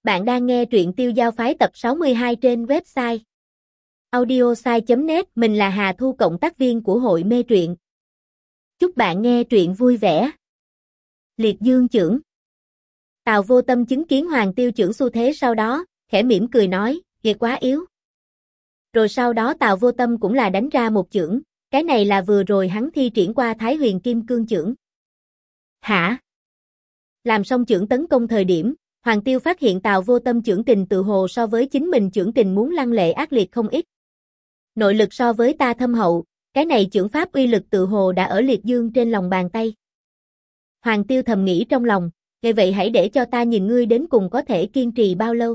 Bạn đang nghe truyện Tiêu Giao Phái tập 62 trên website audiosai.net. Mình là Hà Thu, cộng tác viên của hội mê truyện. Chúc bạn nghe truyện vui vẻ. Liệt Dương chưởng. Tào Vô Tâm chứng kiến Hoàng Tiêu chưởng xu thế sau đó, khẽ mỉm cười nói, ghê quá yếu. Rồi sau đó Tào Vô Tâm cũng là đánh ra một chưởng, cái này là vừa rồi hắn thi triển qua Thái Huyền Kim Cương chưởng. Hả? Làm xong chưởng tấn công thời điểm, Hoàng Tiêu phát hiện Tào Vô Tâm chưởng kình tự hồ so với chính mình chưởng kình muốn lăng lệ ác liệt không ít. Nội lực so với ta thâm hậu, cái này chưởng pháp uy lực tự hồ đã ở liệt dương trên lòng bàn tay. Hoàng Tiêu thầm nghĩ trong lòng, vậy vậy hãy để cho ta nhìn ngươi đến cùng có thể kiên trì bao lâu.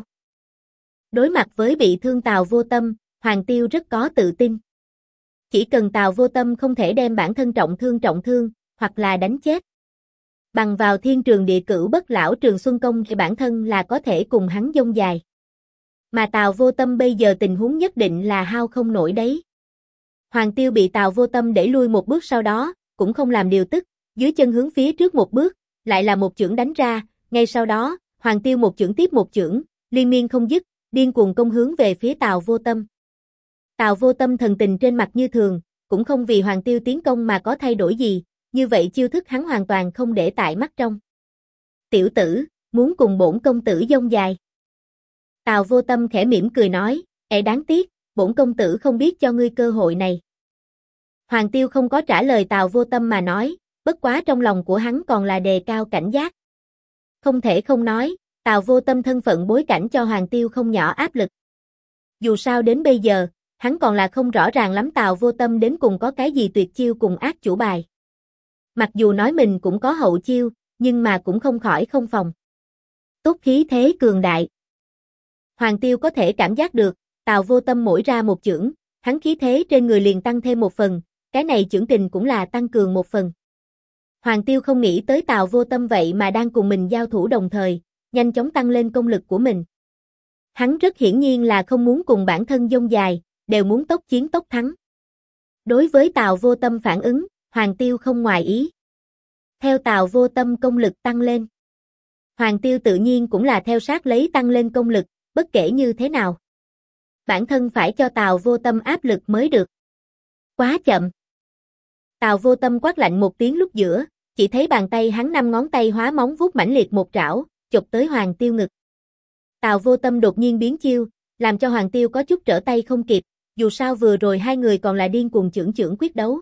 Đối mặt với bị thương Tào Vô Tâm, Hoàng Tiêu rất có tự tin. Chỉ cần Tào Vô Tâm không thể đem bản thân trọng thương, hoặc là đánh chết. Bằng vào thiên trường địa cửu bất lão trường xuân công thì bản thân là có thể cùng hắn dông dài. Mà Tào Vô Tâm bây giờ tình huống nhất định là hao không nổi đấy. Hoàng Tiêu bị Tào Vô Tâm đẩy lui một bước sau đó, cũng không làm điều tức, dưới chân hướng phía trước một bước, lại là một chưởng đánh ra, ngay sau đó, Hoàng Tiêu một chưởng tiếp một chưởng, liên miên không dứt, điên cuồng công hướng về phía Tào Vô Tâm. Tào Vô Tâm thần tình trên mặt như thường, cũng không vì Hoàng Tiêu tiến công mà có thay đổi gì. Như vậy chiêu thức hắn hoàn toàn không để tại mắt trong. Tiểu tử, muốn cùng bổn công tử dông dài. Tào Vô Tâm khẽ mỉm cười nói, đáng tiếc, bổn công tử không biết cho ngươi cơ hội này. Hoàng Tiêu không có trả lời Tào Vô Tâm mà nói, bất quá trong lòng của hắn còn là đề cao cảnh giác. Không thể không nói, Tào Vô Tâm thân phận bối cảnh cho Hoàng Tiêu không nhỏ áp lực. Dù sao đến bây giờ, hắn còn là không rõ ràng lắm Tào Vô Tâm đến cùng có cái gì tuyệt chiêu cùng ác chủ bài. Mặc dù nói mình cũng có hậu chiêu, nhưng mà cũng không khỏi không phòng. Tốt khí thế cường đại. Hoàng Tiêu có thể cảm giác được, Tào Vô Tâm mỗi ra một chưởng, hắn khí thế trên người liền tăng thêm một phần, cái này chưởng kình cũng là tăng cường một phần. Hoàng Tiêu không nghĩ tới Tào Vô Tâm vậy mà đang cùng mình giao thủ đồng thời, nhanh chóng tăng lên công lực của mình. Hắn rất hiển nhiên là không muốn cùng bản thân dông dài, đều muốn tốc chiến tốc thắng. Đối với Tào Vô Tâm phản ứng, Hoàng Tiêu không ngoài ý. Theo Tào Vô Tâm công lực tăng lên, Hoàng Tiêu tự nhiên cũng là theo sát lấy tăng lên công lực, bất kể như thế nào. Bản thân phải cho Tào Vô Tâm áp lực mới được. Quá chậm. Tào Vô Tâm quát lạnh một tiếng lúc giữa, chỉ thấy bàn tay hắn 5 ngón tay hóa móng vuốt mãnh liệt một trảo, chộp tới Hoàng Tiêu ngực. Tào Vô Tâm đột nhiên biến chiêu, làm cho Hoàng Tiêu có chút trở tay không kịp, dù sao vừa rồi hai người còn là điên cuồng chưởng quyết đấu.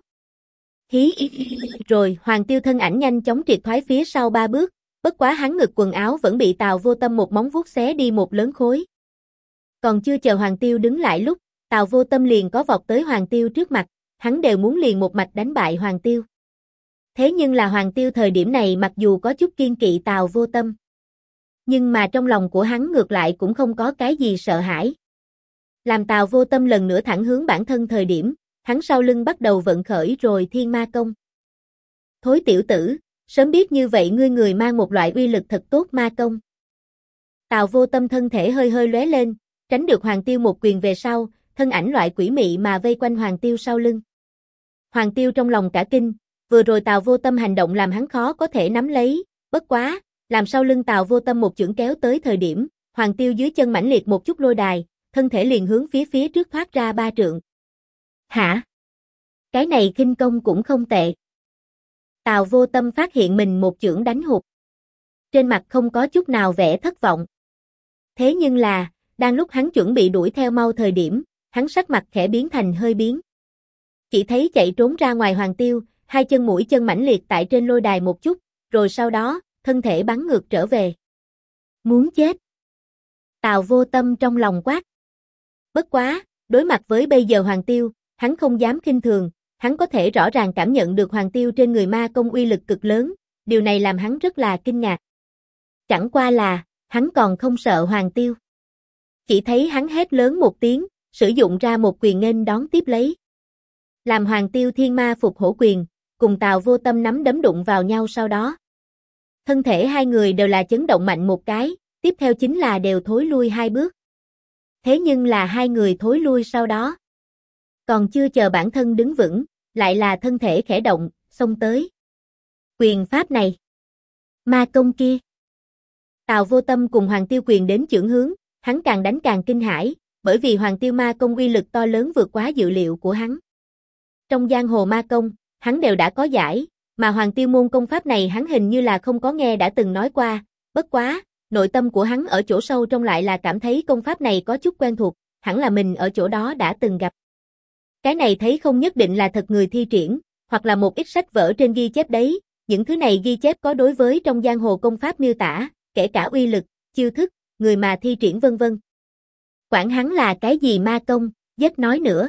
Rồi Hoàng Tiêu thân ảnh nhanh chóng triệt thoái phía sau 3 bước, bất quá hắn ngực quần áo vẫn bị Tào Vô Tâm một móng vuốt xé đi một lớn khối. Còn chưa chờ Hoàng Tiêu đứng lại lúc, Tào Vô Tâm liền có vọt tới Hoàng Tiêu trước mặt, hắn đều muốn liền một mạch đánh bại Hoàng Tiêu. Thế nhưng là Hoàng Tiêu thời điểm này mặc dù có chút kiên kỵ Tào Vô Tâm, nhưng mà trong lòng của hắn ngược lại cũng không có cái gì sợ hãi. Làm Tào Vô Tâm lần nữa thẳng hướng bản thân thời điểm, hắn sau lưng bắt đầu vận khởi rồi thiên ma công. Thối tiểu tử, sớm biết như vậy ngươi người mang một loại uy lực thật tốt ma công. Tào Vô Tâm thân thể hơi hơi lóe lên, tránh được Hoàng Tiêu một quyền về sau, thân ảnh loại quỷ mị mà vây quanh Hoàng Tiêu sau lưng. Hoàng Tiêu trong lòng cả kinh, vừa rồi Tào Vô Tâm hành động làm hắn khó có thể nắm lấy, bất quá, làm sau lưng Tào Vô Tâm một chưởng kéo tới thời điểm, Hoàng Tiêu dưới chân mãnh liệt một chút lôi đài, thân thể liền hướng phía trước thoát ra 3 trượng. Hả? Cái này khinh công cũng không tệ. Tào Vô Tâm phát hiện mình một chưởng đánh hụt. Trên mặt không có chút nào vẻ thất vọng. Thế nhưng là, đang lúc hắn chuẩn bị đuổi theo mau thời điểm, hắn sắc mặt khẽ biến thành hơi biến. Chỉ thấy chạy trốn ra ngoài Hoàng Tiêu, hai chân mũi chân mãnh liệt tại trên lôi đài một chút, rồi sau đó, thân thể bắn ngược trở về. Muốn chết. Tào Vô Tâm trong lòng quát. Bất quá, đối mặt với bây giờ Hoàng Tiêu, hắn không dám khinh thường, hắn có thể rõ ràng cảm nhận được Hoàng Tiêu trên người ma công uy lực cực lớn, điều này làm hắn rất là kinh ngạc. Chẳng qua là, hắn còn không sợ Hoàng Tiêu. Chỉ thấy hắn hét lớn một tiếng, sử dụng ra một quyền nghênh đón tiếp lấy. Làm Hoàng Tiêu thiên ma phục hổ quyền, cùng Tào Vô Tâm nắm đấm đụng vào nhau sau đó. Thân thể hai người đều là chấn động mạnh một cái, tiếp theo chính là đều thối lui 2 bước. Thế nhưng là hai người thối lui sau đó. Còn chưa chờ bản thân đứng vững, lại là thân thể khẽ động, xông tới. Quyền pháp này. Ma công kia. Tào Vô Tâm cùng Hoàng Tiêu quyền đến chưởng hướng, hắn càng đánh càng kinh hãi, bởi vì Hoàng Tiêu ma công uy lực to lớn vượt quá dự liệu của hắn. Trong giang hồ ma công, hắn đều đã có giải, mà Hoàng Tiêu môn công pháp này hắn hình như là không có nghe đã từng nói qua, bất quá, nội tâm của hắn ở chỗ sâu trong lại là cảm thấy công pháp này có chút quen thuộc, hẳn là mình ở chỗ đó đã từng gặp. Cái này thấy không nhất định là thật người thi triển, hoặc là một ít sách vở trên ghi chép đấy, những thứ này ghi chép có đối với trong giang hồ công pháp miêu tả, kể cả uy lực, chiêu thức, người mà thi triển vân vân. Quản hắn là cái gì ma công, dứt nói nữa.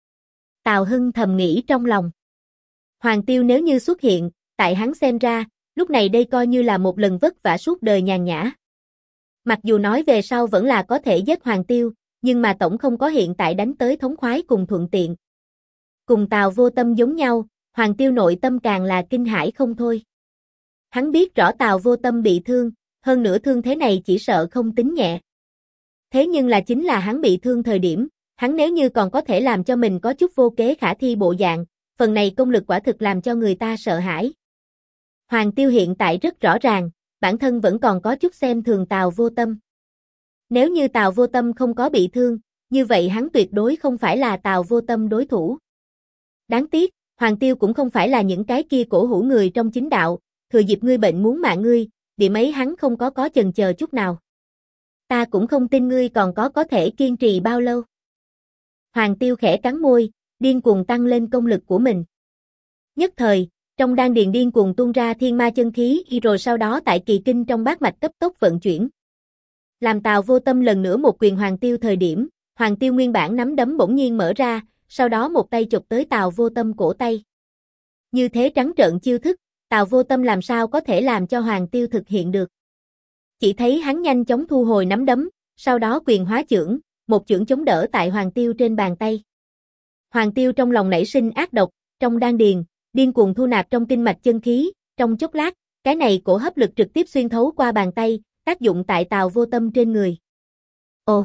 Tào Hưng thầm nghĩ trong lòng. Hoàng Tiêu nếu như xuất hiện, tại hắn xem ra, lúc này đây coi như là một lần vất vả suốt đời nhàn nhã. Mặc dù nói về sau vẫn là có thể giết Hoàng Tiêu, nhưng mà tổng không có hiện tại đánh tới thống khoái cùng thuận tiện. Cùng Tào Vô Tâm giống nhau, Hoàng Tiêu nội tâm càng là kinh hãi không thôi. Hắn biết rõ Tào Vô Tâm bị thương, hơn nữa thương thế này chỉ sợ không tính nhẹ. Thế nhưng là chính là hắn bị thương thời điểm, hắn nếu như còn có thể làm cho mình có chút vô kế khả thi bộ dạng, phần này công lực quả thực làm cho người ta sợ hãi. Hoàng Tiêu hiện tại rất rõ ràng, bản thân vẫn còn có chút xem thường Tào Vô Tâm. Nếu như Tào Vô Tâm không có bị thương, như vậy hắn tuyệt đối không phải là Tào Vô Tâm đối thủ. Đáng tiếc, Hoàng Tiêu cũng không phải là những cái kia cổ hủ người trong chính đạo, thừa dịp ngươi bệnh muốn mạng ngươi, điểm ấy hắn không có chần chờ chút nào. Ta cũng không tin ngươi còn có thể kiên trì bao lâu. Hoàng Tiêu khẽ cắn môi, điên cuồng tăng lên công lực của mình. Nhất thời, trong đan điền điên cuồng tuôn ra thiên ma chân khí, rồi sau đó tại kỳ kinh trong bát mạch cấp tốc vận chuyển. Làm Tào Vô Tâm lần nữa một quyền Hoàng Tiêu thời điểm, Hoàng Tiêu nguyên bản nắm đấm bỗng nhiên mở ra, sau đó một tay chụp tới Tào Vô Tâm cổ tay. Như thế trắng trợn chiêu thức, Tào Vô Tâm làm sao có thể làm cho Hoàng Tiêu thực hiện được. Chỉ thấy hắn nhanh chóng thu hồi nắm đấm, sau đó quyền hóa chưởng, một chưởng chống đỡ tại Hoàng Tiêu trên bàn tay. Hoàng Tiêu trong lòng nảy sinh ác độc, trong đan điền, điên cuồng thu nạp trong kinh mạch chân khí, trong chốc lát, cái này cổ hấp lực trực tiếp xuyên thấu qua bàn tay, tác dụng tại Tào Vô Tâm trên người. Ồ!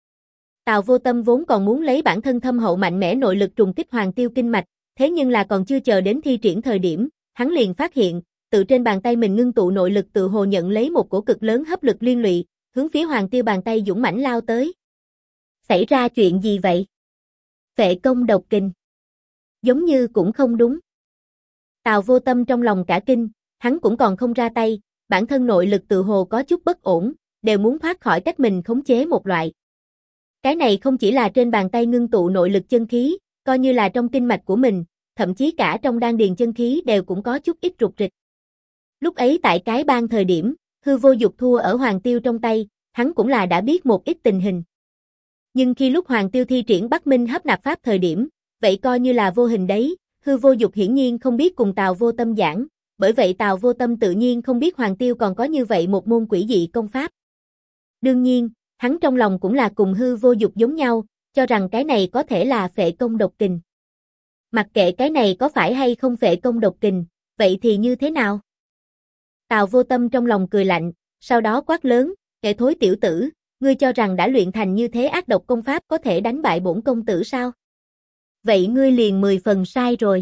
Tào Vô Tâm vốn còn muốn lấy bản thân thâm hậu mạnh mẽ nội lực trùng kích Hoàng Tiêu kinh mạch, thế nhưng là còn chưa chờ đến thi triển thời điểm, hắn liền phát hiện, tự trên bàn tay mình ngưng tụ nội lực tự hồ nhận lấy một cổ cực lớn hấp lực liên lụy, hướng phía Hoàng Tiêu bàn tay dũng mãnh lao tới. Xảy ra chuyện gì vậy? Phệ công độc kình. Giống như cũng không đúng. Tào Vô Tâm trong lòng cả kinh, hắn cũng còn không ra tay, bản thân nội lực tự hồ có chút bất ổn, đều muốn thoát khỏi cách mình khống chế một loại. Cái này không chỉ là trên bàn tay ngưng tụ nội lực chân khí, coi như là trong kinh mạch của mình, thậm chí cả trong đan điền chân khí đều cũng có chút ít rục rịch. Lúc ấy tại cái bang thời điểm, hư vô dục thua ở Hoàng Tiêu trong tay, hắn cũng là đã biết một ít tình hình. Nhưng khi lúc Hoàng Tiêu thi triển Bắc Minh hấp nạp pháp thời điểm, vậy coi như là vô hình đấy, hư vô dục hiển nhiên không biết cùng Tào Vô Tâm giảng, bởi vậy Tào Vô Tâm tự nhiên không biết Hoàng Tiêu còn có như vậy một môn quỷ dị công pháp. Đương nhiên, hắn trong lòng cũng là cùng hư vô dục giống nhau, cho rằng cái này có thể là phệ công độc kình. Mặc kệ cái này có phải hay không phệ công độc kình, vậy thì như thế nào? Tào Vô Tâm trong lòng cười lạnh, sau đó quát lớn, kẻ thối tiểu tử, ngươi cho rằng đã luyện thành như thế ác độc công pháp có thể đánh bại bổn công tử sao? Vậy ngươi liền 10 phần sai rồi.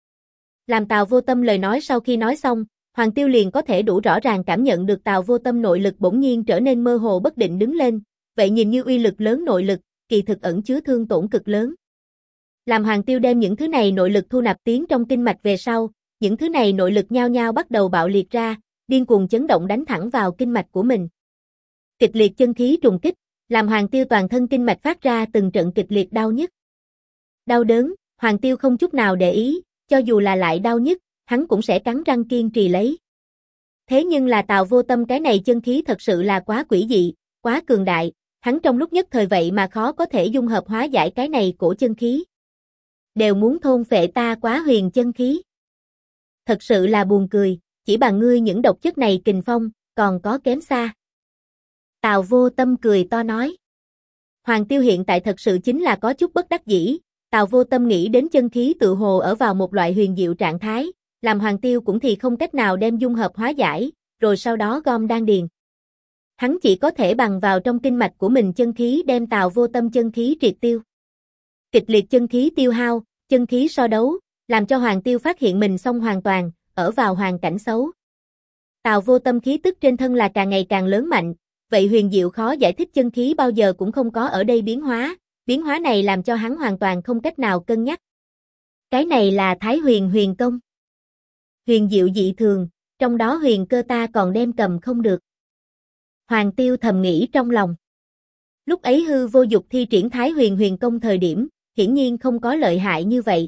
Làm Tào Vô Tâm lời nói sau khi nói xong, Hoàng Tiêu liền có thể đủ rõ ràng cảm nhận được Tào Vô Tâm nội lực bỗng nhiên trở nên mơ hồ bất định đứng lên, vậy nhìn như uy lực lớn nội lực, kỳ thực ẩn chứa thương tổn cực lớn. Làm Hoàng Tiêu đem những thứ này nội lực thu nạp tiến trong kinh mạch về sau, những thứ này nội lực nhao nhao bắt đầu bạo liệt ra, điên cuồng chấn động đánh thẳng vào kinh mạch của mình. Kịch liệt chân khí trùng kích, làm Hoàng Tiêu toàn thân kinh mạch phát ra từng trận kịch liệt đau nhức. Đau đớn, Hoàng Tiêu không chút nào để ý, cho dù là lại đau nhức, hắn cũng sẽ cắn răng kiên trì lấy. Thế nhưng là Tào Vô Tâm cái này chân khí thật sự là quá quỷ dị, quá cường đại, hắn trong lúc nhất thời vậy mà khó có thể dung hợp hóa giải cái này cổ chân khí. Đều muốn thôn phệ ta quá huyền chân khí. Thật sự là buồn cười, chỉ bằng ngươi những độc chất này kình phong, còn có kém xa. Tào Vô Tâm cười to nói. Hoàng Tiêu hiện tại thật sự chính là có chút bất đắc dĩ, Tào Vô Tâm nghĩ đến chân khí tự hồ ở vào một loại huyền diệu trạng thái, làm Hoàng Tiêu cũng thì không cách nào đem dung hợp hóa giải, rồi sau đó gom đan điền. Hắn chỉ có thể bằng vào trong kinh mạch của mình chân khí đem Tào Vô Tâm chân khí triệt tiêu. Kịch liệt chân khí tiêu hao, chân khí so đấu, làm cho Hoàng Tiêu phát hiện mình xong hoàn toàn, ở vào hoàn cảnh xấu. Tào Vô Tâm khí tức trên thân là càng ngày càng lớn mạnh, vậy huyền diệu khó giải thích chân khí bao giờ cũng không có ở đây biến hóa này làm cho hắn hoàn toàn không cách nào cân nhắc. Cái này là Thái Huyền Huyền Công. Huyền diệu dị thường, trong đó huyền cơ ta còn đem cầm không được. Hoàng Tiêu thầm nghĩ trong lòng. Lúc ấy Hư Vô Dục thi triển Thái Huyền Huyền Công thời điểm, hiển nhiên không có lợi hại như vậy.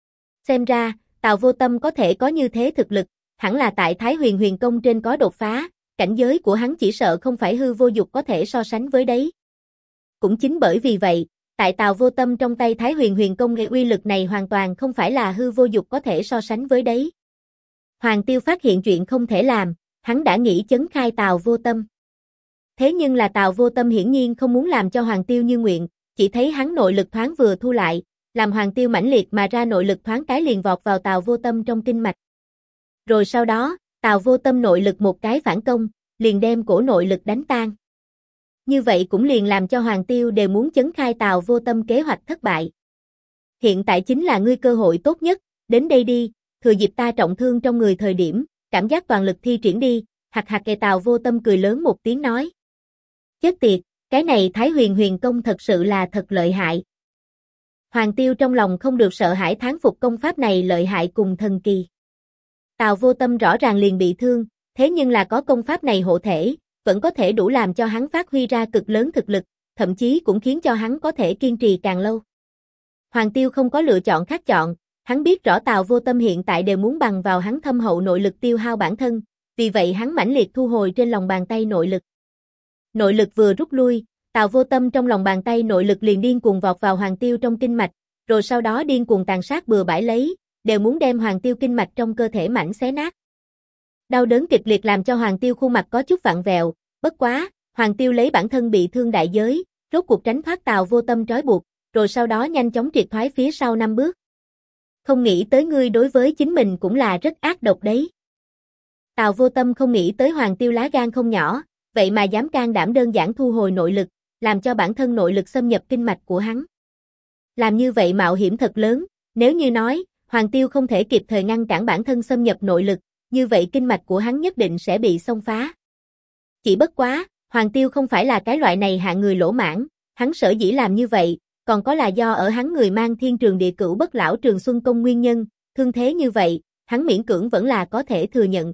Xem ra, Tào Vô Tâm có thể có như thế thực lực, hẳn là tại Thái Huyền Huyền Công trên có đột phá, cảnh giới của hắn chỉ sợ không phải Hư Vô Dục có thể so sánh với đấy. Cũng chính bởi vì vậy, tại Tào Vô Tâm trong tay Thái Huyền Huyền Công uy lực này hoàn toàn không phải là Hư Vô Dục có thể so sánh với đấy. Hoàng Tiêu phát hiện chuyện không thể làm, hắn đã nghĩ chấn khai Tào Vô Tâm. Thế nhưng là Tào Vô Tâm hiển nhiên không muốn làm cho Hoàng Tiêu như nguyện, chỉ thấy hắn nội lực thoáng vừa thu lại, làm Hoàng Tiêu mãnh liệt mà ra nội lực thoáng cái liền vọt vào Tào Vô Tâm trong kinh mạch. Rồi sau đó, Tào Vô Tâm nội lực một cái phản công, liền đem cổ nội lực đánh tan. Như vậy cũng liền làm cho Hoàng Tiêu đều muốn chấn khai Tào Vô Tâm kế hoạch thất bại. Hiện tại chính là ngươi cơ hội tốt nhất, đến đây đi, thừa dịp ta trọng thương trong người thời điểm, cảm giác toàn lực thi triển đi, hạc kề Tào Vô Tâm cười lớn một tiếng nói. Chết tiệt, cái này Thái Huyền Huyền Công thật sự là thật lợi hại. Hoàng Tiêu trong lòng không được sợ hãi thán phục công pháp này lợi hại cùng thần kỳ. Tào Vô Tâm rõ ràng liền bị thương, thế nhưng là có công pháp này hộ thể, vẫn có thể đủ làm cho hắn phát huy ra cực lớn thực lực, thậm chí cũng khiến cho hắn có thể kiên trì càng lâu. Hoàng Tiêu không có lựa chọn khác chọn, hắn biết rõ Tào Vô Tâm hiện tại đều muốn bằng vào hắn thâm hậu nội lực tiêu hao bản thân, vì vậy hắn mãnh liệt thu hồi trên lòng bàn tay nội lực. Nội lực vừa rút lui, Tào Vô Tâm trong lòng bàn tay nội lực liền điên cuồng vọt vào Hoàng Tiêu trong kinh mạch, rồi sau đó điên cuồng tàn sát bừa bãi lấy, đều muốn đem Hoàng Tiêu kinh mạch trong cơ thể mảnh xé nát. Đau đớn kịch liệt làm cho Hoàng Tiêu khuôn mặt có chút vặn vẹo, bất quá, Hoàng Tiêu lấy bản thân bị thương đại giới, rốt cuộc tránh thoát Tào Vô Tâm trói buộc, rồi sau đó nhanh chóng triệt thoái phía sau 5 bước. Không nghĩ tới ngươi đối với chính mình cũng là rất ác độc đấy. Tào Vô Tâm không nghĩ tới Hoàng Tiêu lá gan không nhỏ, vậy mà dám can đảm đơn giản thu hồi nội lực, làm cho bản thân nội lực xâm nhập kinh mạch của hắn. Làm như vậy mạo hiểm thật lớn, nếu như nói, Hoàng Tiêu không thể kịp thời ngăn cản bản thân xâm nhập nội lực, như vậy kinh mạch của hắn nhất định sẽ bị xông phá. Chỉ bất quá, Hoàng Tiêu không phải là cái loại này hạng người lỗ mãn, hắn sở dĩ làm như vậy, còn có là do ở hắn người mang Thiên Trường Địa Cửu Bất Lão Trường Xuân Công nguyên nhân, thương thế như vậy, hắn miễn cưỡng vẫn là có thể thừa nhận.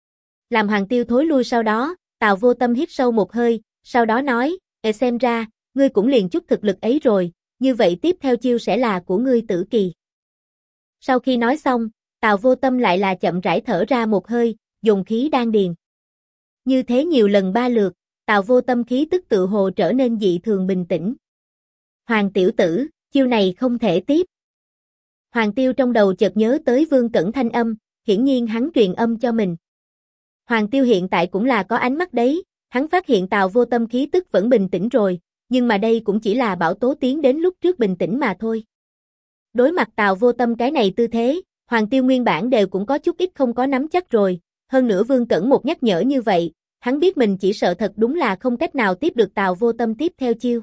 Làm Hoàng Tiêu thối lui sau đó, Tào Vô Tâm hít sâu một hơi, sau đó nói, xem ra, ngươi cũng liền chút thực lực ấy rồi, như vậy tiếp theo chiêu sẽ là của ngươi Tử Kỳ. Sau khi nói xong, Tào Vô Tâm lại là chậm rãi thở ra một hơi, dùng khí đan điền. Như thế nhiều lần 3 lượt, Tào Vô Tâm khí tức tự hồ trở nên dị thường bình tĩnh. Hoàng tiểu tử, chiêu này không thể tiếp. Hoàng Tiêu trong đầu chợt nhớ tới Vương Cẩn thanh âm, hiển nhiên hắn truyền âm cho mình. Hoàng Tiêu hiện tại cũng là có ánh mắt đấy, hắn phát hiện Tào Vô Tâm khí tức vẫn bình tĩnh rồi, nhưng mà đây cũng chỉ là Bảo Tố tiến đến lúc trước bình tĩnh mà thôi. Đối mặt Tào Vô Tâm cái này tư thế, Hoàng Tiêu nguyên bản đều cũng có chút ít không có nắm chắc rồi, hơn nữa Vương Cẩn một nhắc nhở như vậy, hắn biết mình chỉ sợ thật đúng là không cách nào tiếp được Tào Vô Tâm tiếp theo chiêu.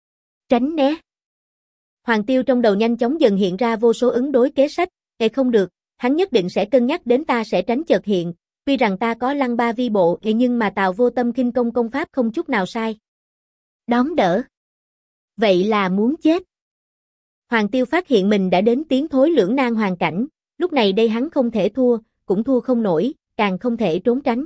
Tránh né. Hoàng Tiêu trong đầu nhanh chóng dần hiện ra vô số ứng đối kế sách, không được, hắn nhất định sẽ cân nhắc đến ta sẽ tránh chợt hiện, tuy rằng ta có lăng ba vi bộ nhưng mà Tào Vô Tâm khinh công công pháp không chút nào sai. Đón đỡ. Vậy là muốn chết. Hoàng Tiêu phát hiện mình đã đến tiến thối lưỡng nan hoàn cảnh, lúc này đây hắn không thể thua, cũng thua không nổi, càng không thể trốn tránh.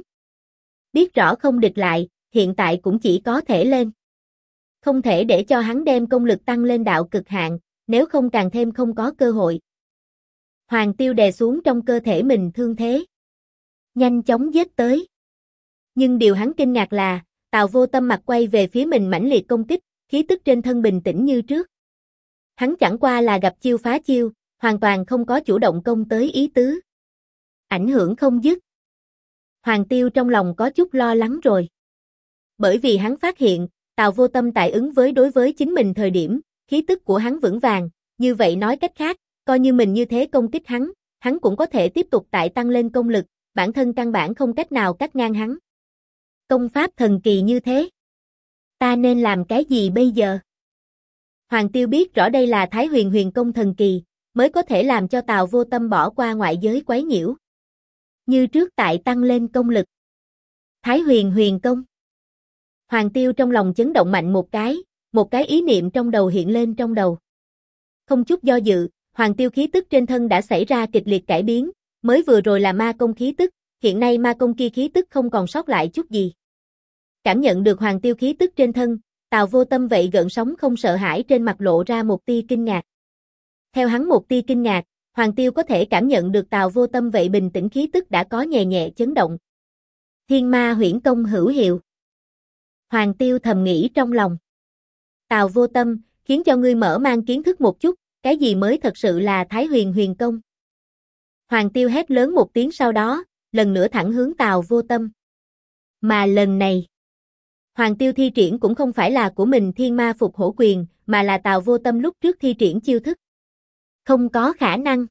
Biết rõ không địch lại, hiện tại cũng chỉ có thể lên. Không thể để cho hắn đem công lực tăng lên đạo cực hạn, nếu không càng thêm không có cơ hội. Hoàng Tiêu đè xuống trong cơ thể mình thương thế. Nhanh chóng giết tới. Nhưng điều hắn kinh ngạc là, Tào Vô Tâm mặt quay về phía mình mãnh liệt công kích, khí tức trên thân bình tĩnh như trước. Hắn chẳng qua là gặp chiêu phá chiêu, hoàn toàn không có chủ động công tới ý tứ. Ảnh hưởng không dứt. Hoàng Tiêu trong lòng có chút lo lắng rồi. Bởi vì hắn phát hiện, Tào Vô Tâm tại ứng với đối với chính mình thời điểm, khí tức của hắn vững vàng, như vậy nói cách khác, coi như mình như thế công kích hắn cũng có thể tiếp tục tại tăng lên công lực, bản thân căn bản không cách nào cắt ngang hắn. Công pháp thần kỳ như thế. Ta nên làm cái gì bây giờ? Hoàng Tiêu biết rõ đây là Thái Huyền Huyền Công thần kỳ, mới có thể làm cho Tào Vô Tâm bỏ qua ngoại giới quấy nhiễu. Như trước tại tăng lên công lực. Thái Huyền Huyền Công. Hoàng Tiêu trong lòng chấn động mạnh một cái ý niệm trong đầu hiện lên trong đầu. Không chút do dự, Hoàng Tiêu khí tức trên thân đã xảy ra kịch liệt cải biến, mới vừa rồi là ma công khí tức, hiện nay ma công kia khí tức không còn sót lại chút gì. Cảm nhận được Hoàng Tiêu khí tức trên thân, Tào Vô Tâm vậy gợn sóng không sợ hãi trên mặt lộ ra một tia kinh ngạc. Theo hắn một tia kinh ngạc, Hoàng Tiêu có thể cảm nhận được Tào Vô Tâm vậy bình tĩnh khí tức đã có nhẹ nhẹ chấn động. Thiên Ma Huyễn Công hữu hiệu. Hoàng Tiêu thầm nghĩ trong lòng. Tào Vô Tâm, khiến cho ngươi mở mang kiến thức một chút, cái gì mới thật sự là Thái Huyền Huyền Công. Hoàng Tiêu hét lớn một tiếng sau đó, lần nữa thẳng hướng Tào Vô Tâm. Mà lần này, Hoàng Tiêu thi triển cũng không phải là của mình Thiên Ma Phục Hổ Quyền, mà là Tào Vô Tâm lúc trước thi triển chiêu thức. Không có khả năng.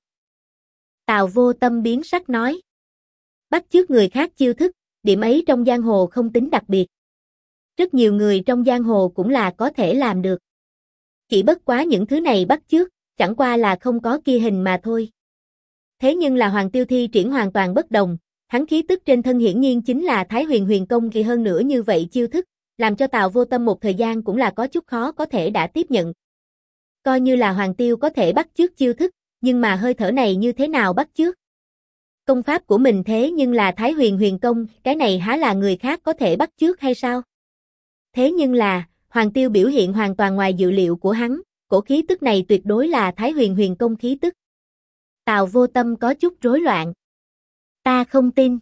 Tào Vô Tâm biến sắc nói. Bắt chước người khác chiêu thức, điểm ấy trong giang hồ không tính đặc biệt. Rất nhiều người trong giang hồ cũng là có thể làm được. Chỉ bất quá những thứ này bắt chước, chẳng qua là không có kia hình mà thôi. Thế nhưng là Hoàng Tiêu thi triển hoàn toàn bất đồng, hắn khí tức trên thân hiển nhiên chính là Thái Huyền Huyền Công kỳ hơn nữa như vậy chiêu thức, làm cho Tào Vô Tâm một thời gian cũng là có chút khó có thể đã tiếp nhận. Coi như là Hoàng Tiêu có thể bắt chước chiêu thức, nhưng mà hơi thở này như thế nào bắt chước? Công pháp của mình thế nhưng là Thái Huyền Huyền Công, cái này há là người khác có thể bắt chước hay sao? Thế nhưng là, Hoàng Tiêu biểu hiện hoàn toàn ngoài dự liệu của hắn, cổ khí tức này tuyệt đối là Thái Huyền Huyền Công khí tức. Tào Vô Tâm có chút rối loạn. Ta không tin.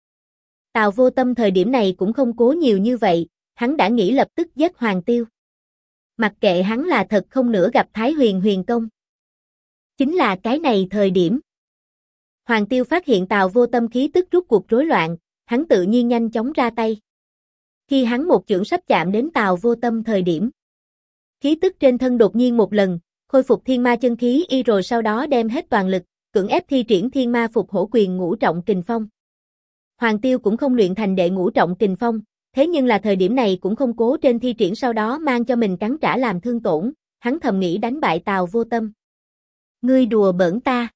Tào Vô Tâm thời điểm này cũng không cố nhiều như vậy, hắn đã nghĩ lập tức giết Hoàng Tiêu. Mặc kệ hắn là thật không nữa gặp Thái Huyền Huyền Công. Chính là cái này thời điểm. Hoàng Tiêu phát hiện Tào Vô Tâm khí tức rút cuộc rối loạn, hắn tự nhiên nhanh chóng ra tay. Khi hắn một chưởng sắp chạm đến Tào Vô Tâm thời điểm, khí tức trên thân đột nhiên một lần, khôi phục thiên ma chân khí y rồi sau đó đem hết toàn lực, cưỡng ép thi triển Thiên Ma Phục Hổ Quyền ngũ trọng kình phong. Hoàng Tiêu cũng không luyện thành đệ ngũ trọng kình phong, thế nhưng là thời điểm này cũng không cố trên thi triển sau đó mang cho mình cắn trả làm thương tổn, hắn thầm nghĩ đánh bại Tào Vô Tâm. Ngươi đùa bỡn ta.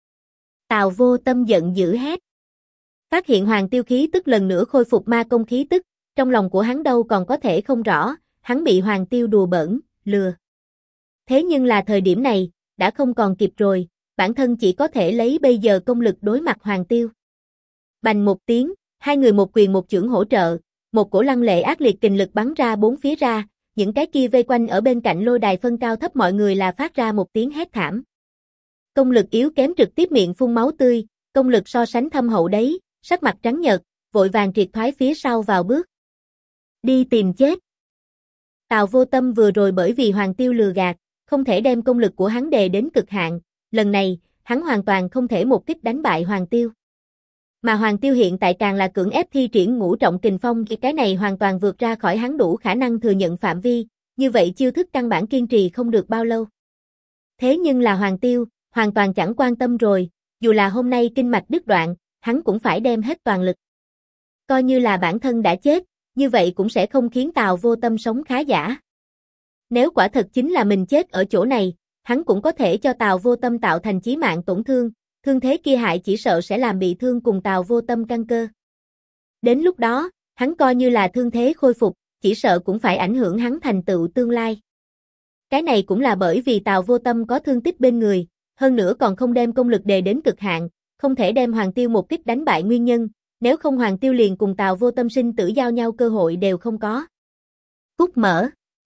Tào Vô Tâm giận dữ hét. Phát hiện Hoàng Tiêu khí tức lần nữa khôi phục ma công khí tức, trong lòng của hắn đâu còn có thể không rõ, hắn bị Hoàng Tiêu đùa bỡn, lừa. Thế nhưng là thời điểm này, đã không còn kịp rồi, bản thân chỉ có thể lấy bây giờ công lực đối mặt Hoàng Tiêu. Bành một tiếng, hai người một quyền một chưởng hỗ trợ, một cổ lăng lệ ác liệt kình lực bắn ra bốn phía ra, những cái kia vây quanh ở bên cạnh lôi đài phân cao thấp mọi người là phát ra một tiếng hét thảm. Công lực yếu kém trực tiếp miệng phun máu tươi, công lực so sánh thâm hậu đấy, sắc mặt trắng nhợt, vội vàng triệt thoái phía sau vào bước. Đi tìm chết. Tào Vô Tâm vừa rồi bởi vì Hoàng Tiêu lừa gạt, không thể đem công lực của hắn đề đến cực hạn, lần này, hắn hoàn toàn không thể một kích đánh bại Hoàng Tiêu. Mà Hoàng Tiêu hiện tại càng là cưỡng ép thi triển ngũ trọng kình phong, cái này hoàn toàn vượt ra khỏi hắn đủ khả năng thừa nhận phạm vi, như vậy chiêu thức căn bản kiên trì không được bao lâu. Thế nhưng là Hoàng Tiêu, hoàn toàn chẳng quan tâm rồi, dù là hôm nay kinh mạch đứt đoạn, hắn cũng phải đem hết toàn lực. Coi như là bản thân đã chết, như vậy cũng sẽ không khiến Tào Vô Tâm sống khá giả. Nếu quả thật chính là mình chết ở chỗ này, hắn cũng có thể cho Tào Vô Tâm tạo thành chí mạng tổn thương, thương thế kia hại chỉ sợ sẽ làm bị thương cùng Tào Vô Tâm căn cơ. Đến lúc đó, hắn coi như là thương thế khôi phục, chỉ sợ cũng phải ảnh hưởng hắn thành tựu tương lai. Cái này cũng là bởi vì Tào Vô Tâm có thương tích bên người, hơn nữa còn không đem công lực đề đến cực hạn, không thể đem Hoàng Tiêu một kích đánh bại nguyên nhân, nếu không Hoàng Tiêu liền cùng Tào Vô Tâm sinh tử giao nhau cơ hội đều không có. Cút mở.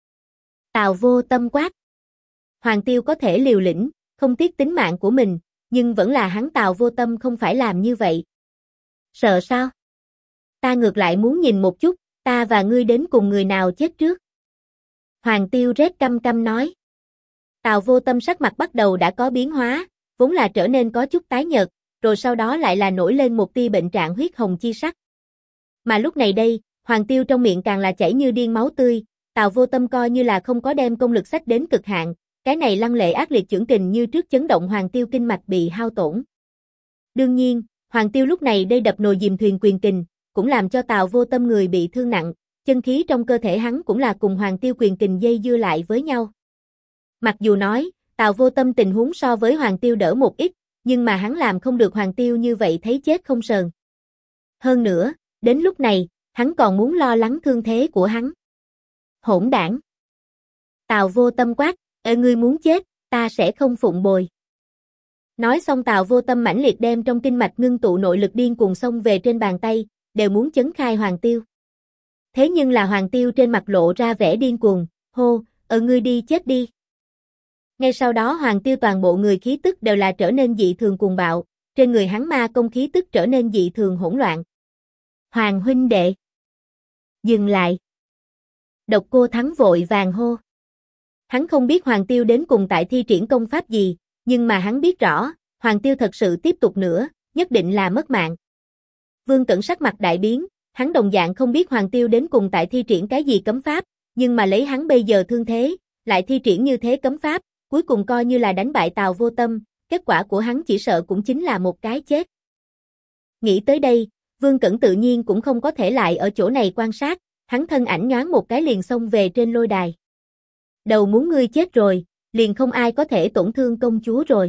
Tào Vô Tâm quát. Hoàng Tiêu có thể liều lĩnh, không tiếc tính mạng của mình, nhưng vẫn là hắn Tào Vô Tâm không phải làm như vậy. Sợ sao? Ta ngược lại muốn nhìn một chút, ta và ngươi đến cùng người nào chết trước. Hoàng Tiêu rét căm căm nói. Tào Vô Tâm sắc mặt bắt đầu đã có biến hóa, vốn là trở nên có chút tái nhợt, rồi sau đó lại là nổi lên một tia bệnh trạng huyết hồng chi sắc. Mà lúc này đây, Hoàng Tiêu trong miệng càng là chảy như điên máu tươi, Tào Vô Tâm coi như là không có đem công lực sách đến cực hạn, cái này lăng lệ ác liệt chưởng kình như trước chấn động Hoàng Tiêu kinh mạch bị hao tổn. Đương nhiên, Hoàng Tiêu lúc này đây đập nồi dìm thuyền quyền kình, cũng làm cho Tào Vô Tâm người bị thương nặng, chân khí trong cơ thể hắn cũng là cùng Hoàng Tiêu quyền kình dây dưa lại với nhau. Mặc dù nói, Tào Vô Tâm tình huống so với Hoàng Tiêu đỡ một ít, nhưng mà hắn làm không được Hoàng Tiêu như vậy thấy chết không sờn. Hơn nữa, đến lúc này, hắn còn muốn lo lắng thương thế của hắn. Hỗn đảng! Tào Vô Tâm quát, ngươi muốn chết, ta sẽ không phụng bồi. Nói xong Tào Vô Tâm mãnh liệt đem trong kinh mạch ngưng tụ nội lực điên cuồng xông về trên bàn tay, đều muốn chấn khai Hoàng Tiêu. Thế nhưng là Hoàng Tiêu trên mặt lộ ra vẻ điên cuồng, hô, ngươi đi chết đi. Ngay sau đó Hoàng Tiêu toàn bộ người khí tức đều là trở nên dị thường cuồng bạo, trên người hắn ma công khí tức trở nên dị thường hỗn loạn. Hoàng huynh đệ! Dừng lại! Độc Cô Thắng vội vàng hô. Hắn không biết Hoàng Tiêu đến cùng tại thi triển công pháp gì, nhưng mà hắn biết rõ, Hoàng Tiêu thật sự tiếp tục nữa, nhất định là mất mạng. Vương Cẩn sắc mặt đại biến, hắn đồng dạng không biết Hoàng Tiêu đến cùng tại thi triển cái gì cấm pháp, nhưng mà lấy hắn bây giờ thương thế, lại thi triển như thế cấm pháp, cuối cùng coi như là đánh bại Tào Vô Tâm, kết quả của hắn chỉ sợ cũng chính là một cái chết. Nghĩ tới đây, Vương Cẩn tự nhiên cũng không có thể lại ở chỗ này quan sát, hắn thân ảnh nhoáng một cái liền xông về trên lôi đài. Đầu muốn ngươi chết rồi, liền không ai có thể tổn thương công chúa rồi.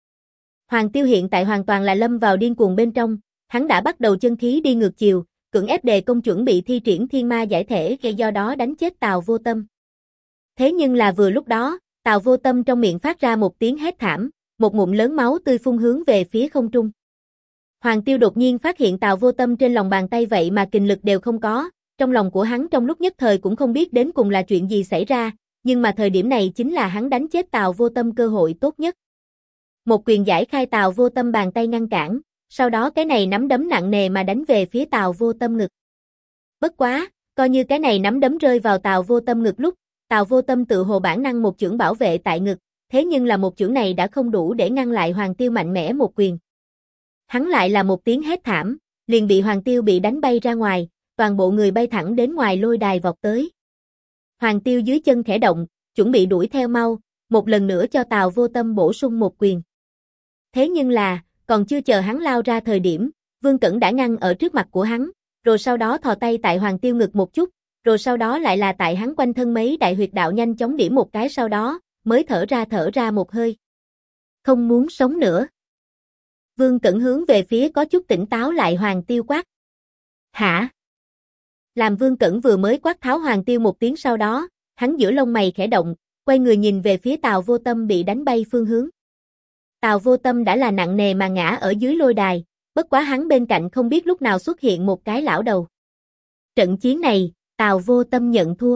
Hoàng Tiêu hiện tại hoàn toàn là lâm vào điên cuồng bên trong, hắn đã bắt đầu chân khí đi ngược chiều, cưỡng ép đề công chuẩn bị thi triển thiên ma giải thể gây do đó đánh chết Tào Vô Tâm. Thế nhưng là vừa lúc đó, Tào Vô Tâm trong miệng phát ra một tiếng hét thảm, một ngụm lớn máu tươi phun hướng về phía không trung. Hoàng Tiêu đột nhiên phát hiện Tào Vô Tâm trên lòng bàn tay vậy mà kình lực đều không có, trong lòng của hắn trong lúc nhất thời cũng không biết đến cùng là chuyện gì xảy ra, nhưng mà thời điểm này chính là hắn đánh chết Tào Vô Tâm cơ hội tốt nhất. Một quyền giải khai Tào Vô Tâm bàn tay ngăn cản, sau đó cái này nắm đấm nặng nề mà đánh về phía Tào Vô Tâm ngực. Bất quá, coi như cái này nắm đấm rơi vào Tào Vô Tâm ngực lúc, Tào Vô Tâm tự hồ bản năng một chưởng bảo vệ tại ngực, thế nhưng là một chưởng này đã không đủ để ngăn lại Hoàng Tiêu mạnh mẽ một quyền. Hắn lại là một tiếng hét thảm, liền bị Hoàng Tiêu bị đánh bay ra ngoài, toàn bộ người bay thẳng đến ngoài lôi đài vọt tới. Hoàng Tiêu dưới chân khẽ động, chuẩn bị đuổi theo mau, một lần nữa cho Tào Vô Tâm bổ sung một quyền. Thế nhưng là, còn chưa chờ hắn lao ra thời điểm, Vương Cẩn đã ngăn ở trước mặt của hắn, rồi sau đó thò tay tại Hoàng Tiêu ngực một chút, rồi sau đó lại là tại hắn quanh thân mấy đại huyệt đạo nhanh chóng điểm một cái sau đó, mới thở ra một hơi. Không muốn sống nữa. Vương Cẩn hướng về phía có chút tỉnh táo lại Hoàng Tiêu quát. Hả? Làm Vương Cẩn vừa mới quát tháo Hoàng Tiêu một tiếng sau đó, hắn giữa lông mày khẽ động, quay người nhìn về phía Tào Vô Tâm bị đánh bay phương hướng. Tào Vô Tâm đã là nặng nề mà ngã ở dưới lôi đài, bất quá hắn bên cạnh không biết lúc nào xuất hiện một cái lão đầu. Trận chiến này, Tào Vô Tâm nhận thua.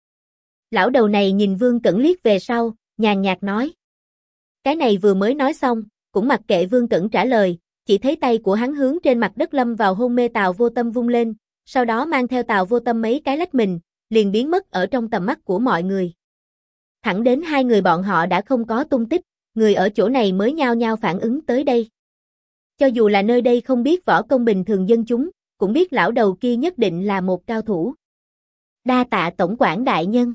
Lão đầu này nhìn Vương Cẩn liếc về sau, nhàn nhạt nói. Cái này vừa mới nói xong, cũng mặc kệ Vương Cẩn trả lời, chỉ thấy tay của hắn hướng trên mặt đất lâm vào hôn mê Tào Vô Tâm vung lên, sau đó mang theo Tào Vô Tâm mấy cái lách mình, liền biến mất ở trong tầm mắt của mọi người. Thẳng đến hai người bọn họ đã không có tung tích, người ở chỗ này mới nhao nhao phản ứng tới đây. Cho dù là nơi đây không biết võ công bình thường dân chúng, cũng biết lão đầu kia nhất định là một cao thủ. Đa tạ tổng quản đại nhân.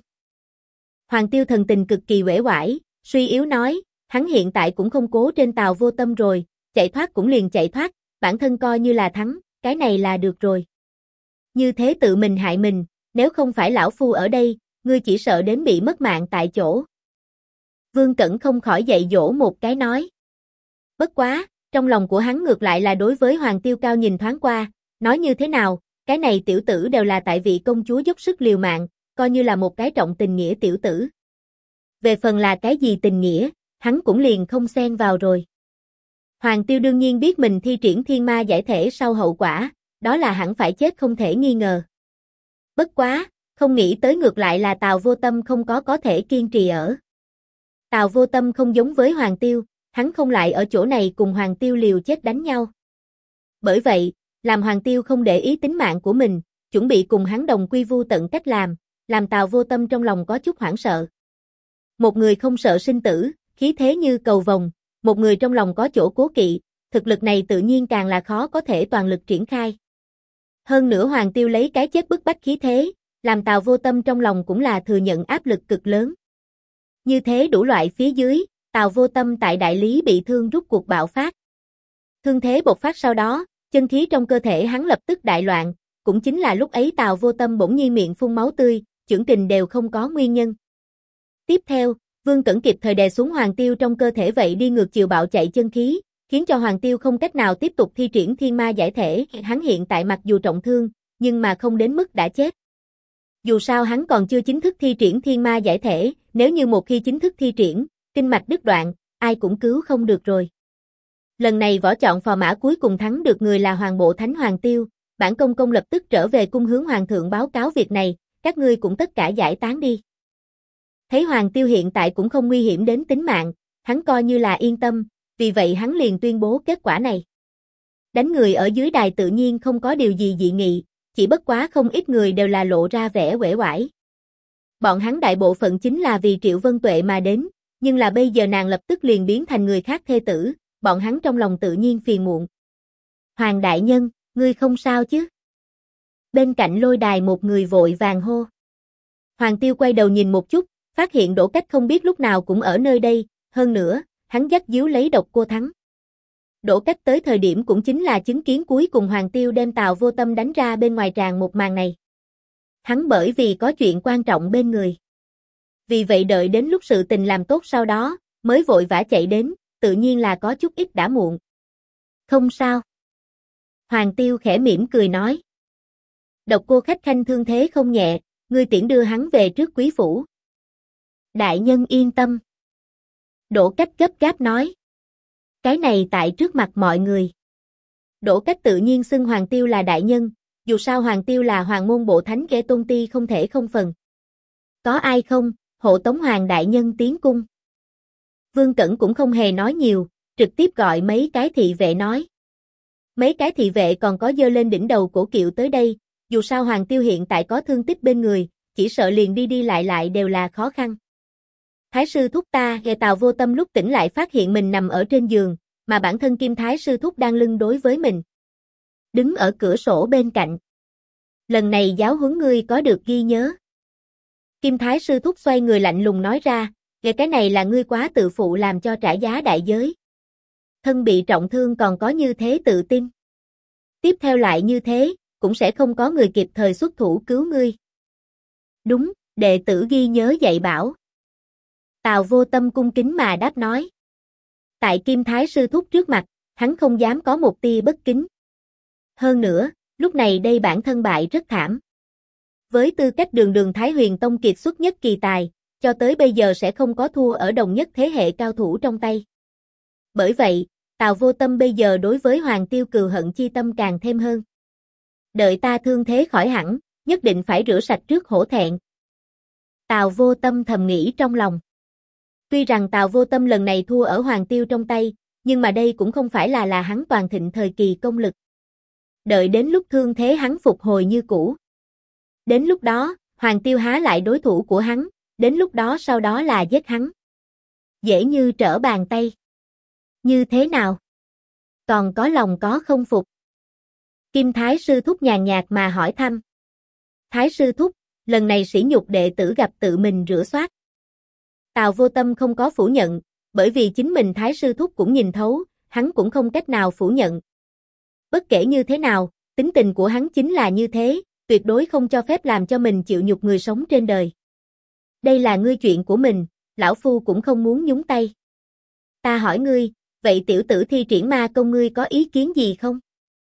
Hoàng Tiêu thần tình cực kỳ uể oải, suy yếu nói, hắn hiện tại cũng không cố trên Tào Vô Tâm rồi, chạy thoát cũng liền chạy thoát, bản thân coi như là thắng, cái này là được rồi. Như thế tự mình hại mình, nếu không phải lão phu ở đây, ngươi chỉ sợ đến bị mất mạng tại chỗ. Vương Cẩn không khỏi dạy dỗ một cái nói. Bất quá, trong lòng của hắn ngược lại là đối với Hoàng Tiêu cao nhìn thoáng qua, nói như thế nào, cái này tiểu tử đều là tại vị công chúa dốc sức liều mạng, coi như là một cái trọng tình nghĩa tiểu tử. Về phần là cái gì tình nghĩa, hắn cũng liền không xen vào rồi. Hoàng Tiêu đương nhiên biết mình thi triển thiên ma giải thể sau hậu quả, đó là hẳn phải chết không thể nghi ngờ. Bất quá, không nghĩ tới ngược lại là Tào Vô Tâm không có thể kiên trì ở. Tào Vô Tâm không giống với Hoàng Tiêu, hắn không lại ở chỗ này cùng Hoàng Tiêu liều chết đánh nhau. Bởi vậy, làm Hoàng Tiêu không để ý tính mạng của mình, chuẩn bị cùng hắn đồng quy vu tận cách làm Tào Vô Tâm trong lòng có chút hoảng sợ. Một người không sợ sinh tử, khí thế như cầu vồng, một người trong lòng có chỗ cố kỵ, thực lực này tự nhiên càng là khó có thể toàn lực triển khai. Hơn nữa Hoàng Tiêu lấy cái chết bức bách khí thế, làm Tào Vô Tâm trong lòng cũng là thừa nhận áp lực cực lớn. Như thế đủ loại phía dưới, Tào Vô Tâm tại đại lý bị thương rút cuộc bạo phát. Thương thế bộc phát sau đó, chân khí trong cơ thể hắn lập tức đại loạn, cũng chính là lúc ấy Tào Vô Tâm bỗng nhiên miệng phun máu tươi, chưởng kình đều không có nguyên nhân. Tiếp theo, Vương Cẩn kịp thời đè xuống Hoàng Tiêu trong cơ thể vậy đi ngược chiều bạo chạy chân khí, khiến cho Hoàng Tiêu không cách nào tiếp tục thi triển thiên ma giải thể, hắn hiện tại mặc dù trọng thương, nhưng mà không đến mức đã chết. Dù sao hắn còn chưa chính thức thi triển thiên ma giải thể, nếu như một khi chính thức thi triển, kinh mạch đứt đoạn, ai cũng cứu không được rồi. Lần này võ chọn phò mã cuối cùng thắng được người là Hoàng Bộ Thánh Hoàng Tiêu, bản công công lập tức trở về cung hướng Hoàng thượng báo cáo việc này, các ngươi cũng tất cả giải tán đi. Thấy Hoàng Tiêu hiện tại cũng không nguy hiểm đến tính mạng, hắn coi như là yên tâm, vì vậy hắn liền tuyên bố kết quả này. Đánh người ở dưới đài tự nhiên không có điều gì dị nghị, chỉ bất quá không ít người đều là lộ ra vẻ uể oải. Bọn hắn đại bộ phận chính là vì Triệu Vân Tuệ mà đến, nhưng là bây giờ nàng lập tức liền biến thành người khác thê tử, bọn hắn trong lòng tự nhiên phiền muộn. Hoàng đại nhân, ngươi không sao chứ? Bên cạnh lôi đài một người vội vàng hô. Hoàng Tiêu quay đầu nhìn một chút, phát hiện Đỗ Cách không biết lúc nào cũng ở nơi đây, hơn nữa, hắn dắt díu lấy Độc Cô thắng. Đỗ Cách tới thời điểm cũng chính là chứng kiến cuối cùng Hoàng Tiêu đem Tào Vô Tâm đánh ra bên ngoài tràng một màn này. Hắn bởi vì có chuyện quan trọng bên người. Vì vậy đợi đến lúc sự tình làm tốt sau đó, mới vội vã chạy đến, tự nhiên là có chút ít đã muộn. Không sao. Hoàng Tiêu khẽ mỉm cười nói. Độc Cô khách khanh thương thế không nhẹ, ngươi tiễn đưa hắn về trước quý phủ. Đại nhân yên tâm. Đỗ Cách gấp gáp nói. Cái này tại trước mặt mọi người. Đỗ Cách tự nhiên xưng Hoàng Tiêu là đại nhân, dù sao Hoàng Tiêu là Hoàng môn bộ thánh kẻ tôn ti không thể không phần. Có ai không, hộ tống Hoàng đại nhân tiến cung. Vương Cẩn cũng không hề nói nhiều, trực tiếp gọi mấy cái thị vệ nói. Mấy cái thị vệ còn có giơ lên đỉnh đầu cổ kiệu tới đây, dù sao Hoàng Tiêu hiện tại có thương tích bên người, chỉ sợ liền đi đi lại đều là khó khăn. Thái sư thúc ta, nghe Tào Vô Tâm lúc tỉnh lại phát hiện mình nằm ở trên giường, mà bản thân Kim Thái sư thúc đang lưng đối với mình. Đứng ở cửa sổ bên cạnh. Lần này giáo huấn ngươi có được ghi nhớ. Kim Thái sư thúc xoay người lạnh lùng nói ra, nghe cái này là ngươi quá tự phụ làm cho trả giá đại giới. Thân bị trọng thương còn có như thế tự tin. Tiếp theo lại như thế, cũng sẽ không có người kịp thời xuất thủ cứu ngươi. Đúng, đệ tử ghi nhớ dạy bảo. Tào Vô Tâm cung kính mà đáp nói. Tại Kim Thái sư thúc trước mặt, hắn không dám có một tia bất kính. Hơn nữa, lúc này đây bản thân bại rất thảm. Với tư cách đường Thái Huyền Tông kiệt xuất nhất kỳ tài, cho tới bây giờ sẽ không có thua ở đồng nhất thế hệ cao thủ trong tay. Bởi vậy, Tào Vô Tâm bây giờ đối với Hoàng Tiêu cừu hận chi tâm càng thêm hơn. Đợi ta thương thế khỏi hẳn, nhất định phải rửa sạch trước hổ thẹn. Tào Vô Tâm thầm nghĩ trong lòng. Tuy rằng Tào Vô Tâm lần này thua ở Hoàng Tiêu trong tay, nhưng mà đây cũng không phải là hắn toàn thịnh thời kỳ công lực. Đợi đến lúc thương thế hắn phục hồi như cũ. Đến lúc đó, Hoàng Tiêu há lại đối thủ của hắn, đến lúc đó sau đó là giết hắn. Dễ như trở bàn tay. Như thế nào? Còn có lòng có không phục? Kim Thái sư thúc nhàn nhạt mà hỏi thăm. Thái sư thúc, lần này sỉ nhục đệ tử gặp tự mình rửa soát. Tào Vô Tâm không có phủ nhận, bởi vì chính mình Thái sư thúc cũng nhìn thấu, hắn cũng không cách nào phủ nhận. Bất kể như thế nào, tính tình của hắn chính là như thế, tuyệt đối không cho phép làm cho mình chịu nhục người sống trên đời. Đây là ngươi chuyện của mình, lão phu cũng không muốn nhúng tay. Ta hỏi ngươi, vậy tiểu tử thi triển ma công ngươi có ý kiến gì không?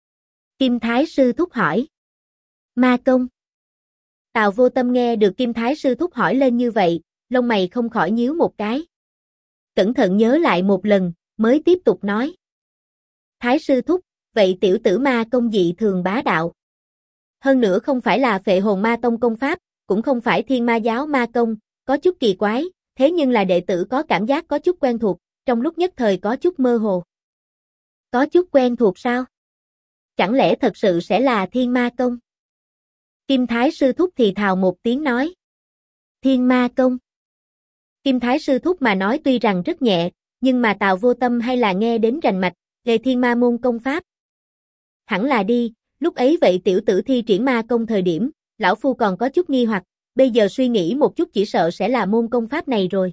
Kim Thái sư thúc hỏi. Ma công. Tào Vô Tâm nghe được Kim Thái sư thúc hỏi lên như vậy, lông mày không khỏi nhíu một cái. Cẩn thận nhớ lại một lần, mới tiếp tục nói. Thái sư thúc, vậy tiểu tử ma công dị thường bá đạo. Hơn nữa không phải là Phệ Hồn Ma Tông công pháp, cũng không phải Thiên Ma giáo ma công, có chút kỳ quái, thế nhưng là đệ tử có cảm giác có chút quen thuộc, trong lúc nhất thời có chút mơ hồ. Có chút quen thuộc sao? Chẳng lẽ thật sự sẽ là Thiên Ma công? Kim Thái sư thúc thì thào một tiếng nói. Thiên Ma công. Kim Thái sư thúc mà nói tuy rằng rất nhẹ, nhưng mà Tào Vô Tâm hay là nghe đến rành mạch, về Thiên Ma môn công pháp. Hẳn là đi, lúc ấy vậy tiểu tử thi triển ma công thời điểm, lão phu còn có chút nghi hoặc, bây giờ suy nghĩ một chút chỉ sợ sẽ là môn công pháp này rồi.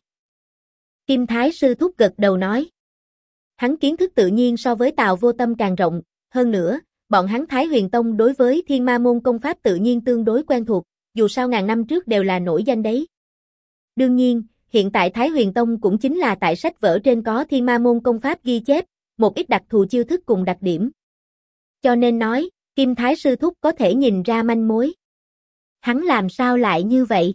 Kim Thái sư thúc gật đầu nói. Hắn kiến thức tự nhiên so với Tào Vô Tâm càng rộng, hơn nữa, bọn hắn Thái Huyền Tông đối với Thiên Ma môn công pháp tự nhiên tương đối quen thuộc, dù sao ngàn năm trước đều là nổi danh đấy. Đương nhiên, hiện tại Thái Huyền Tông cũng chính là tại sách vở trên có Thiên Ma môn công pháp ghi chép, một ít đặc thù chiêu thức cùng đặc điểm. Cho nên nói, Kim Thái sư thúc có thể nhìn ra manh mối. Hắn làm sao lại như vậy?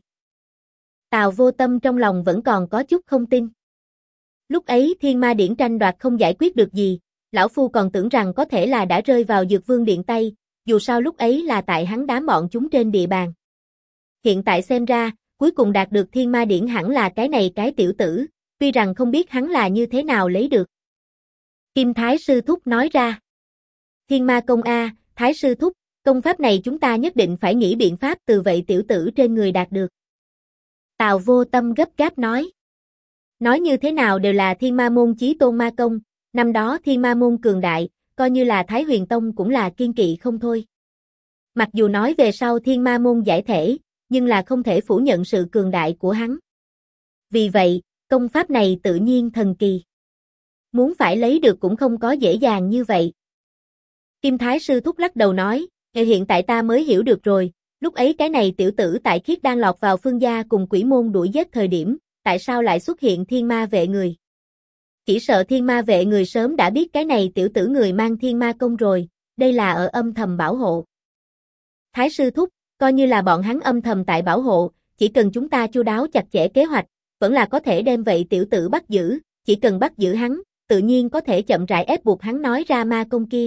Tào Vô Tâm trong lòng vẫn còn có chút không tin. Lúc ấy Thiên Ma Điển tranh đoạt không giải quyết được gì, lão phu còn tưởng rằng có thể là đã rơi vào Dược Vương Điện tay, dù sao lúc ấy là tại hắn đám bọn chúng trên địa bàn. Hiện tại xem ra, cuối cùng đạt được Thiên Ma Điển hẳn là cái này cái tiểu tử, tuy rằng không biết hắn là như thế nào lấy được. Kim Thái sư thúc nói ra. Thiên Ma công a, Thái sư thúc, công pháp này chúng ta nhất định phải nghĩ biện pháp từ vậy tiểu tử trên người đạt được. Tào Vô Tâm gấp gáp nói. Nói như thế nào đều là Thiên Ma môn chí tôn ma công, năm đó Thiên Ma môn cường đại, coi như là Thái Huyền Tông cũng là kiên kỵ không thôi. Mặc dù nói về sau Thiên Ma môn giải thể, nhưng là không thể phủ nhận sự cường đại của hắn. Vì vậy, công pháp này tự nhiên thần kỳ. Muốn phải lấy được cũng không có dễ dàng như vậy. Kim Thái sư thúc lắc đầu nói, hiện tại ta mới hiểu được rồi, lúc ấy cái này tiểu tử tại Khiết đang lọt vào Phương gia cùng Quỷ môn đuổi giết thời điểm, tại sao lại xuất hiện Thiên Ma vệ người? Chỉ sợ Thiên Ma vệ người sớm đã biết cái này tiểu tử người mang Thiên Ma công rồi, đây là ở âm thầm bảo hộ. Thái sư thúc, coi như là bọn hắn âm thầm tại bảo hộ, chỉ cần chúng ta chu đáo chặt chẽ kế hoạch, vẫn là có thể đem vậy tiểu tử bắt giữ, chỉ cần bắt giữ hắn, tự nhiên có thể chậm rãi ép buộc hắn nói ra ma công kia.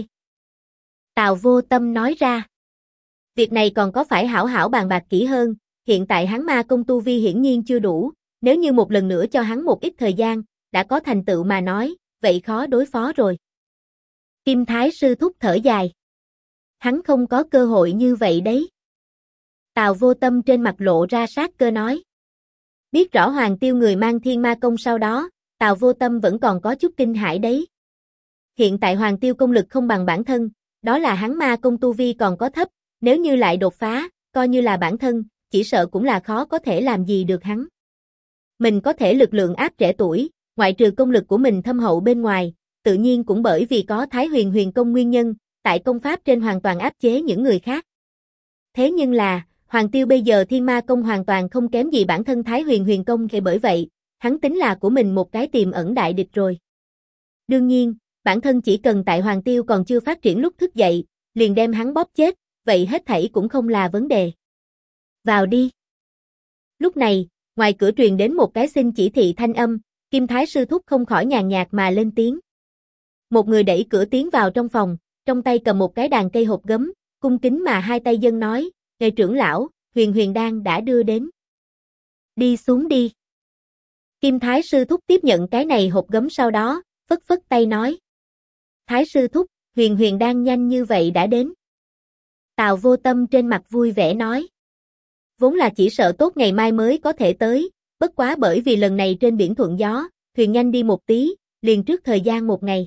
Tào Vô Tâm nói ra. Việc này còn có phải hảo hảo bàn bạc kỹ hơn, hiện tại hắn ma công tu vi hiển nhiên chưa đủ, nếu như một lần nữa cho hắn một ít thời gian, đã có thành tựu mà nói, vậy khó đối phó rồi. Kim Thái sư thúc thở dài. Hắn không có cơ hội như vậy đấy. Tào Vô Tâm trên mặt lộ ra sát cơ nói. Biết rõ Hoàng Tiêu người mang Thiên Ma công sau đó, Tào Vô Tâm vẫn còn có chút kinh hãi đấy. Hiện tại Hoàng Tiêu công lực không bằng bản thân, đó là hắn ma công tu vi còn có thấp, nếu như lại đột phá, coi như là bản thân, chỉ sợ cũng là khó có thể làm gì được hắn. Mình có thể lực lượng áp trẻ tuổi, ngoại trừ công lực của mình thâm hậu bên ngoài, tự nhiên cũng bởi vì có Thái Huyền Huyền công nguyên nhân, tại công pháp trên hoàn toàn áp chế những người khác. Thế nhưng là, Hoàng Tiêu bây giờ Thiên Ma công hoàn toàn không kém gì bản thân Thái Huyền Huyền công, thì bởi vậy, hắn tính là của mình một cái tiềm ẩn đại địch rồi. Đương nhiên, bản thân chỉ cần tại Hoàng Tiêu còn chưa phát triển lúc thức dậy, liền đem hắn bóp chết, vậy hết thảy cũng không là vấn đề. Vào đi. Lúc này, ngoài cửa truyền đến một cái xin chỉ thị thanh âm, Kim Thái sư thúc không khỏi nhàn nhạt mà lên tiếng. Một người đẩy cửa tiến vào trong phòng, trong tay cầm một cái đàn cây hộp gấm, cung kính mà hai tay dâng nói, "Ngài trưởng lão, Huyền Huyền đan đã đưa đến. Đi xuống đi." Kim Thái sư thúc tiếp nhận cái này hộp gấm sau đó, phất phất tay nói. Thái sư thúc, Huyền Huyền đan nhanh như vậy đã đến. Tào Vô Tâm trên mặt vui vẻ nói. Vốn là chỉ sợ tốt ngày mai mới có thể tới, bất quá bởi vì lần này trên biển thuận gió, thuyền nhanh đi một tí, liền trước thời gian một ngày.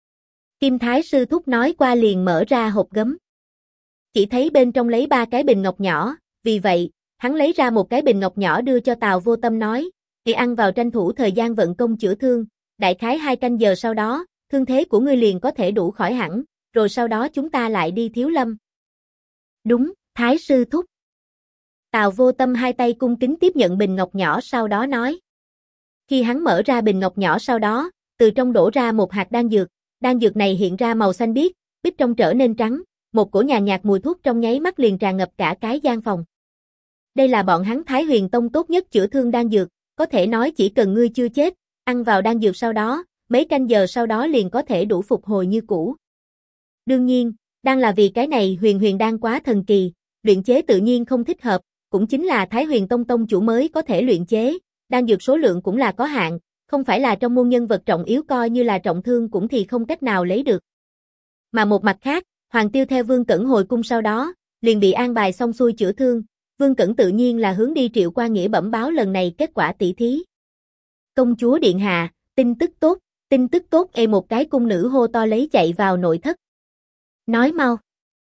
Kim Thái sư thúc nói qua liền mở ra hộp gấm. Chỉ thấy bên trong lấy 3 cái bình ngọc nhỏ, vì vậy, hắn lấy ra một cái bình ngọc nhỏ đưa cho Tào Vô Tâm nói, "Đi ăn vào tranh thủ thời gian vận công chữa thương, đại khái 2 canh giờ sau đó, thương thế của ngươi liền có thể đủ khỏi hẳn, rồi sau đó chúng ta lại đi Thiếu Lâm." Đúng, Thái sư thúc. Tào Vô Tâm hai tay cung kính tiếp nhận bình ngọc nhỏ sau đó nói. Khi hắn mở ra bình ngọc nhỏ sau đó, từ trong đổ ra một hạt đan dược này hiện ra màu xanh biếc, bít trong trở nên trắng, một cổ nhàn nhạt mùi thuốc trong nháy mắt liền tràn ngập cả cái gian phòng. Đây là bọn hắn Thái Huyền Tông tốt nhất chữa thương đan dược, có thể nói chỉ cần ngươi chưa chết, ăn vào đan dược sau đó, mấy canh giờ sau đó liền có thể đủ phục hồi như cũ. Đương nhiên, đang là vì cái này Huyền Huyền đan quá thần kỳ, luyện chế tự nhiên không thích hợp, cũng chính là Thái Huyền Tông tông chủ mới có thể luyện chế, đan dược số lượng cũng là có hạn, không phải là trong môn nhân vật trọng yếu coi như là trọng thương cũng thì không cách nào lấy được. Mà một mặt khác, Hoàng Tiêu theo Vương Cẩn hồi cung sau đó, liền bị an bài xong xuôi chữa thương, Vương Cẩn tự nhiên là hướng đi Triệu Qua Nghĩa bẩm báo lần này kết quả tỷ thí. Công chúa điện hạ, tin tức tốt một cái cung nữ hô to lấy chạy vào nội thất. Nói mau.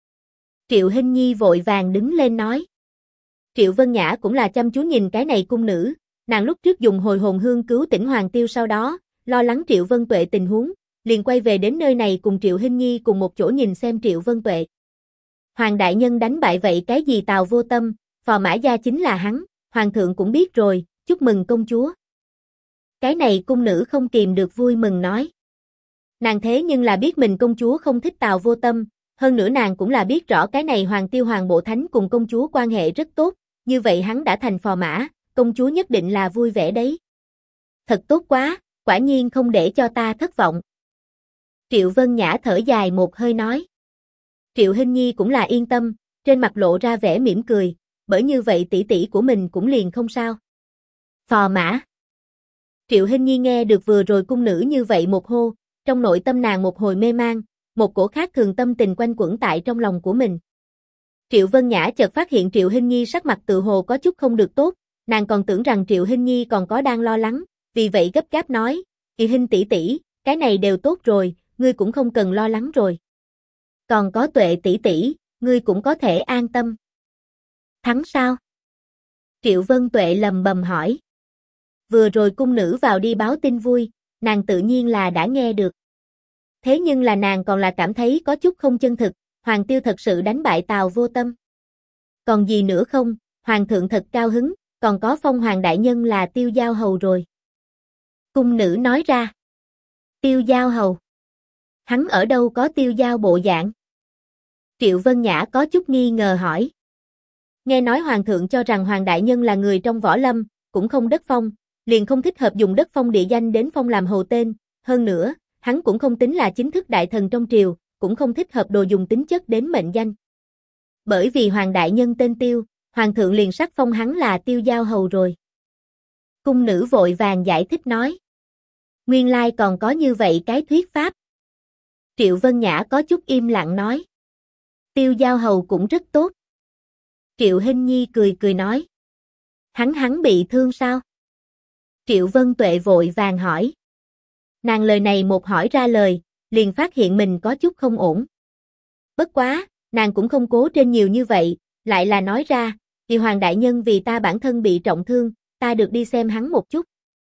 Triệu Hinh Nhi vội vàng đứng lên nói. Triệu Vân Nhã cũng là chăm chú nhìn cái này cung nữ, nàng lúc trước dùng hồi hồn hương cứu tỉnh Hoàng Tiêu sau đó, lo lắng Triệu Vân Tuệ tình huống, liền quay về đến nơi này cùng Triệu Hinh Nhi cùng một chỗ nhìn xem Triệu Vân Tuệ. Hoàng đại nhân đánh bại vậy cái gì Tào Vô Tâm, phò mã gia chính là hắn, hoàng thượng cũng biết rồi, chúc mừng công chúa. Cái này cung nữ không kìm được vui mừng nói. Nàng thế nhưng là biết mình công chúa không thích Tào Vô Tâm, hơn nữa nàng cũng là biết rõ cái này Hoàng Tiêu Hoàng Bộ Thánh cùng công chúa quan hệ rất tốt, như vậy hắn đã thành phò mã, công chúa nhất định là vui vẻ đấy. Thật tốt quá, quả nhiên không để cho ta thất vọng. Triệu Vân Nhã thở dài một hơi nói. Triệu Hinh Nhi cũng là yên tâm, trên mặt lộ ra vẻ mỉm cười, bởi như vậy tỷ tỷ của mình cũng liền không sao. Phò mã. Triệu Hinh Nhi nghe được vừa rồi cung nữ như vậy một hô, trong nội tâm nàng một hồi mê mang, một cổ khác thường tâm tình quanh quẩn tại trong lòng của mình. Triệu Vân Nhã chợt phát hiện Triệu Hinh Nhi sắc mặt tự hồ có chút không được tốt, nàng còn tưởng rằng Triệu Hinh Nhi còn có đang lo lắng, vì vậy gấp gáp nói, Kỳ Hinh tỷ tỷ, cái này đều tốt rồi, ngươi cũng không cần lo lắng rồi. Còn có Tuệ tỷ tỷ, ngươi cũng có thể an tâm. Thắng sao? Triệu Vân Tuệ lầm bầm hỏi. Vừa rồi cung nữ vào đi báo tin vui, nàng tự nhiên là đã nghe được. Thế nhưng là nàng còn là cảm thấy có chút không chân thực, Hoàng Tiêu thật sự đánh bại Tào Vô Tâm. Còn gì nữa không, Hoàng thượng thật cao hứng, còn có phong hoàng đại nhân là Tiêu Giao Hầu rồi. Cung nữ nói ra. Tiêu Giao Hầu. Hắn ở đâu có Tiêu Giao bộ dạng? Triệu Vân Nhã có chút nghi ngờ hỏi. Nghe nói Hoàng thượng cho rằng Hoàng đại nhân là người trong võ lâm, cũng không đất phong, liền không thích hợp dùng đất phong địa danh đến phong làm hầu tên, hơn nữa, hắn cũng không tính là chính thức đại thần trong triều, cũng không thích hợp đồ dùng tính chất đến mệnh danh. Bởi vì Hoàng đại nhân tên Tiêu, Hoàng thượng liền sắc phong hắn là Tiêu Giao Hầu rồi. Cung nữ vội vàng giải thích nói. Nguyên lai còn có như vậy cái thuyết pháp. Triệu Vân Nhã có chút im lặng nói. Tiêu Giao Hầu cũng rất tốt. Triệu Hinh Nhi cười cười nói. Hắn bị thương sao? Triệu Vân Tuệ vội vàng hỏi. Nàng lời này một hỏi ra lời, liền phát hiện mình có chút không ổn. Bất quá, nàng cũng không cố trên nhiều như vậy, lại là nói ra, Kỳ Hoàng đại nhân vì ta bản thân bị trọng thương, ta được đi xem hắn một chút.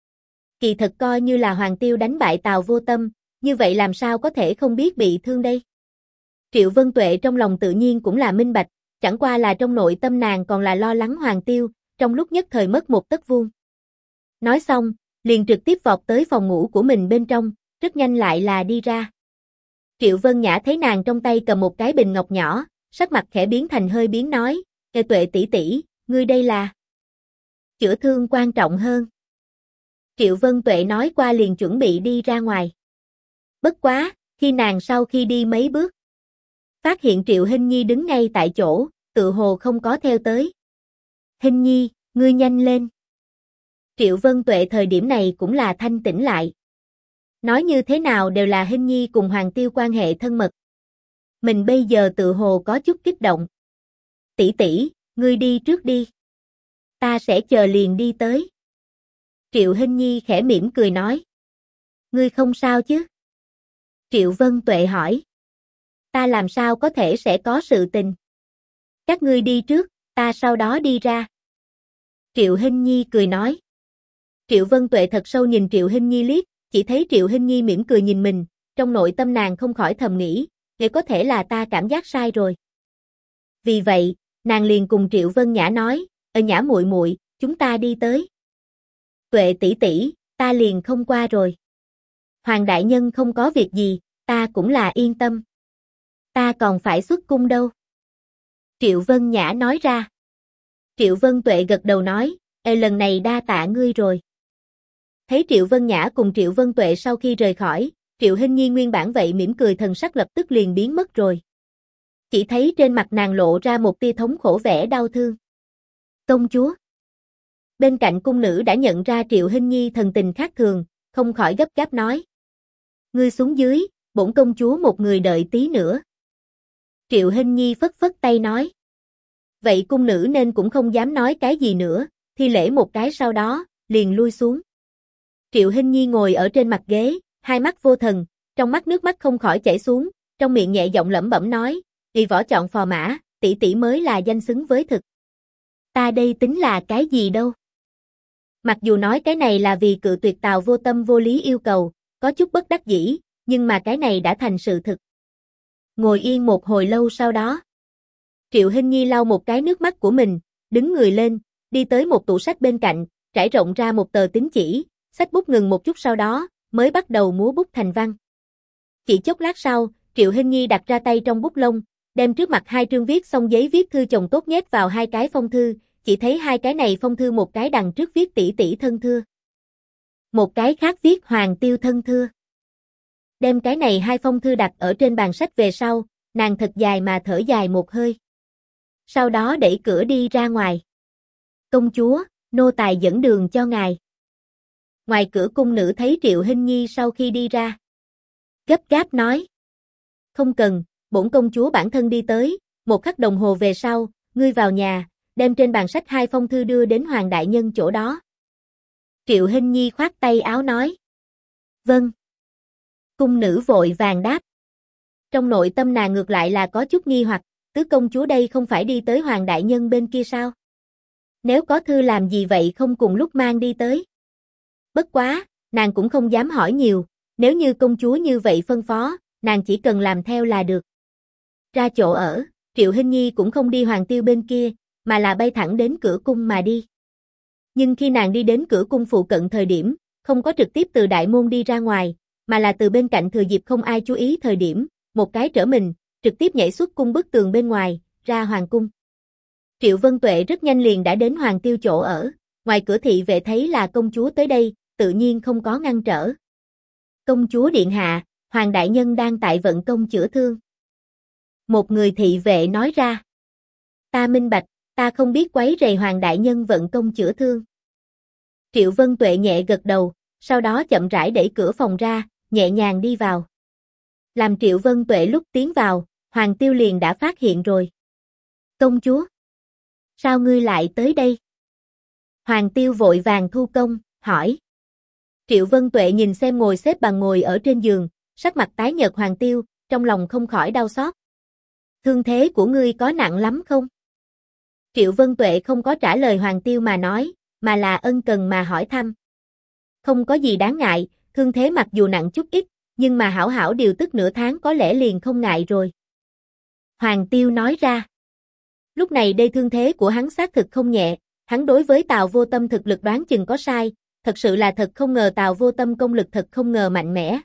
Kỳ thật coi như là Hoàng Tiêu đánh bại Tào Vô Tâm, như vậy làm sao có thể không biết bị thương đây? Triệu Vân Tuệ trong lòng tự nhiên cũng là minh bạch, chẳng qua là trong nội tâm nàng còn là lo lắng Hoàng Tiêu, trong lúc nhất thời mất một tấc vuông. Nói xong, liền trực tiếp vọt tới phòng ngủ của mình bên trong, rất nhanh lại là đi ra. Triệu Vân Nhã thấy nàng trong tay cầm một cái bình ngọc nhỏ, sắc mặt khẽ biến thành hơi biến nói, Ê Tuệ tỷ tỷ, ngươi đây là chữa thương quan trọng hơn. Triệu Vân Tuệ nói qua liền chuẩn bị đi ra ngoài. Bất quá, khi nàng sau khi đi mấy bước, phát hiện Triệu Hinh Nhi đứng ngay tại chỗ, tự hồ không có theo tới. Hinh Nhi, ngươi nhanh lên. Triệu Vân Tuệ thời điểm này cũng là thanh tỉnh lại. Nói như thế nào đều là Hinh Nhi cùng Hoàng Tiêu quan hệ thân mật. Mình bây giờ tự hồ có chút kích động. Tỷ tỷ, ngươi đi trước đi. Ta sẽ chờ liền đi tới. Triệu Hinh Nhi khẽ mỉm cười nói. Ngươi không sao chứ? Triệu Vân Tuệ hỏi. Ta làm sao có thể sẽ có sự tình? Các ngươi đi trước, ta sau đó đi ra. Triệu Hinh Nhi cười nói. Triệu Vân Tuệ thật sâu nhìn Triệu Hinh Nhi liếc, chỉ thấy Triệu Hinh Nhi mỉm cười nhìn mình, trong nội tâm nàng không khỏi thầm nghĩ, để có thể là ta cảm giác sai rồi. Vì vậy, nàng liền cùng Triệu Vân Nhã nói, Nhã muội muội, chúng ta đi tới. Tuệ tỷ tỷ, ta liền không qua rồi. Hoàng đại nhân không có việc gì, ta cũng là yên tâm. Ta còn phải xuất cung đâu. Triệu Vân Nhã nói ra. Triệu Vân Tuệ gật đầu nói, lần này đa tạ ngươi rồi. Thấy Triệu Vân Nhã cùng Triệu Vân Tuệ sau khi rời khỏi, Triệu Hinh Nhi nguyên bản vậy mỉm cười thần sắc lập tức liền biến mất rồi. Chỉ thấy trên mặt nàng lộ ra một tia thống khổ vẻ đau thương. Công chúa. Bên cạnh cung nữ đã nhận ra Triệu Hinh Nhi thần tình khác thường, không khỏi gấp gáp nói. Ngươi xuống dưới, bổn công chúa một người đợi tí nữa. Triệu Hinh Nhi phất phất tay nói. Vậy cung nữ nên cũng không dám nói cái gì nữa, thi lễ một cái sau đó, liền lui xuống. Triệu Hinh Nhi ngồi ở trên mặt ghế, hai mắt vô thần, trong mắt nước mắt không khỏi chảy xuống, trong miệng nhẹ giọng lẩm bẩm nói, vì võ chọn phò mã, tỷ tỷ mới là danh xứng với thực. Ta đây tính là cái gì đâu? Mặc dù nói cái này là vì cự tuyệt Tào Vô Tâm vô lý yêu cầu, có chút bất đắc dĩ, nhưng mà cái này đã thành sự thực. Ngồi yên một hồi lâu sau đó, Triệu Hinh Nhi lau một cái nước mắt của mình, đứng người lên, đi tới một tủ sách bên cạnh, trải rộng ra một tờ tín chỉ, xách bút ngừng một chút sau đó, mới bắt đầu múa bút thành văn. Chỉ chốc lát sau, Triệu Hinh Nhi đặt ra tay trong bút lông, đem trước mặt hai trương viết xong giấy viết thư chồng tốt nhét vào hai cái phong thư, chỉ thấy hai cái này phong thư một cái đằng trước viết tỷ tỷ thân thưa. Một cái khác viết Hoàng Tiêu thân thưa. Đem cái này hai phong thư đặt ở trên bàn sách về sau, nàng thật dài mà thở dài một hơi. Sau đó đẩy cửa đi ra ngoài. Công chúa, nô tài dẫn đường cho ngài. Ngoài cửa cung nữ thấy Triệu Hinh Nhi sau khi đi ra. Gấp gáp nói. Không cần, bổn công chúa bản thân đi tới, một khắc đồng hồ về sau, ngươi vào nhà, đem trên bàn sách hai phong thư đưa đến Hoàng đại nhân chỗ đó. Triệu Hinh Nhi khoát tay áo nói. Vâng. Cung nữ vội vàng đáp. Trong nội tâm nàng ngược lại là có chút nghi hoặc, tứ công chúa đây không phải đi tới Hoàng đại nhân bên kia sao? Nếu có thư làm gì vậy không cùng lúc mang đi tới? Bất quá, nàng cũng không dám hỏi nhiều, nếu như công chúa như vậy phân phó, nàng chỉ cần làm theo là được. Ra chỗ ở, Triệu Hinh Nhi cũng không đi Hoàng Tiêu bên kia, mà là bay thẳng đến cửa cung mà đi. Nhưng khi nàng đi đến cửa cung phụ cận thời điểm, không có trực tiếp từ đại môn đi ra ngoài, mà là từ bên cạnh thừa dịp không ai chú ý thời điểm, một cái trở mình, trực tiếp nhảy xuất cung bức tường bên ngoài, ra hoàng cung. Triệu Vân Tuệ rất nhanh liền đã đến Hoàng Tiêu chỗ ở, ngoài cửa thị vệ thấy là công chúa tới đây, tự nhiên không có ngăn trở. Công chúa điện hạ, Hoàng đại nhân đang tại vận công chữa thương. Một người thị vệ nói ra. Ta minh bạch, ta không biết quấy rầy Hoàng đại nhân vận công chữa thương. Triệu Vân Tuệ nhẹ gật đầu, sau đó chậm rãi đẩy cửa phòng ra, nhẹ nhàng đi vào. Làm Triệu Vân Tuệ lúc tiến vào, Hoàng Tiêu liền đã phát hiện rồi. Công chúa, sao ngươi lại tới đây? Hoàng Tiêu vội vàng thu công, hỏi. Triệu Vân Tuệ nhìn xem ngồi xếp bằng ngồi ở trên giường, sắc mặt tái nhợt Hoàng Tiêu, trong lòng không khỏi đau xót. Thương thế của ngươi có nặng lắm không? Triệu Vân Tuệ không có trả lời Hoàng Tiêu mà nói, mà là ân cần mà hỏi thăm. Không có gì đáng ngại, thương thế mặc dù nặng chút ít, nhưng mà hảo hảo điều tức nửa tháng có lẽ liền không ngại rồi. Hoàng Tiêu nói ra. Lúc này đây thương thế của hắn xác thực không nhẹ, hắn đối với Tào Vô Tâm thực lực đoán chừng có sai, thật sự là thật không ngờ Tào Vô Tâm công lực thật không ngờ mạnh mẽ.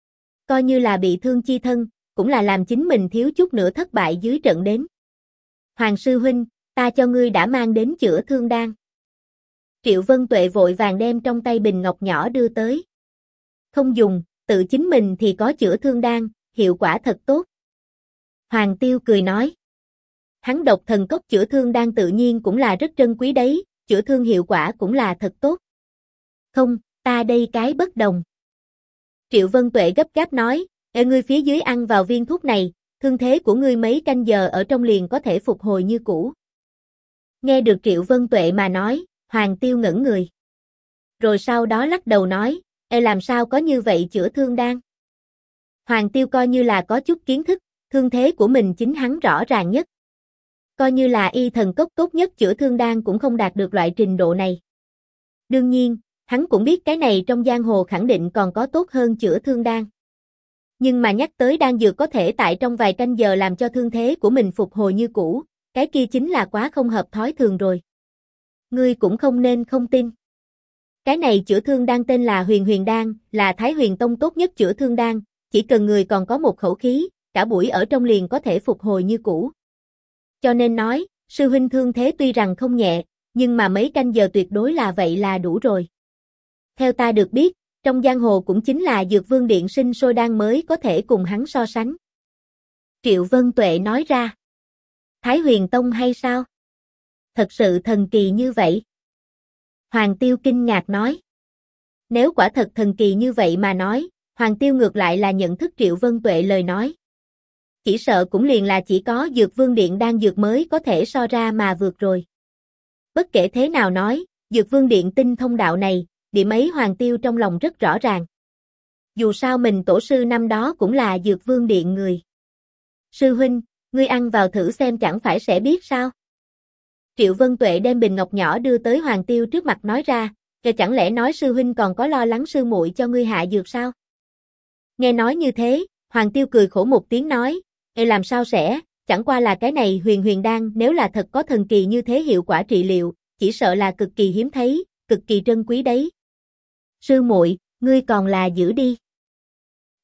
Coi như là bị thương chi thân, cũng là làm chính mình thiếu chút nữa thất bại dưới trận đến. Hoàng sư huynh, ta cho ngươi đã mang đến chữa thương đan. Triệu Vân Tuệ vội vàng đem trong tay bình ngọc nhỏ đưa tới. Không dùng, tự chính mình thì có chữa thương đan, hiệu quả thật tốt. Hoàng Tiêu cười nói. Hắn độc thần cốc chữa thương đan tự nhiên cũng là rất trân quý đấy, chữa thương hiệu quả cũng là thật tốt. Không, ta đây cái bất đồng. Triệu Vân Tuệ gấp gáp nói, ê ngươi phía dưới ăn vào viên thuốc này, thương thế của ngươi mấy canh giờ ở trong liền có thể phục hồi như cũ. Nghe được Triệu Vân Tuệ mà nói, Hoàng Tiêu ngẩn người. Rồi sau đó lắc đầu nói, ê làm sao có như vậy chữa thương đan? Hoàng Tiêu coi như là có chút kiến thức, thương thế của mình chính hắn rõ ràng nhất. Coi như là y thần cốc tốt nhất chữa thương đan cũng không đạt được loại trình độ này. Đương nhiên, hắn cũng biết cái này trong giang hồ khẳng định còn có tốt hơn chữa thương đan. Nhưng mà nhắc tới đan dược có thể tại trong vài canh giờ làm cho thương thế của mình phục hồi như cũ, cái kia chính là quá không hợp thói thường rồi. Ngươi cũng không nên không tin. Cái này chữa thương đan tên là Huyền Huyền đan, là Thái Huyền Tông tốt nhất chữa thương đan, chỉ cần người còn có một khẩu khí, cả buổi ở trong liền có thể phục hồi như cũ. Cho nên nói, sư huynh thương thế tuy rằng không nhẹ, nhưng mà mấy canh giờ tuyệt đối là vậy là đủ rồi. Theo ta được biết, trong giang hồ cũng chính là Dược Vương Điện sinh sôi đan mới có thể cùng hắn so sánh. Triệu Vân Tuệ nói ra. Thái Huyền Tông hay sao? Thật sự thần kỳ như vậy? Hoàng Tiêu kinh ngạc nói. Nếu quả thật thần kỳ như vậy mà nói, Hoàng Tiêu ngược lại là nhận thức Triệu Vân Tuệ lời nói. Chỉ sợ cũng liền là chỉ có Dược Vương Điện đan dược mới có thể so ra mà vượt rồi. Bất kể thế nào nói, Dược Vương Điện tinh thông đạo này, điểm ấy Hoàng Tiêu trong lòng rất rõ ràng. Dù sao mình tổ sư năm đó cũng là Dược Vương Điện người. Sư huynh, ngươi ăn vào thử xem chẳng phải sẽ biết sao? Triệu Vân Tuệ đem bình ngọc nhỏ đưa tới Hoàng Tiêu trước mặt nói ra, kể chẳng lẽ nói sư huynh còn có lo lắng sư muội cho ngươi hạ dược sao? Nghe nói như thế, Hoàng Tiêu cười khổ một tiếng nói, ê làm sao sẽ, chẳng qua là cái này Huyền Huyền đan nếu là thật có thần kỳ như thế hiệu quả trị liệu, chỉ sợ là cực kỳ hiếm thấy, cực kỳ trân quý đấy. Sư muội, ngươi còn là giữ đi.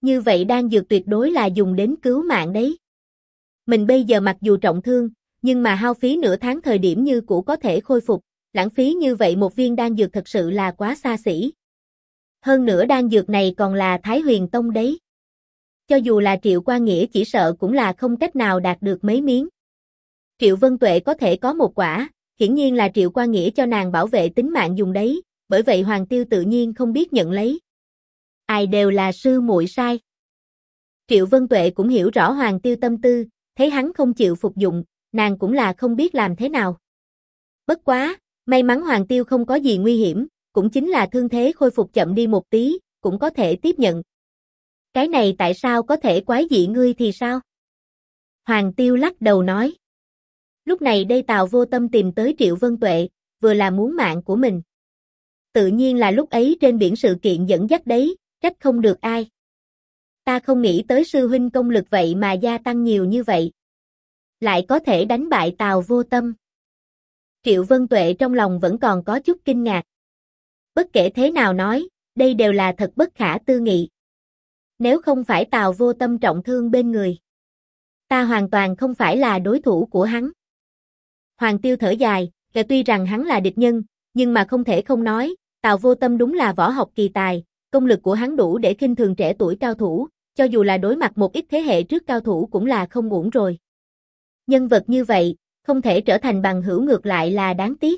Như vậy đan dược tuyệt đối là dùng đến cứu mạng đấy. Mình bây giờ mặc dù trọng thương, nhưng mà hao phí nửa tháng thời điểm như cũ có thể khôi phục, lãng phí như vậy một viên đan dược thật sự là quá xa xỉ. Hơn nữa đan dược này còn là Thái Huyền Tông đấy. Cho dù là Triệu Quan Nghĩa chỉ sợ cũng là không cách nào đạt được mấy miếng. Triệu Vân Tuệ có thể có một quả, hiển nhiên là Triệu Quan Nghĩa cho nàng bảo vệ tính mạng dùng đấy, bởi vậy Hoàng Tiêu tự nhiên không biết nhận lấy. Ai đều là sư muội sai. Triệu Vân Tuệ cũng hiểu rõ Hoàng Tiêu tâm tư, thấy hắn không chịu phục dụng, nàng cũng là không biết làm thế nào. Bất quá, may mắn Hoàng Tiêu không có gì nguy hiểm, cũng chính là thương thế khôi phục chậm đi một tí, cũng có thể tiếp nhận. Cái này tại sao có thể quái dị ngươi thì sao? Hoàng Tiêu lắc đầu nói. Lúc này đây Tào Vô Tâm tìm tới Triệu Vân Tuệ, vừa là muốn mạng của mình. Tự nhiên là lúc ấy trên biển sự kiện dẫn dắt đấy, trách không được ai. Ta không nghĩ tới sư huynh công lực vậy mà gia tăng nhiều như vậy. Lại có thể đánh bại Tào Vô Tâm. Triệu Vân Tuệ trong lòng vẫn còn có chút kinh ngạc. Bất kể thế nào nói, đây đều là thật bất khả tư nghị. Nếu không phải Tào Vô Tâm trọng thương bên người, ta hoàn toàn không phải là đối thủ của hắn. Hoàng Tiêu thở dài, tuy rằng hắn là địch nhân, nhưng mà không thể không nói, Tào Vô Tâm đúng là võ học kỳ tài, công lực của hắn đủ để khinh thường trẻ tuổi cao thủ, cho dù là đối mặt một ít thế hệ trước cao thủ cũng là không uổng rồi. Nhân vật như vậy, không thể trở thành bằng hữu ngược lại là đáng tiếc.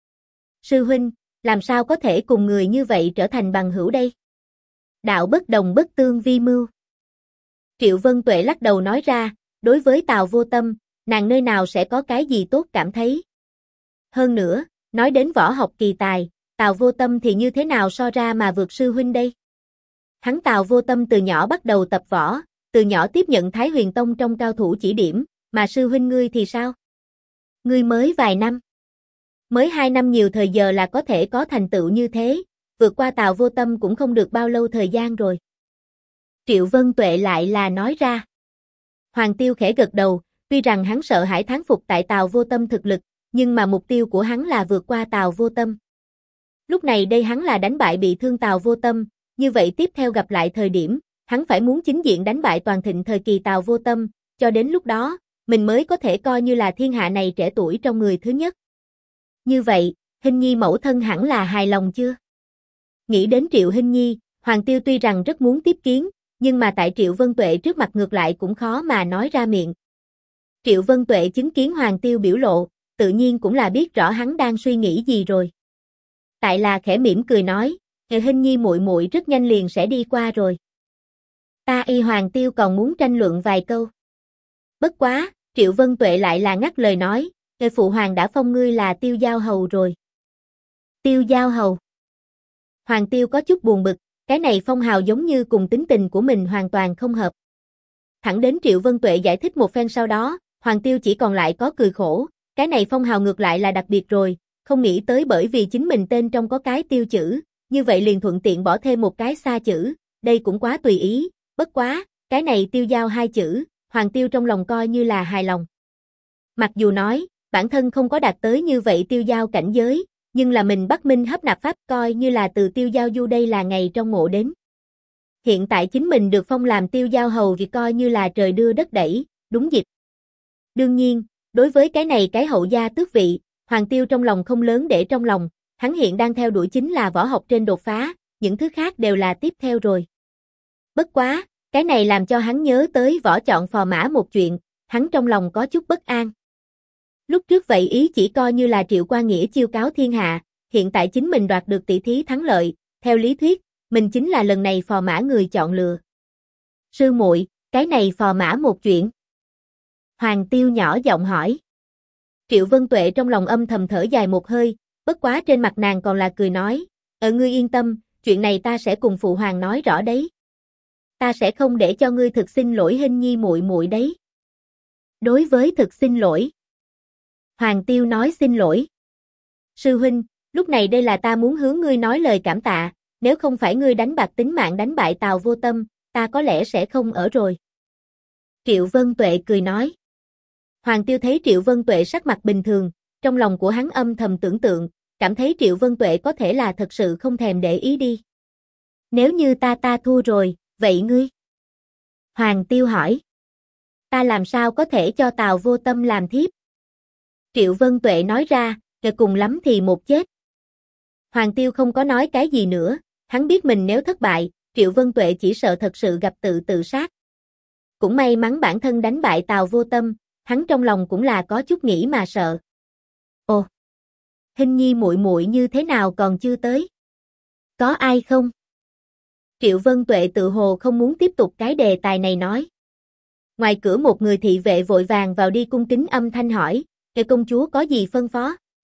Sư huynh, làm sao có thể cùng người như vậy trở thành bằng hữu đây? Đạo bất đồng bất tương vi mưu. Triệu Vân Tuệ lắc đầu nói ra, đối với Tào Vô Tâm, nàng nơi nào sẽ có cái gì tốt cảm thấy. Hơn nữa, nói đến võ học kỳ tài, Tào Vô Tâm thì như thế nào so ra mà vượt sư huynh đây? Hắn Tào Vô Tâm từ nhỏ bắt đầu tập võ, từ nhỏ tiếp nhận Thái Huyền Tông trong cao thủ chỉ điểm, mà sư huynh ngươi thì sao? Ngươi mới vài năm. Mới 2 năm nhiều thời giờ là có thể có thành tựu như thế, vượt qua Tào Vô Tâm cũng không được bao lâu thời gian rồi. Triệu Vân Tuệ lại là nói ra. Hoàng Tiêu khẽ gật đầu, tuy rằng hắn sợ hãi thán phục tại Tào Vô Tâm thực lực, nhưng mà mục tiêu của hắn là vượt qua Tào Vô Tâm. Lúc này đây hắn là đánh bại bị thương Tào Vô Tâm, như vậy tiếp theo gặp lại thời điểm, hắn phải muốn chính diện đánh bại toàn thịnh thời kỳ Tào Vô Tâm, cho đến lúc đó, mình mới có thể coi như là thiên hạ này trẻ tuổi trong người thứ nhất. Như vậy, Hinh Nhi mẫu thân hẳn là hài lòng chưa? Nghĩ đến Triệu Hinh Nhi, Hoàng Tiêu tuy rằng rất muốn tiếp kiến, nhưng mà tại Triệu Vân Tuệ trước mặt ngược lại cũng khó mà nói ra miệng. Triệu Vân Tuệ chứng kiến Hoàng Tiêu biểu lộ, tự nhiên cũng là biết rõ hắn đang suy nghĩ gì rồi. Tại là khẽ mỉm cười nói, Hinh Nhi muội muội rất nhanh liền sẽ đi qua rồi. Ta y Hoàng Tiêu còn muốn tranh luận vài câu. Bất quá, Triệu Vân Tuệ lại là ngắt lời nói, phụ hoàng đã phong ngươi là Tiêu Giao Hầu rồi. Tiêu Giao Hầu. Hoàng Tiêu có chút buồn bực, cái này phong hào giống như cùng tính tình của mình hoàn toàn không hợp. Thẳng đến Triệu Vân Tuệ giải thích một phen sau đó, Hoàng Tiêu chỉ còn lại có cười khổ, cái này phong hào ngược lại là đặc biệt rồi, không nghĩ tới bởi vì chính mình tên trong có cái Tiêu chữ, như vậy liền thuận tiện bỏ thêm một cái Xa chữ, đây cũng quá tùy ý, bất quá, cái này Tiêu Giao 2 chữ, Hoàng Tiêu trong lòng coi như là hài lòng. Mặc dù nói, bản thân không có đạt tới như vậy Tiêu Giao cảnh giới, nhưng là mình Bắc Minh hấp nạp pháp coi như là từ Tiêu Giao du đây là ngày trong ngộ đến. Hiện tại chính mình được phong làm Tiêu Giao Hầu thì coi như là trời đưa đất đẩy, đúng dịp. Đương nhiên, đối với cái này cái hậu gia tước vị, Hoàng Tiêu trong lòng không lớn để trong lòng, hắn hiện đang theo đuổi chính là võ học trên đột phá, những thứ khác đều là tiếp theo rồi. Bất quá, cái này làm cho hắn nhớ tới Võ Chọn Phò Mã một chuyện, hắn trong lòng có chút bất an. Lúc trước vậy ý chỉ coi như là Triệu Quan Nghĩa chiêu cáo thiên hạ, hiện tại chính mình đoạt được tỷ thí thắng lợi, theo lý thuyết, mình chính là lần này phò mã người chọn lựa. Sư muội, cái này phò mã một chuyện. Hoàng Tiêu nhỏ giọng hỏi. Triệu Vân Tuệ trong lòng âm thầm thở dài một hơi, bất quá trên mặt nàng còn là cười nói, ngươi yên tâm, chuyện này ta sẽ cùng phụ hoàng nói rõ đấy. Ta sẽ không để cho ngươi thực xin lỗi Hinh Nhi muội muội đấy. Đối với thực xin lỗi. Hoàng Tiêu nói xin lỗi. Sư huynh, lúc này đây là ta muốn hướng ngươi nói lời cảm tạ, nếu không phải ngươi đánh bạc tính mạng đánh bại Tào Vô Tâm, ta có lẽ sẽ không ở rồi. Triệu Vân Tuệ cười nói. Hoàng Tiêu thấy Triệu Vân Tuệ sắc mặt bình thường, trong lòng của hắn âm thầm tưởng tượng, cảm thấy Triệu Vân Tuệ có thể là thật sự không thèm để ý đi. Nếu như ta thua rồi, vậy ngươi? Hoàng Tiêu hỏi. Ta làm sao có thể cho Tào Vô Tâm làm thiếp? Triệu Vân Tuệ nói ra, cùng lắm thì một chết. Hoàng Tiêu không có nói cái gì nữa, hắn biết mình nếu thất bại, Triệu Vân Tuệ chỉ sợ thật sự gặp tự sát. Cũng may mắn bản thân đánh bại Tào Vô Tâm, hắn trong lòng cũng là có chút nghĩ mà sợ. Ồ, Hinh Nhi muội muội như thế nào còn chưa tới? Có ai không? Triệu Vân Tuệ tự hồ không muốn tiếp tục cái đề tài này nói. Ngoài cửa một người thị vệ vội vàng vào đi cung kính âm thanh hỏi, công chúa có gì phân phó?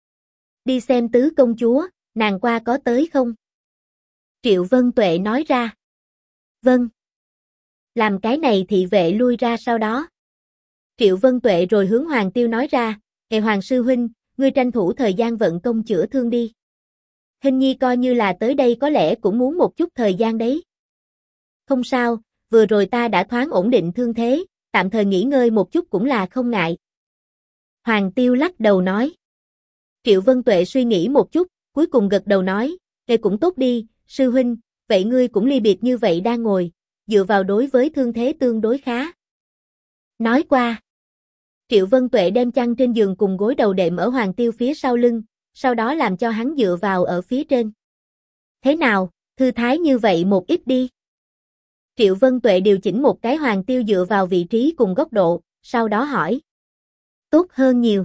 Đi xem tứ công chúa, nàng qua có tới không? Triệu Vân Tuệ nói ra. Vâng. Làm cái này thị vệ lui ra sau đó. Triệu Vân Tuệ rồi hướng Hoàng Tiêu nói ra, Hoàng sư huynh, ngươi tranh thủ thời gian vận công chữa thương đi. Hinh Nhi coi như là tới đây có lẽ cũng muốn một chút thời gian đấy. Không sao, vừa rồi ta đã thoáng ổn định thương thế, tạm thời nghỉ ngơi một chút cũng là không ngại. Hoàng Tiêu lắc đầu nói. Triệu Vân Tuệ suy nghĩ một chút, cuối cùng gật đầu nói, cũng tốt đi, sư huynh, vậy ngươi cũng ly biệt như vậy đang ngồi, dựa vào đối với thương thế tương đối khá. Nói qua. Triệu Vân Tuệ đem chăn trên giường cùng gối đầu đệm ở Hoàng Tiêu phía sau lưng, sau đó làm cho hắn dựa vào ở phía trên. Thế nào, thư thái như vậy một ít đi. Triệu Vân Tuệ điều chỉnh một cái Hoàng Tiêu dựa vào vị trí cùng góc độ, sau đó hỏi. Tốt hơn nhiều.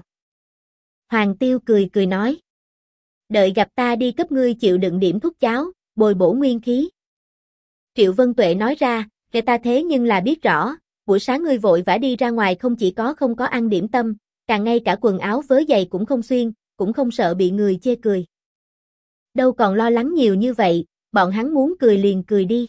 Hoàng Tiêu cười nói. Đợi gặp ta đi cấp ngươi chịu đựng điểm thuốc cháo, bồi bổ nguyên khí. Triệu Vân Tuệ nói ra, ta thế nhưng là biết rõ, buổi sáng ngươi vội vã đi ra ngoài không chỉ không có ăn điểm tâm, càng ngay cả quần áo vớ giày cũng không xuyên, cũng không sợ bị người chê cười. Đâu còn lo lắng nhiều như vậy, bọn hắn muốn cười liền cười đi.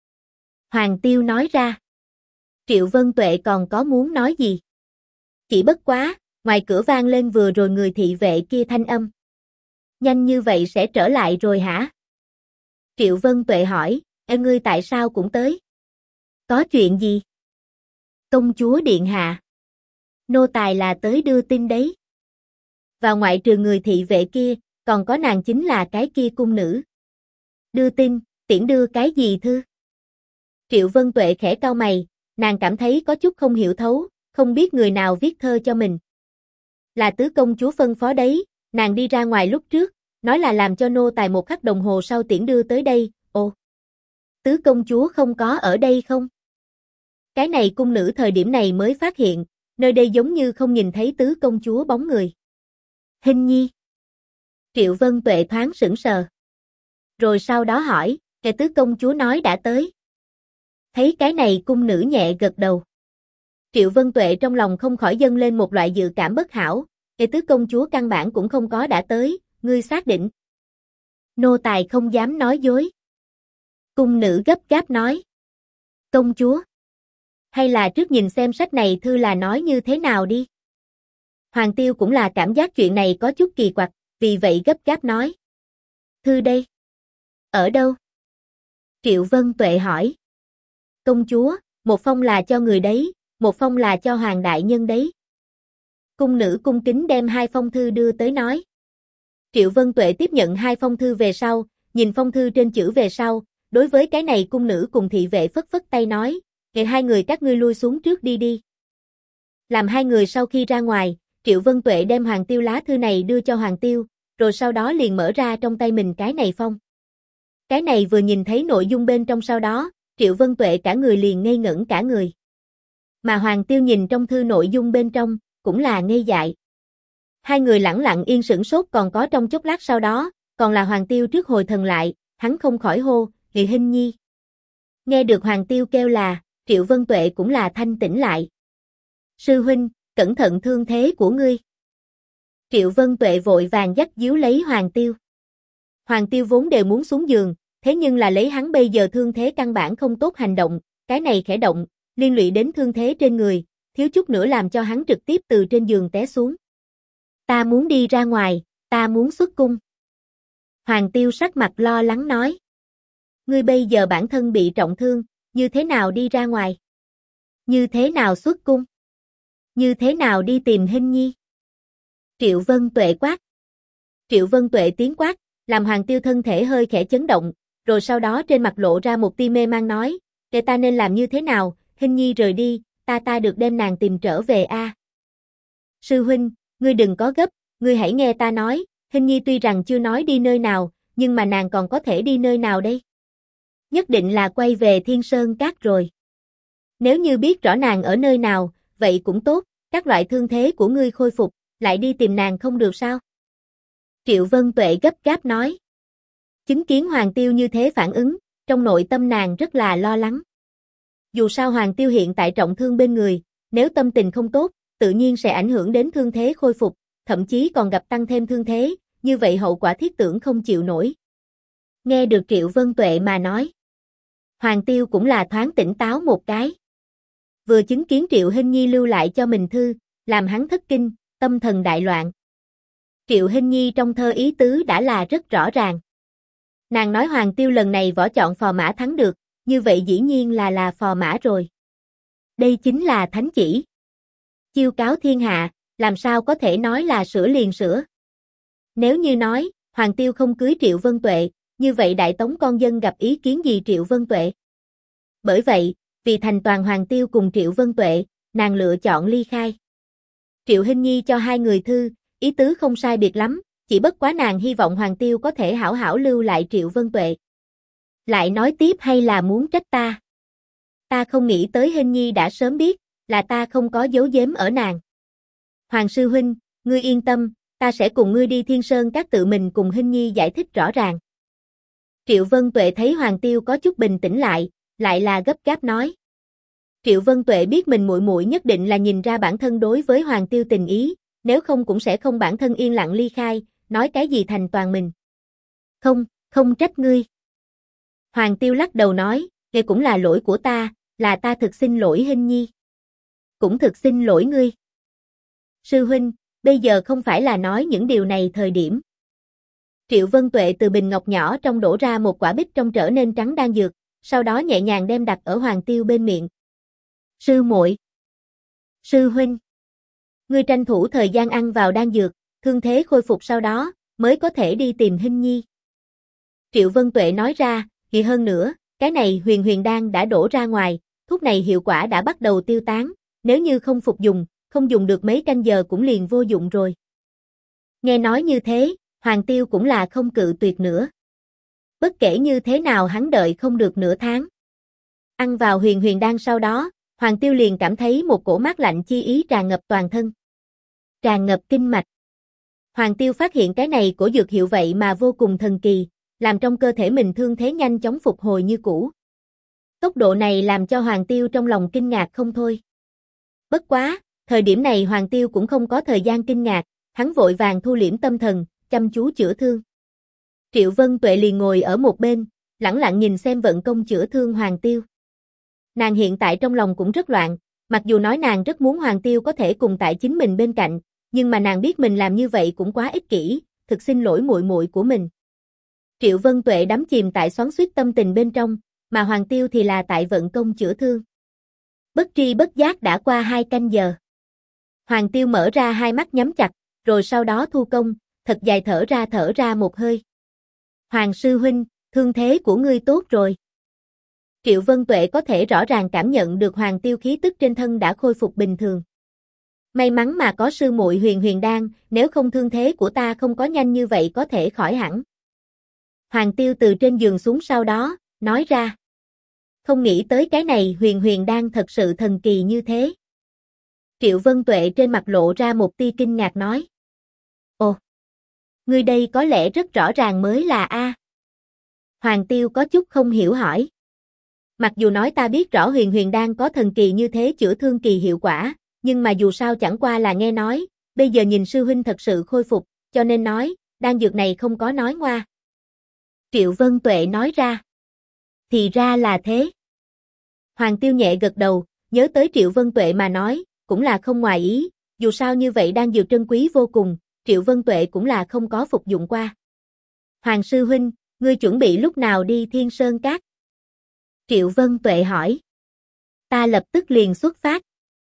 Hoàng Tiêu nói ra. Triệu Vân Tuệ còn có muốn nói gì? Chỉ bất quá, ngoài cửa vang lên vừa rồi người thị vệ kia thanh âm. Nhanh như vậy sẽ trở lại rồi hả? Triệu Vân Tuệ hỏi, ngươi tại sao cũng tới? Có chuyện gì? Công chúa điện hạ. Nô tài là tới đưa tin đấy. Và ngoại trừ người thị vệ kia, còn có nàng chính là cái kia cung nữ. Đưa tin, tiễn đưa cái gì thư? Triệu Vân Tuệ khẽ cau mày, nàng cảm thấy có chút không hiểu thấu, không biết người nào viết thơ cho mình. Là tứ công chúa phân phó đấy, nàng đi ra ngoài lúc trước, nói là làm cho nô tài một khắc đồng hồ sau tiễn đưa tới đây, ồ. Tứ công chúa không có ở đây không? Cái này cung nữ thời điểm này mới phát hiện, nơi đây giống như không nhìn thấy tứ công chúa bóng người. Hinh Nhi. Triệu Vân Tuệ thoáng sững sờ. Rồi sau đó hỏi, tứ công chúa nói đã tới. Thấy cái này cung nữ nhẹ gật đầu. Triệu Vân Tuệ trong lòng không khỏi dâng lên một loại dự cảm bất hảo, tứ công chúa căn bản cũng không có đã tới, ngươi xác định. Nô tài không dám nói dối. Cung nữ gấp gáp nói. Công chúa. Hay là trước nhìn xem sách này thư là nói như thế nào đi. Hoàng Tiêu cũng là cảm giác chuyện này có chút kỳ quặc, vì vậy gấp gáp nói. Thư đây. Ở đâu? Triệu Vân Tuệ hỏi. Công chúa, một phong là cho người đấy, một phong là cho hoàng đại nhân đấy. Cung nữ cung kính đem hai phong thư đưa tới nói. Triệu Vân Tuệ tiếp nhận hai phong thư về sau, nhìn phong thư trên chữ về sau, đối với cái này cung nữ cùng thị vệ phất phất tay nói, hai người các ngươi lui xuống trước đi đi. Làm hai người sau khi ra ngoài, Triệu Vân Tuệ đem Hoàng Tiêu lá thư này đưa cho Hoàng Tiêu, rồi sau đó liền mở ra trong tay mình cái này phong. Cái này vừa nhìn thấy nội dung bên trong sau đó, Triệu Vân Tuệ cả người liền ngây ngẩn cả người. Mà Hoàng Tiêu nhìn trong thư nội dung bên trong, cũng là ngây dại. Hai người lẳng lặng yên sửng sốt còn có trong chốc lát sau đó, còn là Hoàng Tiêu trước hồi thần lại, hắn không khỏi hô, Hinh Nhi. Nghe được Hoàng Tiêu kêu là, Triệu Vân Tuệ cũng là thanh tỉnh lại. Sư huynh, cẩn thận thương thế của ngươi. Triệu Vân Tuệ vội vàng dắt díu lấy Hoàng Tiêu. Hoàng Tiêu vốn đều muốn xuống giường, thế nhưng là lấy hắn bây giờ thương thế căn bản không tốt hành động, cái này khẽ động, liên lụy đến thương thế trên người, thiếu chút nữa làm cho hắn trực tiếp từ trên giường té xuống. Ta muốn đi ra ngoài, ta muốn xuất cung. Hoàng Tiêu sắc mặt lo lắng nói. Ngươi bây giờ bản thân bị trọng thương, như thế nào đi ra ngoài? Như thế nào xuất cung? Như thế nào đi tìm Hinh Nhi? Triệu Vân Tuệ quát. Triệu Vân Tuệ tiếng quát, làm Hoàng Tiêu thân thể hơi khẽ chấn động, rồi sau đó trên mặt lộ ra một tia mê mang nói, ta nên làm như thế nào, Hình nhi rời đi, ta được đem nàng tìm trở về a. Sư huynh, ngươi đừng có gấp, ngươi hãy nghe ta nói, Hình nhi tuy rằng chưa nói đi nơi nào, nhưng mà nàng còn có thể đi nơi nào đây? Nhất định là quay về Thiên Sơn Các rồi. Nếu như biết rõ nàng ở nơi nào, vậy cũng tốt, các loại thương thế của ngươi khôi phục, lại đi tìm nàng không được sao? Triệu Vân Tuệ gấp gáp nói. Chứng kiến Hoàng Tiêu như thế phản ứng, trong nội tâm nàng rất là lo lắng. Dù sao Hoàng Tiêu hiện tại trọng thương bên người, nếu tâm tình không tốt, tự nhiên sẽ ảnh hưởng đến thương thế khôi phục, thậm chí còn gặp tăng thêm thương thế, như vậy hậu quả thiết tưởng không chịu nổi. Nghe được Triệu Vân Tuệ mà nói, Hoàng Tiêu cũng là thoáng tỉnh táo một cái. Vừa chứng kiến Triệu Hinh Nhi lưu lại cho mình thư, làm hắn thất kinh, tâm thần đại loạn. Triệu Hinh Nhi trong thơ ý tứ đã là rất rõ ràng. Nàng nói Hoàng Tiêu lần này võ chọn phò mã thắng được, như vậy dĩ nhiên là phò mã rồi. Đây chính là thánh chỉ. Chiêu cáo thiên hạ, làm sao có thể nói là sửa liền sửa. Nếu như nói, Hoàng Tiêu không cưới Triệu Vân Tuệ, như vậy Đại Tống con dân gặp ý kiến gì Triệu Vân Tuệ? Bởi vậy, vì thành toàn Hoàng Tiêu cùng Triệu Vân Tuệ, nàng lựa chọn ly khai. Triệu Hinh Nhi cho hai người thư, ý tứ không sai biệt lắm, chỉ bất quá nàng hy vọng Hoàng Tiêu có thể hảo hảo lưu lại Triệu Vân Tuệ. Lại nói tiếp hay là muốn trách ta? Ta không nghĩ tới Hinh Nhi đã sớm biết, là ta không có giấu giếm ở nàng. Hoàng sư huynh, ngươi yên tâm, ta sẽ cùng ngươi đi Thiên Sơn Các tự mình cùng Hinh Nhi giải thích rõ ràng. Triệu Vân Tuệ thấy Hoàng Tiêu có chút bình tĩnh lại là gấp gáp nói. Triệu Vân Tuệ biết mình muội muội nhất định là nhìn ra bản thân đối với Hoàng Tiêu tình ý, nếu không cũng sẽ không bản thân yên lặng ly khai, nói cái gì thành toàn mình. Không trách ngươi. Hoàng Tiêu lắc đầu nói, đây cũng là lỗi của ta, là ta thực xin lỗi Hinh Nhi. Cũng thực xin lỗi ngươi. Sư huynh, bây giờ không phải là nói những điều này thời điểm. Triệu Vân Tuệ từ bình ngọc nhỏ trong đổ ra một quả bích trong trở nên trắng đan dược, sau đó nhẹ nhàng đem đặt ở Hoàng Tiêu bên miệng. Sư muội, sư huynh, ngươi tranh thủ thời gian ăn vào đan dược, thương thế khôi phục sau đó, mới có thể đi tìm Hinh Nhi. Triệu Vân Tuệ nói ra, thì hơn nữa, cái này huyền đan đã đổ ra ngoài, thuốc này hiệu quả đã bắt đầu tiêu tán, nếu như không phục dùng, không dùng được mấy canh giờ cũng liền vô dụng rồi. Nghe nói như thế, Hoàng Tiêu cũng là không cự tuyệt nữa. Bất kể như thế nào hắn đợi không được nửa tháng. Ăn vào huyền đan sau đó, Hoàng Tiêu liền cảm thấy một cổ mát lạnh chi ý tràn ngập toàn thân. Tràn ngập kinh mạch. Hoàng Tiêu phát hiện cái này của dược hiệu vậy mà vô cùng thần kỳ, làm trong cơ thể mình thương thế nhanh chóng phục hồi như cũ. Tốc độ này làm cho Hoàng Tiêu trong lòng kinh ngạc không thôi. Bất quá, thời điểm này Hoàng Tiêu cũng không có thời gian kinh ngạc, hắn vội vàng thu liễm tâm thần, chăm chú chữa thương. Triệu Vân Tuệ liền ngồi ở một bên, lẳng lặng nhìn xem vận công chữa thương Hoàng Tiêu. Nàng hiện tại trong lòng cũng rất loạn, mặc dù nói nàng rất muốn Hoàng Tiêu có thể cùng tại chính mình bên cạnh, nhưng mà nàng biết mình làm như vậy cũng quá ích kỷ, thực xin lỗi muội muội của mình. Triệu Vân Tuệ đắm chìm tại xoắn xuýt tâm tình bên trong, mà Hoàng Tiêu thì là tại vận công chữa thương. Bất tri bất giác đã qua 2 canh giờ. Hoàng Tiêu mở ra hai mắt nhắm chặt, rồi sau đó thu công, thật dài thở ra một hơi. Hoàng sư huynh, thương thế của ngươi tốt rồi. Triệu Vân Tuệ có thể rõ ràng cảm nhận được Hoàng Tiêu khí tức trên thân đã khôi phục bình thường. May mắn mà có sư muội huyền đan, nếu không thương thế của ta không có nhanh như vậy có thể khỏi hẳn. Hoàng Tiêu từ trên giường xuống sau đó, nói ra. Không nghĩ tới cái này huyền đan thật sự thần kỳ như thế. Triệu Vân Tuệ trên mặt lộ ra một tia kinh ngạc nói. Ồ, ngươi đây có lẽ rất rõ ràng mới là A. Hoàng Tiêu có chút không hiểu hỏi. Mặc dù nói ta biết rõ huyền đan có thần kỳ như thế chữa thương kỳ hiệu quả, nhưng mà dù sao chẳng qua là nghe nói, bây giờ nhìn sư huynh thật sự khôi phục, cho nên nói, đan dược này không có nói ngoa. Triệu Vân Tuệ nói ra. Thì ra là thế. Hoàng Tiêu nhẹ gật đầu, nhớ tới Triệu Vân Tuệ mà nói, cũng là không ngoài ý, dù sao như vậy đan dược trân quý vô cùng, Triệu Vân Tuệ cũng là không có phục dụng qua. Hoàng sư huynh, ngươi chuẩn bị lúc nào đi Thiên Sơn Các? Triệu Vân Tuệ hỏi. Ta lập tức liền xuất phát.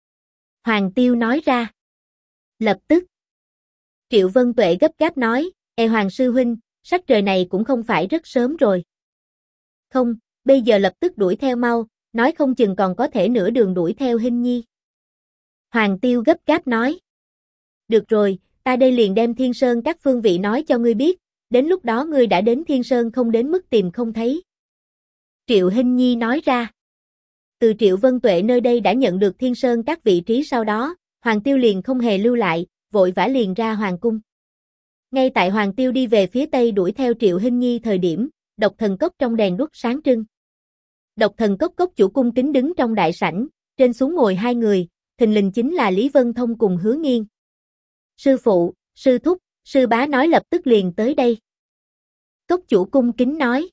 Hoàng Tiêu nói ra. Lập tức. Triệu Vân Tuệ gấp gáp nói, Hoàng sư huynh, sắc trời này cũng không phải rất sớm rồi. Không, bây giờ lập tức đuổi theo mau, Nói không chừng còn có thể nửa đường đuổi theo Hinh Nhi. Hoàng Tiêu gấp gáp nói. Được rồi, ta đây liền đem Thiên Sơn các phương vị nói cho ngươi biết, đến lúc đó ngươi đã đến Thiên Sơn không đến mức tìm không thấy. Triệu Hinh Nhi nói ra. Từ Triệu Vân Tuệ nơi đây đã nhận được Thiên Sơn các vị trí sau đó, Hoàng Tiêu liền không hề lưu lại, vội vã liền ra Hoàng cung. Ngay tại Hoàng Tiêu đi về phía tây đuổi theo Triệu Hinh Nhi thời điểm, Độc Thần Cốc trong đèn đuốc sáng trưng. Độc Thần Cốc cốc chủ cung kính đứng trong đại sảnh, trên xuống ngồi hai người, thình lình chính là Lý Vân Thông cùng Hứa Nghiên. Sư phụ, sư thúc, sư bá nói lập tức liền tới đây. Cốc chủ cung kính nói.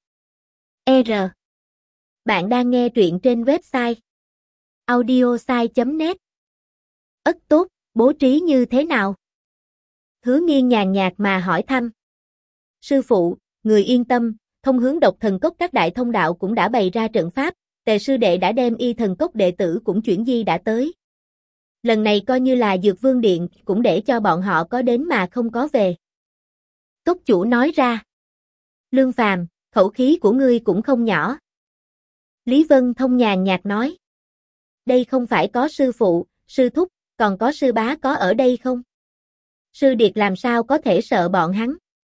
R. Bạn đang nghe truyện trên website audiosai.net. Ất tốt, bố trí như thế nào? Hứa Nghiên nhàn nhạt mà hỏi thăm. Sư phụ, người yên tâm, thông hướng Độc Thần Cốc các đại thông đạo cũng đã bày ra trận pháp, Tề sư đệ đã đem Y Thần Cốc đệ tử cũng chuyển di đã tới. Lần này coi như là Dược Vương Điện, cũng để cho bọn họ có đến mà không có về. Cốc chủ nói ra. Lương Phàm, khẩu khí của ngươi cũng không nhỏ. Lý Vân Thông nhàn nhạt nói. Đây không phải có sư phụ, sư thúc, còn có sư bá có ở đây không? Sư điệt làm sao có thể sợ bọn hắn?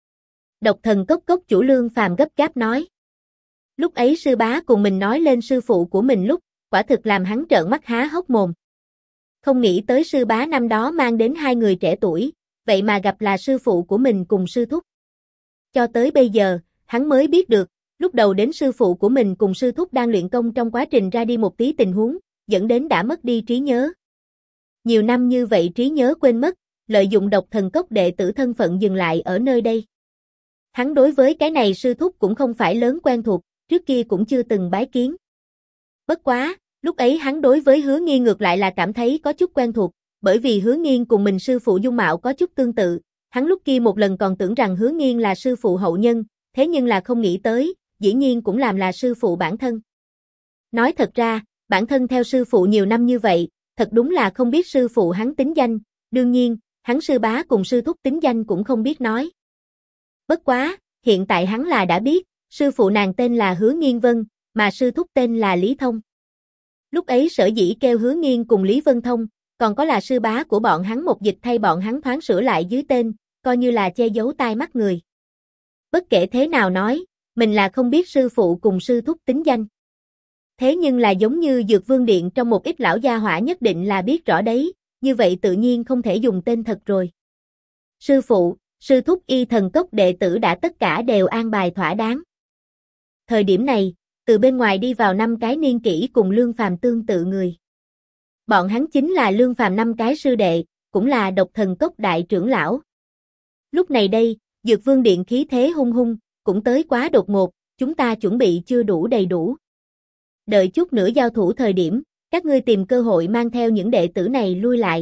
Độc Thần Cốc cốc chủ Lương Phàm gấp gáp nói. Lúc ấy sư bá cùng mình nói lên sư phụ của mình lúc, quả thực làm hắn trợn mắt há hốc mồm. Không nghĩ tới sư bá năm đó mang đến hai người trẻ tuổi, vậy mà gặp là sư phụ của mình cùng sư thúc. Cho tới bây giờ, hắn mới biết được, lúc đầu đến sư phụ của mình cùng sư thúc đang luyện công trong quá trình ra đi một tí tình huống, dẫn đến đã mất đi trí nhớ. Nhiều năm như vậy trí nhớ quên mất, lợi dụng Độc Thần Cốc đệ tử thân phận dừng lại ở nơi đây. Hắn đối với cái này sư thúc cũng không phải lớn quen thuộc, trước kia cũng chưa từng bái kiến. Bất quá, lúc ấy hắn đối với Hứa Nghiên ngược lại là cảm thấy có chút quen thuộc, bởi vì Hứa Nghiên cùng mình sư phụ dung mạo có chút tương tự, hắn lúc kia một lần còn tưởng rằng Hứa Nghiên là sư phụ hậu nhân, thế nhưng là không nghĩ tới, dĩ nhiên cũng làm là sư phụ bản thân. Nói thật ra, bản thân theo sư phụ nhiều năm như vậy, thật đúng là không biết sư phụ hắn tính danh, đương nhiên, hắn sư bá cùng sư thúc tính danh cũng không biết nói. Bất quá, hiện tại hắn là đã biết, sư phụ nàng tên là Hứa Nghiên Vân, mà sư thúc tên là Lý Thông. Lúc ấy sở dĩ kêu Hứa Nghiên cùng Lý Vân Thông, còn có là sư bá của bọn hắn một dịch thay bọn hắn thoáng sửa lại dưới tên, coi như là che giấu tai mắt người. Bất kể thế nào nói, mình là không biết sư phụ cùng sư thúc tính danh. Thế nhưng là giống như Dược Vương Điện trong một ít lão gia hỏa nhất định là biết rõ đấy, như vậy tự nhiên không thể dùng tên thật rồi. Sư phụ, sư thúc Y Thần Cốc đệ tử đã tất cả đều an bài thỏa đáng. Thời điểm này, từ bên ngoài đi vào 5 cái niên kỷ cùng Lương Phàm tương tự người. Bọn hắn chính là Lương Phàm 5 cái sư đệ, cũng là Độc Thần Cốc đại trưởng lão. Lúc này đây, Dược Vương Điện khí thế hung hung, cũng tới quá đột ngột, chúng ta chuẩn bị chưa đủ đầy đủ. Đợi chút nữa giao thủ thời điểm, các ngươi tìm cơ hội mang theo những đệ tử này lui lại.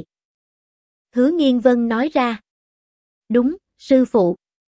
Hứa Nghiên Vân nói ra. Đúng, sư phụ.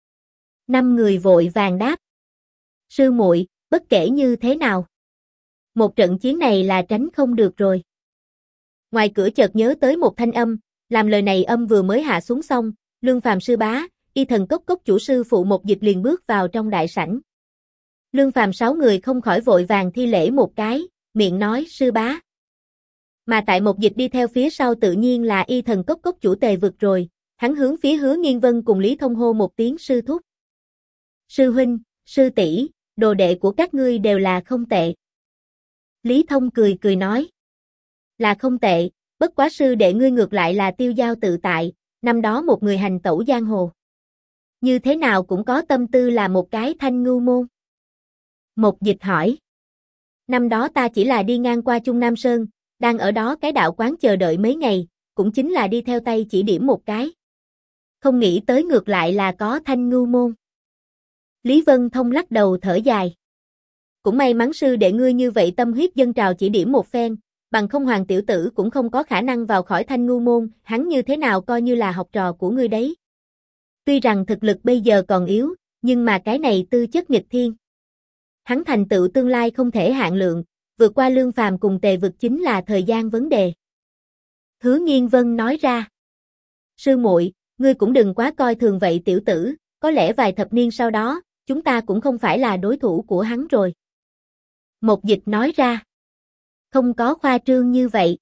5 người vội vàng đáp. Sư muội, bất kể như thế nào, một trận chiến này là tránh không được rồi. Ngoài cửa chợt nhớ tới một thanh âm, làm lời này âm vừa mới hạ xuống xong, Lương Phàm sư bá, Y Thần Cốc cốc chủ sư phụ một dịch liền bước vào trong đại sảnh. Lương Phàm 6 người không khỏi vội vàng thi lễ một cái, miệng nói sư bá. Mà tại một dịch đi theo phía sau tự nhiên là Y Thần Cốc cốc chủ Tề Vực rồi, hắn hướng phía Hứa Nghiên Vân cùng Lý Thông hô một tiếng sư thúc. Sư huynh, sư tỷ, đồ đệ của các ngươi đều là không tệ. Lý Thông cười cười nói. Là không tệ, bất quá sư đệ ngươi ngược lại là tiêu dao tự tại, năm đó một người hành tẩu giang hồ. Như thế nào cũng có tâm tư là một cái thanh ngưu môn. Một dịch hỏi. Năm đó ta chỉ là đi ngang qua Trung Nam Sơn, đang ở đó cái đạo quán chờ đợi mấy ngày, cũng chính là đi theo tay chỉ điểm một cái. Không nghĩ tới ngược lại là có thanh ngưu môn. Lý Vân Thông lắc đầu thở dài. Cũng may mắn sư đệ ngươi như vậy tâm huyết dâng trào chỉ điểm một phen, bằng không Hoàng tiểu tử cũng không có khả năng vào khỏi thanh ngưu môn, hắn như thế nào coi như là học trò của ngươi đấy. Tuy rằng thực lực bây giờ còn yếu, nhưng mà cái này tư chất nghịch thiên. Hắn thành tựu tương lai không thể hạn lượng, vượt qua Lương Phàm cùng Tề Vực chính là thời gian vấn đề. Hứa Nghiên Vân nói ra. Sư muội, ngươi cũng đừng quá coi thường vậy tiểu tử, có lẽ vài thập niên sau đó, chúng ta cũng không phải là đối thủ của hắn rồi. Một dịch nói ra. Không có khoa trương như vậy.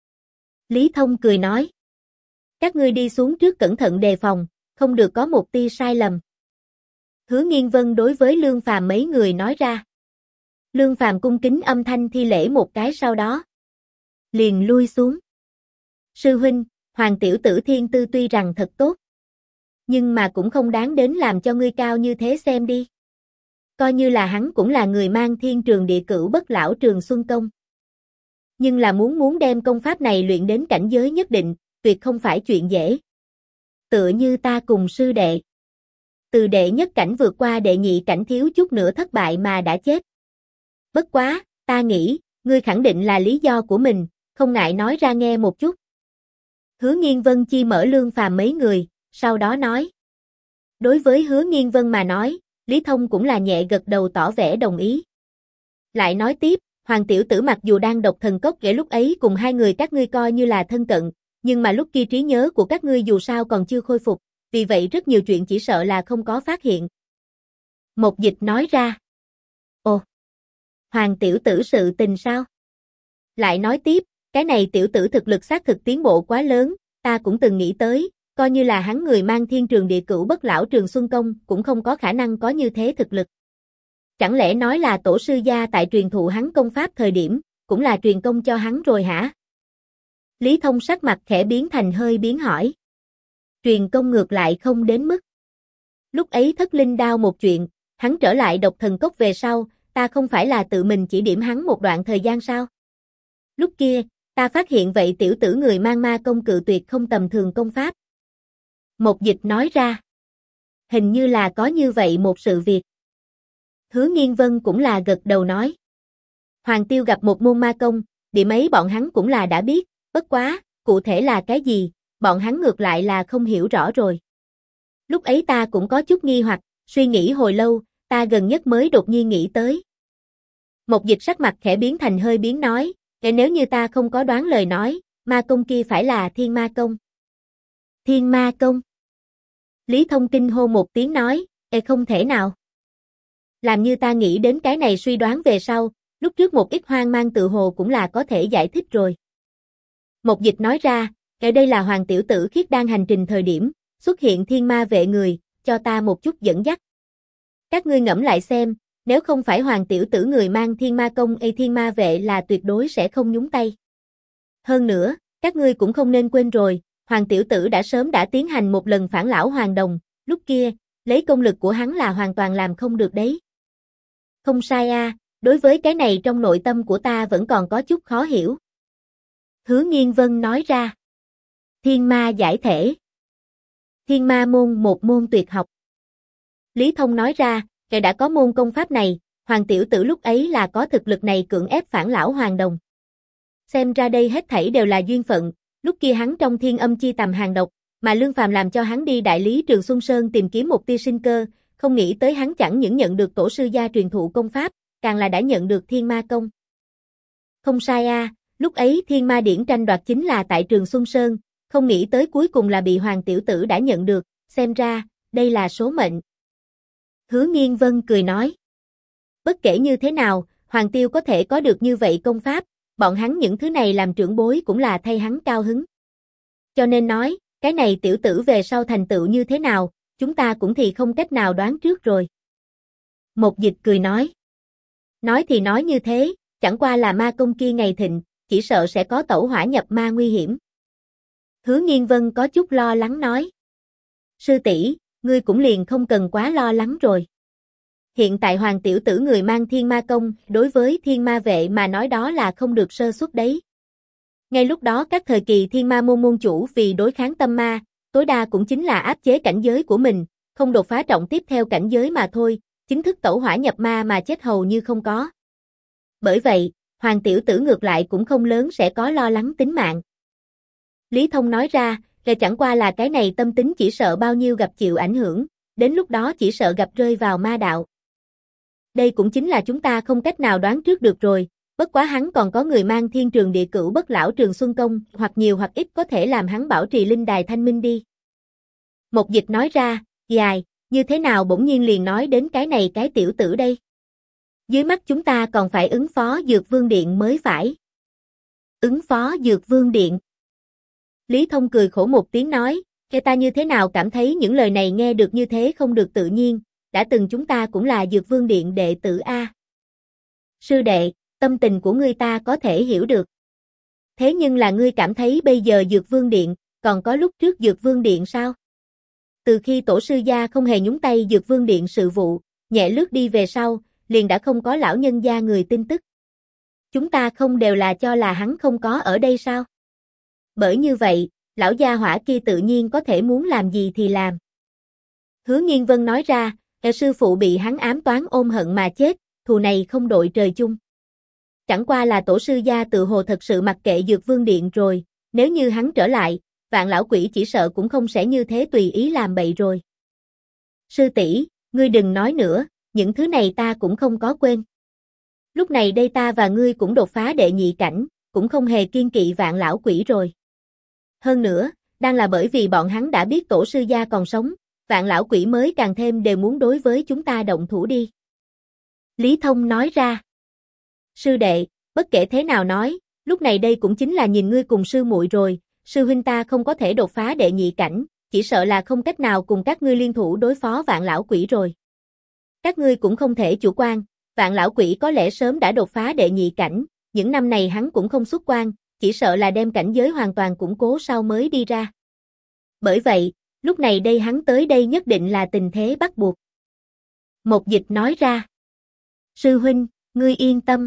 Lý Thông cười nói. Các ngươi đi xuống trước cẩn thận đề phòng, không được có một tia sai lầm. Hứa Nghiên Vân đối với Lương Phàm mấy người nói ra. Lương Phàm cung kính âm thanh thi lễ một cái sau đó. Liền lui xuống. Sư huynh, Hoàng tiểu tử thiên tư tuy rằng thật tốt. Nhưng mà cũng không đáng đến làm cho ngươi cao như thế xem đi. Coi như là hắn cũng là người mang thiên trường địa cửu bất lão trường xuân công. Nhưng là muốn đem công pháp này luyện đến cảnh giới nhất định, tuyệt không phải chuyện dễ. Tựa như ta cùng sư đệ. Từ đệ nhất cảnh vượt qua đệ nhị cảnh thiếu chút nữa thất bại mà đã chết. Bất quá, ta nghĩ, ngươi khẳng định là lý do của mình, không ngại nói ra nghe một chút. Hứa Nghiên Vân chi mở Lương Phàm mấy người, sau đó nói. Đối với Hứa Nghiên Vân mà nói, Lý Thông cũng là nhẹ gật đầu tỏ vẻ đồng ý. Lại nói tiếp, Hoàng tiểu tử mặc dù đang độc thần cốc ghẻ lúc ấy cùng hai người các ngươi coi như là thân cận, nhưng mà lúc kia trí nhớ của các ngươi dù sao còn chưa khôi phục, vì vậy rất nhiều chuyện chỉ sợ là không có phát hiện. Một Dịch nói ra. Ồ, Hoàng tiểu tử sự tình sao? Lại nói tiếp, cái này tiểu tử thực lực xác thực tiến bộ quá lớn, ta cũng từng nghĩ tới, coi như là hắn người mang thiên trường địa cửu bất lão trường xuân công, cũng không có khả năng có như thế thực lực. Chẳng lẽ nói là tổ sư gia tại truyền thụ hắn công pháp thời điểm, cũng là truyền công cho hắn rồi hả? Lý Thông sắc mặt khẽ biến thành hơi biến hỏi. Truyền công ngược lại không đến mức. Lúc ấy thất linh đao một chuyện, hắn trở lại độc thần cốc về sau, ta không phải là tự mình chỉ điểm hắn một đoạn thời gian sao? Lúc kia, ta phát hiện vậy tiểu tử người mang ma công cự tuyệt không tầm thường công pháp. Một Dịch nói ra. Hình như là có như vậy một sự việc. Hứa Nghiên Vân cũng là gật đầu nói. Hoàng Tiêu gặp một môn ma công, điểm ấy bọn hắn cũng là đã biết, bất quá, cụ thể là cái gì, bọn hắn ngược lại là không hiểu rõ rồi. Lúc ấy ta cũng có chút nghi hoặc, suy nghĩ hồi lâu, ta gần nhất mới đột nhiên nghĩ tới. Một Dịch sắc mặt khẽ biến thành hơi biến nói, nếu như ta không có đoán lời nói, ma công kia phải là thiên ma công. Thiên ma công. Lý Thông kinh hô một tiếng nói, không thể nào. Làm như ta nghĩ đến cái này suy đoán về sau, lúc trước một ít hoang mang tự hồ cũng là có thể giải thích rồi. Một Dịch nói ra, đây là Hoàng tiểu tử khiết đang hành trình thời điểm, xuất hiện thiên ma vệ người, cho ta một chút dẫn dắt. Các ngươi ngẫm lại xem, nếu không phải Hoàng tiểu tử người mang thiên ma công thiên ma vệ là tuyệt đối sẽ không nhúng tay. Hơn nữa, các ngươi cũng không nên quên rồi, Hoàng tiểu tử đã sớm đã tiến hành một lần phản lão hoàng đồng, lúc kia, lấy công lực của hắn là hoàn toàn làm không được đấy. Không sai a, đối với cái này trong nội tâm của ta vẫn còn có chút khó hiểu. Hứa Nghiên Vân nói ra. Thiên ma giải thể. Thiên ma môn một môn tuyệt học. Lý Thông nói ra, đã có môn công pháp này, Hoàng tiểu tử lúc ấy là có thực lực này cưỡng ép phản lão hoàng đồng. Xem ra đây hết thảy đều là duyên phận, lúc kia hắn trong thiên âm chi tầm hàng độc, mà Lương Phàm làm cho hắn đi đại lý Trường Xuân Sơn tìm kiếm một tia sinh cơ, không nghĩ tới hắn chẳng những nhận được tổ sư gia truyền thụ công pháp, càng là đã nhận được thiên ma công. Không sai a, lúc ấy thiên ma điển tranh đoạt chính là tại Trường Xuân Sơn, không nghĩ tới cuối cùng là bị Hoàng tiểu tử đã nhận được, xem ra, đây là số mệnh. Hứa Nghiên Vân cười nói. Bất kể như thế nào, Hoàng Tiêu có thể có được như vậy công pháp, bọn hắn những thứ này làm trưởng bối cũng là thay hắn cao hứng. Cho nên nói, cái này tiểu tử về sau thành tựu như thế nào, chúng ta cũng thì không cách nào đoán trước rồi. Một Dịch cười nói. Nói thì nói như thế, chẳng qua là ma công kia ngày thịnh, chỉ sợ sẽ có tẩu hỏa nhập ma nguy hiểm. Hứa Nghiên Vân có chút lo lắng nói. Sư tỷ, ngươi cũng liền không cần quá lo lắng rồi. Hiện tại Hoàng tiểu tử người mang thiên ma công, đối với thiên ma vệ mà nói đó là không được sơ suất đấy. Ngay lúc đó các thời kỳ thiên ma môn môn chủ vì đối kháng tâm ma, tối đa cũng chính là áp chế cảnh giới của mình, không đột phá trọng tiếp theo cảnh giới mà thôi, chính thức tẩu hỏa nhập ma mà chết hầu như không có. Bởi vậy, Hoàng tiểu tử ngược lại cũng không lớn sẽ có lo lắng tính mạng. Lý Thông nói ra, chẳng qua là cái này tâm tính chỉ sợ bao nhiêu gặp chịu ảnh hưởng, đến lúc đó chỉ sợ gặp rơi vào ma đạo. Đây cũng chính là chúng ta không cách nào đoán trước được rồi, bất quá hắn còn có người mang thiên trường địa cửu bất lão trường xuân công, hoặc nhiều hoặc ít có thể làm hắn bảo trì linh đài thanh minh đi. Một Dịch nói ra, dài, như thế nào bỗng nhiên liền nói đến cái này cái tiểu tử đây. Dưới mắt chúng ta còn phải ứng phó Dược Vương Điện mới phải. Ứng phó Dược Vương Điện. Lý Thông cười khổ một tiếng nói, ta như thế nào cảm thấy những lời này nghe được như thế không được tự nhiên, đã từng chúng ta cũng là Dược Vương Điện đệ tử a. Sư đệ, tâm tình của ngươi ta có thể hiểu được. Thế nhưng là ngươi cảm thấy bây giờ Dược Vương Điện, còn có lúc trước Dược Vương Điện sao? Từ khi tổ sư gia không hề nhúng tay Dược Vương Điện sự vụ, nhẹ lướt đi về sau, liền đã không có lão nhân gia người tin tức. Chúng ta không đều là cho là hắn không có ở đây sao? Bởi như vậy, lão gia hỏa kia tự nhiên có thể muốn làm gì thì làm. Hứa Nghiên Vân nói ra, sư phụ bị hắn ám toán ôm hận mà chết, thù này không đội trời chung. Chẳng qua là tổ sư gia tự hồ thật sự mặc kệ Dược Vương Điện rồi, nếu như hắn trở lại, Vạn lão quỷ chỉ sợ cũng không sẽ như thế tùy ý làm bậy rồi. Sư tỷ, ngươi đừng nói nữa, những thứ này ta cũng không có quên. Lúc này đây ta và ngươi cũng đột phá đệ nhị cảnh, cũng không hề kiên kỵ Vạn lão quỷ rồi. Hơn nữa, đang là bởi vì bọn hắn đã biết tổ sư gia còn sống, Vạn lão quỷ mới càng thêm đều muốn đối với chúng ta động thủ đi. Lý Thông nói ra. Sư đệ, bất kể thế nào nói, lúc này đây cũng chính là nhìn ngươi cùng sư muội rồi, sư huynh ta không có thể đột phá đệ nhị cảnh, chỉ sợ là không cách nào cùng các ngươi liên thủ đối phó Vạn lão quỷ rồi. Các ngươi cũng không thể chủ quan, Vạn lão quỷ có lẽ sớm đã đột phá đệ nhị cảnh, những năm này hắn cũng không xuất quan, chỉ sợ là đem cảnh giới hoàn toàn củng cố sau mới đi ra. Bởi vậy, lúc này đây hắn tới đây nhất định là tình thế bắt buộc. Một Dịch nói ra. Sư huynh, ngươi yên tâm.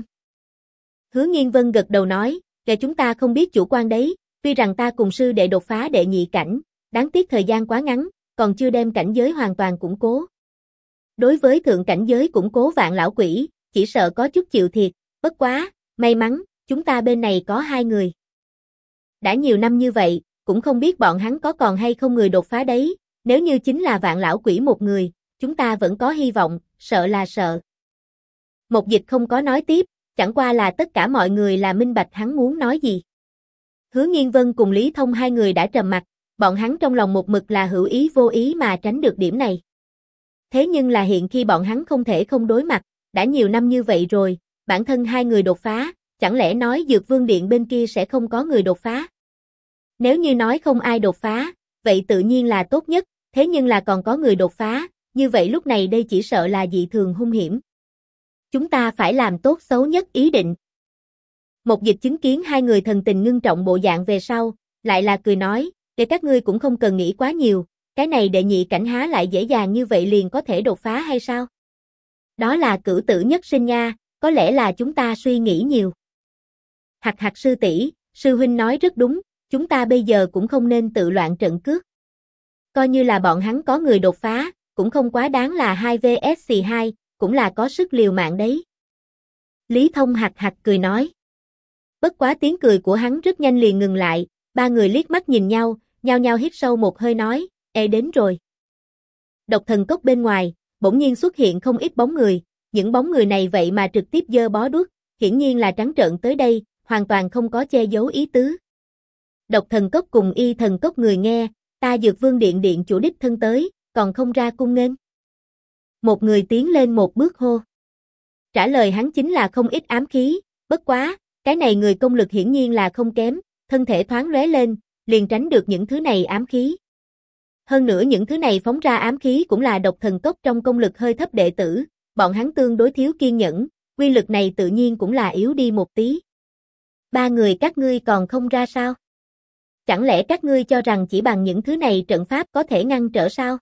Hứa Nghiên Vân gật đầu nói, kể chúng ta không biết chủ quan đấy, tuy rằng ta cùng sư đệ đột phá đệ nhị cảnh, đáng tiếc thời gian quá ngắn, còn chưa đem cảnh giới hoàn toàn củng cố. Đối với thượng cảnh giới củng cố Vạn lão quỷ, chỉ sợ có chút chịu thiệt, bất quá, may mắn, chúng ta bên này có 2 người. Đã nhiều năm như vậy, cũng không biết bọn hắn có còn hay không người đột phá đấy, nếu như chính là Vạn lão quỷ một người, chúng ta vẫn có hy vọng, sợ là sợ. Một Dịch không có nói tiếp, chẳng qua là tất cả mọi người là minh bạch hắn muốn nói gì. Hứa Nghiên Vân cùng Lý Thông 2 người đã trầm mặc, bọn hắn trong lòng một mực là hữu ý vô ý mà tránh được điểm này. Thế nhưng là hiện khi bọn hắn không thể không đối mặt, đã nhiều năm như vậy rồi, bản thân 2 người đột phá, chẳng lẽ nói Dược Vương Điện bên kia sẽ không có người đột phá? Nếu như nói không ai đột phá, vậy tự nhiên là tốt nhất, thế nhưng là còn có người đột phá, như vậy lúc này đây chỉ sợ là dị thường hung hiểm. Chúng ta phải làm tốt xấu nhất ý định. Một Dịch chứng kiến 2 người thần tình ngưng trọng bộ dạng về sau, lại là cười nói, để các ngươi cũng không cần nghĩ quá nhiều, cái này đệ nhị cảnh há lại dễ dàng như vậy liền có thể đột phá hay sao? Đó là cửu tử nhất sinh nha, có lẽ là chúng ta suy nghĩ nhiều. Hạc hạc sư tỷ, sư huynh nói rất đúng, chúng ta bây giờ cũng không nên tự loạn trận cước. Coi như là bọn hắn có người đột phá, cũng không quá đáng là 2 vs 2, cũng là có sức liều mạng đấy. Lý Thông hạc hạc cười nói. Bất quá tiếng cười của hắn rất nhanh liền ngừng lại, 3 người liếc mắt nhìn nhau, nhao nhao hít sâu một hơi nói, đến rồi. Độc thần cốc bên ngoài, bỗng nhiên xuất hiện không ít bóng người, những bóng người này vậy mà trực tiếp giơ bó đuốc, hiển nhiên là trắng trợn tới đây, hoàn toàn không có che giấu ý tứ. Độc thần cốc cùng Y thần cốc người nghe, ta Dược Vương Điện điện chủ đích thân tới, còn không ra cung nghênh. Một người tiến lên một bước hô. Trả lời hắn chính là không ít ám khí, bất quá, cái này người công lực hiển nhiên là không kém, thân thể thoáng lóe lên, liền tránh được những thứ này ám khí. Hơn nữa những thứ này phóng ra ám khí cũng là độc thần cốc trong công lực hơi thấp đệ tử, bọn hắn tương đối thiếu kiên nhẫn, quy lực này tự nhiên cũng là yếu đi một tí. 3 người các ngươi còn không ra sao? Chẳng lẽ các ngươi cho rằng chỉ bằng những thứ này trận pháp có thể ngăn trở sao?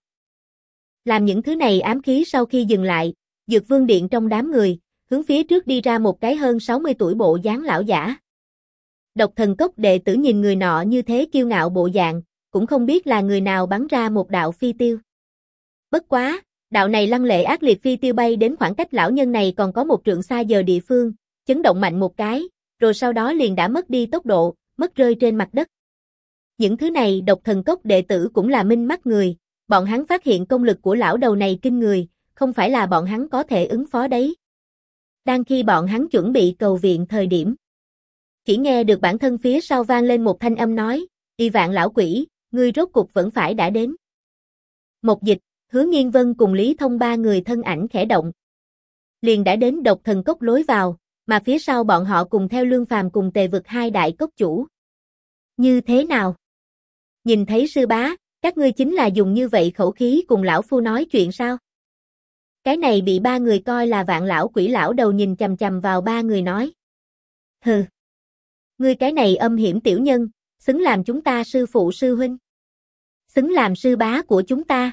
Làm những thứ này ám khí sau khi dừng lại, Dược Vương Điện trong đám người, hướng phía trước đi ra một cái hơn 60 tuổi bộ dáng lão giả. Độc thần cốc đệ tử nhìn người nọ như thế kiêu ngạo bộ dạng, cũng không biết là người nào bắn ra một đạo phi tiêu. Bất quá, đạo này lăng lệ ác liệt phi tiêu bay đến khoảng cách lão nhân này còn có 1 trượng xa giờ địa phương, chấn động mạnh một cái, rồi sau đó liền đã mất đi tốc độ, mất rơi trên mặt đất. Những thứ này độc thần cốc đệ tử cũng là minh mắt người, bọn hắn phát hiện công lực của lão đầu này kinh người, không phải là bọn hắn có thể ứng phó đấy. Đang khi bọn hắn chuẩn bị cầu viện thời điểm, chỉ nghe được bản thân phía sau vang lên một thanh âm nói, Y Vạn lão quỷ, ngươi rốt cục vẫn phải đã đến. Một Dịch, Hứa Nghiên Vân cùng Lý Thông 3 người thân ảnh khẽ động. Liền đã đến độc thần cốc lối vào, mà phía sau bọn họ cùng theo Lương Phàm cùng Tề vực hai đại cốc chủ. Như thế nào? Nhìn thấy sư bá, các ngươi chính là dùng như vậy khẩu khí cùng lão phu nói chuyện sao? Cái này bị ba người coi là Vạn lão Quỷ lão đầu nhìn chằm chằm vào ba người nói. Hừ. Ngươi cái này âm hiểm tiểu nhân, xứng làm chúng ta sư phụ sư huynh. Xứng làm sư bá của chúng ta.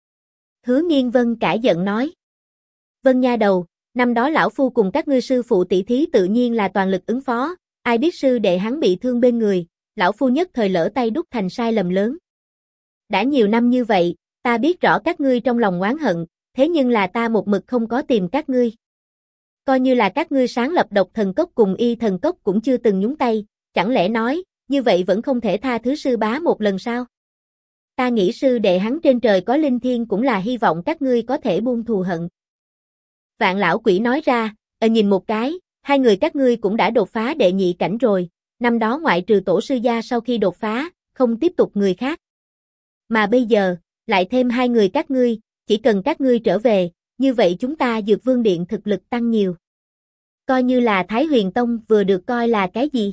Hứa Nghiên Vân cãi giận nói. Vân nha đầu, năm đó lão phu cùng các ngươi sư phụ tỷ thí tự nhiên là toàn lực ứng phó, ai biết sư đệ hắn bị thương bên người, lão phu nhất thời lỡ tay đúc thành sai lầm lớn. Đã nhiều năm như vậy, ta biết rõ các ngươi trong lòng oán hận, thế nhưng là ta một mực không có tìm các ngươi. Coi như là các ngươi sáng lập Độc Thần Cốc cùng Y Thần Cốc cũng chưa từng nhúng tay, chẳng lẽ nói, như vậy vẫn không thể tha thứ sư bá một lần sao? Ta nghĩ sư đệ hắn trên trời có linh thiêng cũng là hy vọng các ngươi có thể buông thù hận. Vạn lão Quỷ nói ra, nhìn một cái, hai người các ngươi cũng đã đột phá đệ nhị cảnh rồi, năm đó ngoại trừ tổ sư gia sau khi đột phá, không tiếp tục người khác. Mà bây giờ, lại thêm hai người các ngươi, chỉ cần các ngươi trở về, như vậy chúng ta Dược Vương Điện thực lực tăng nhiều. Coi như là Thái Huyền Tông vừa được coi là cái gì?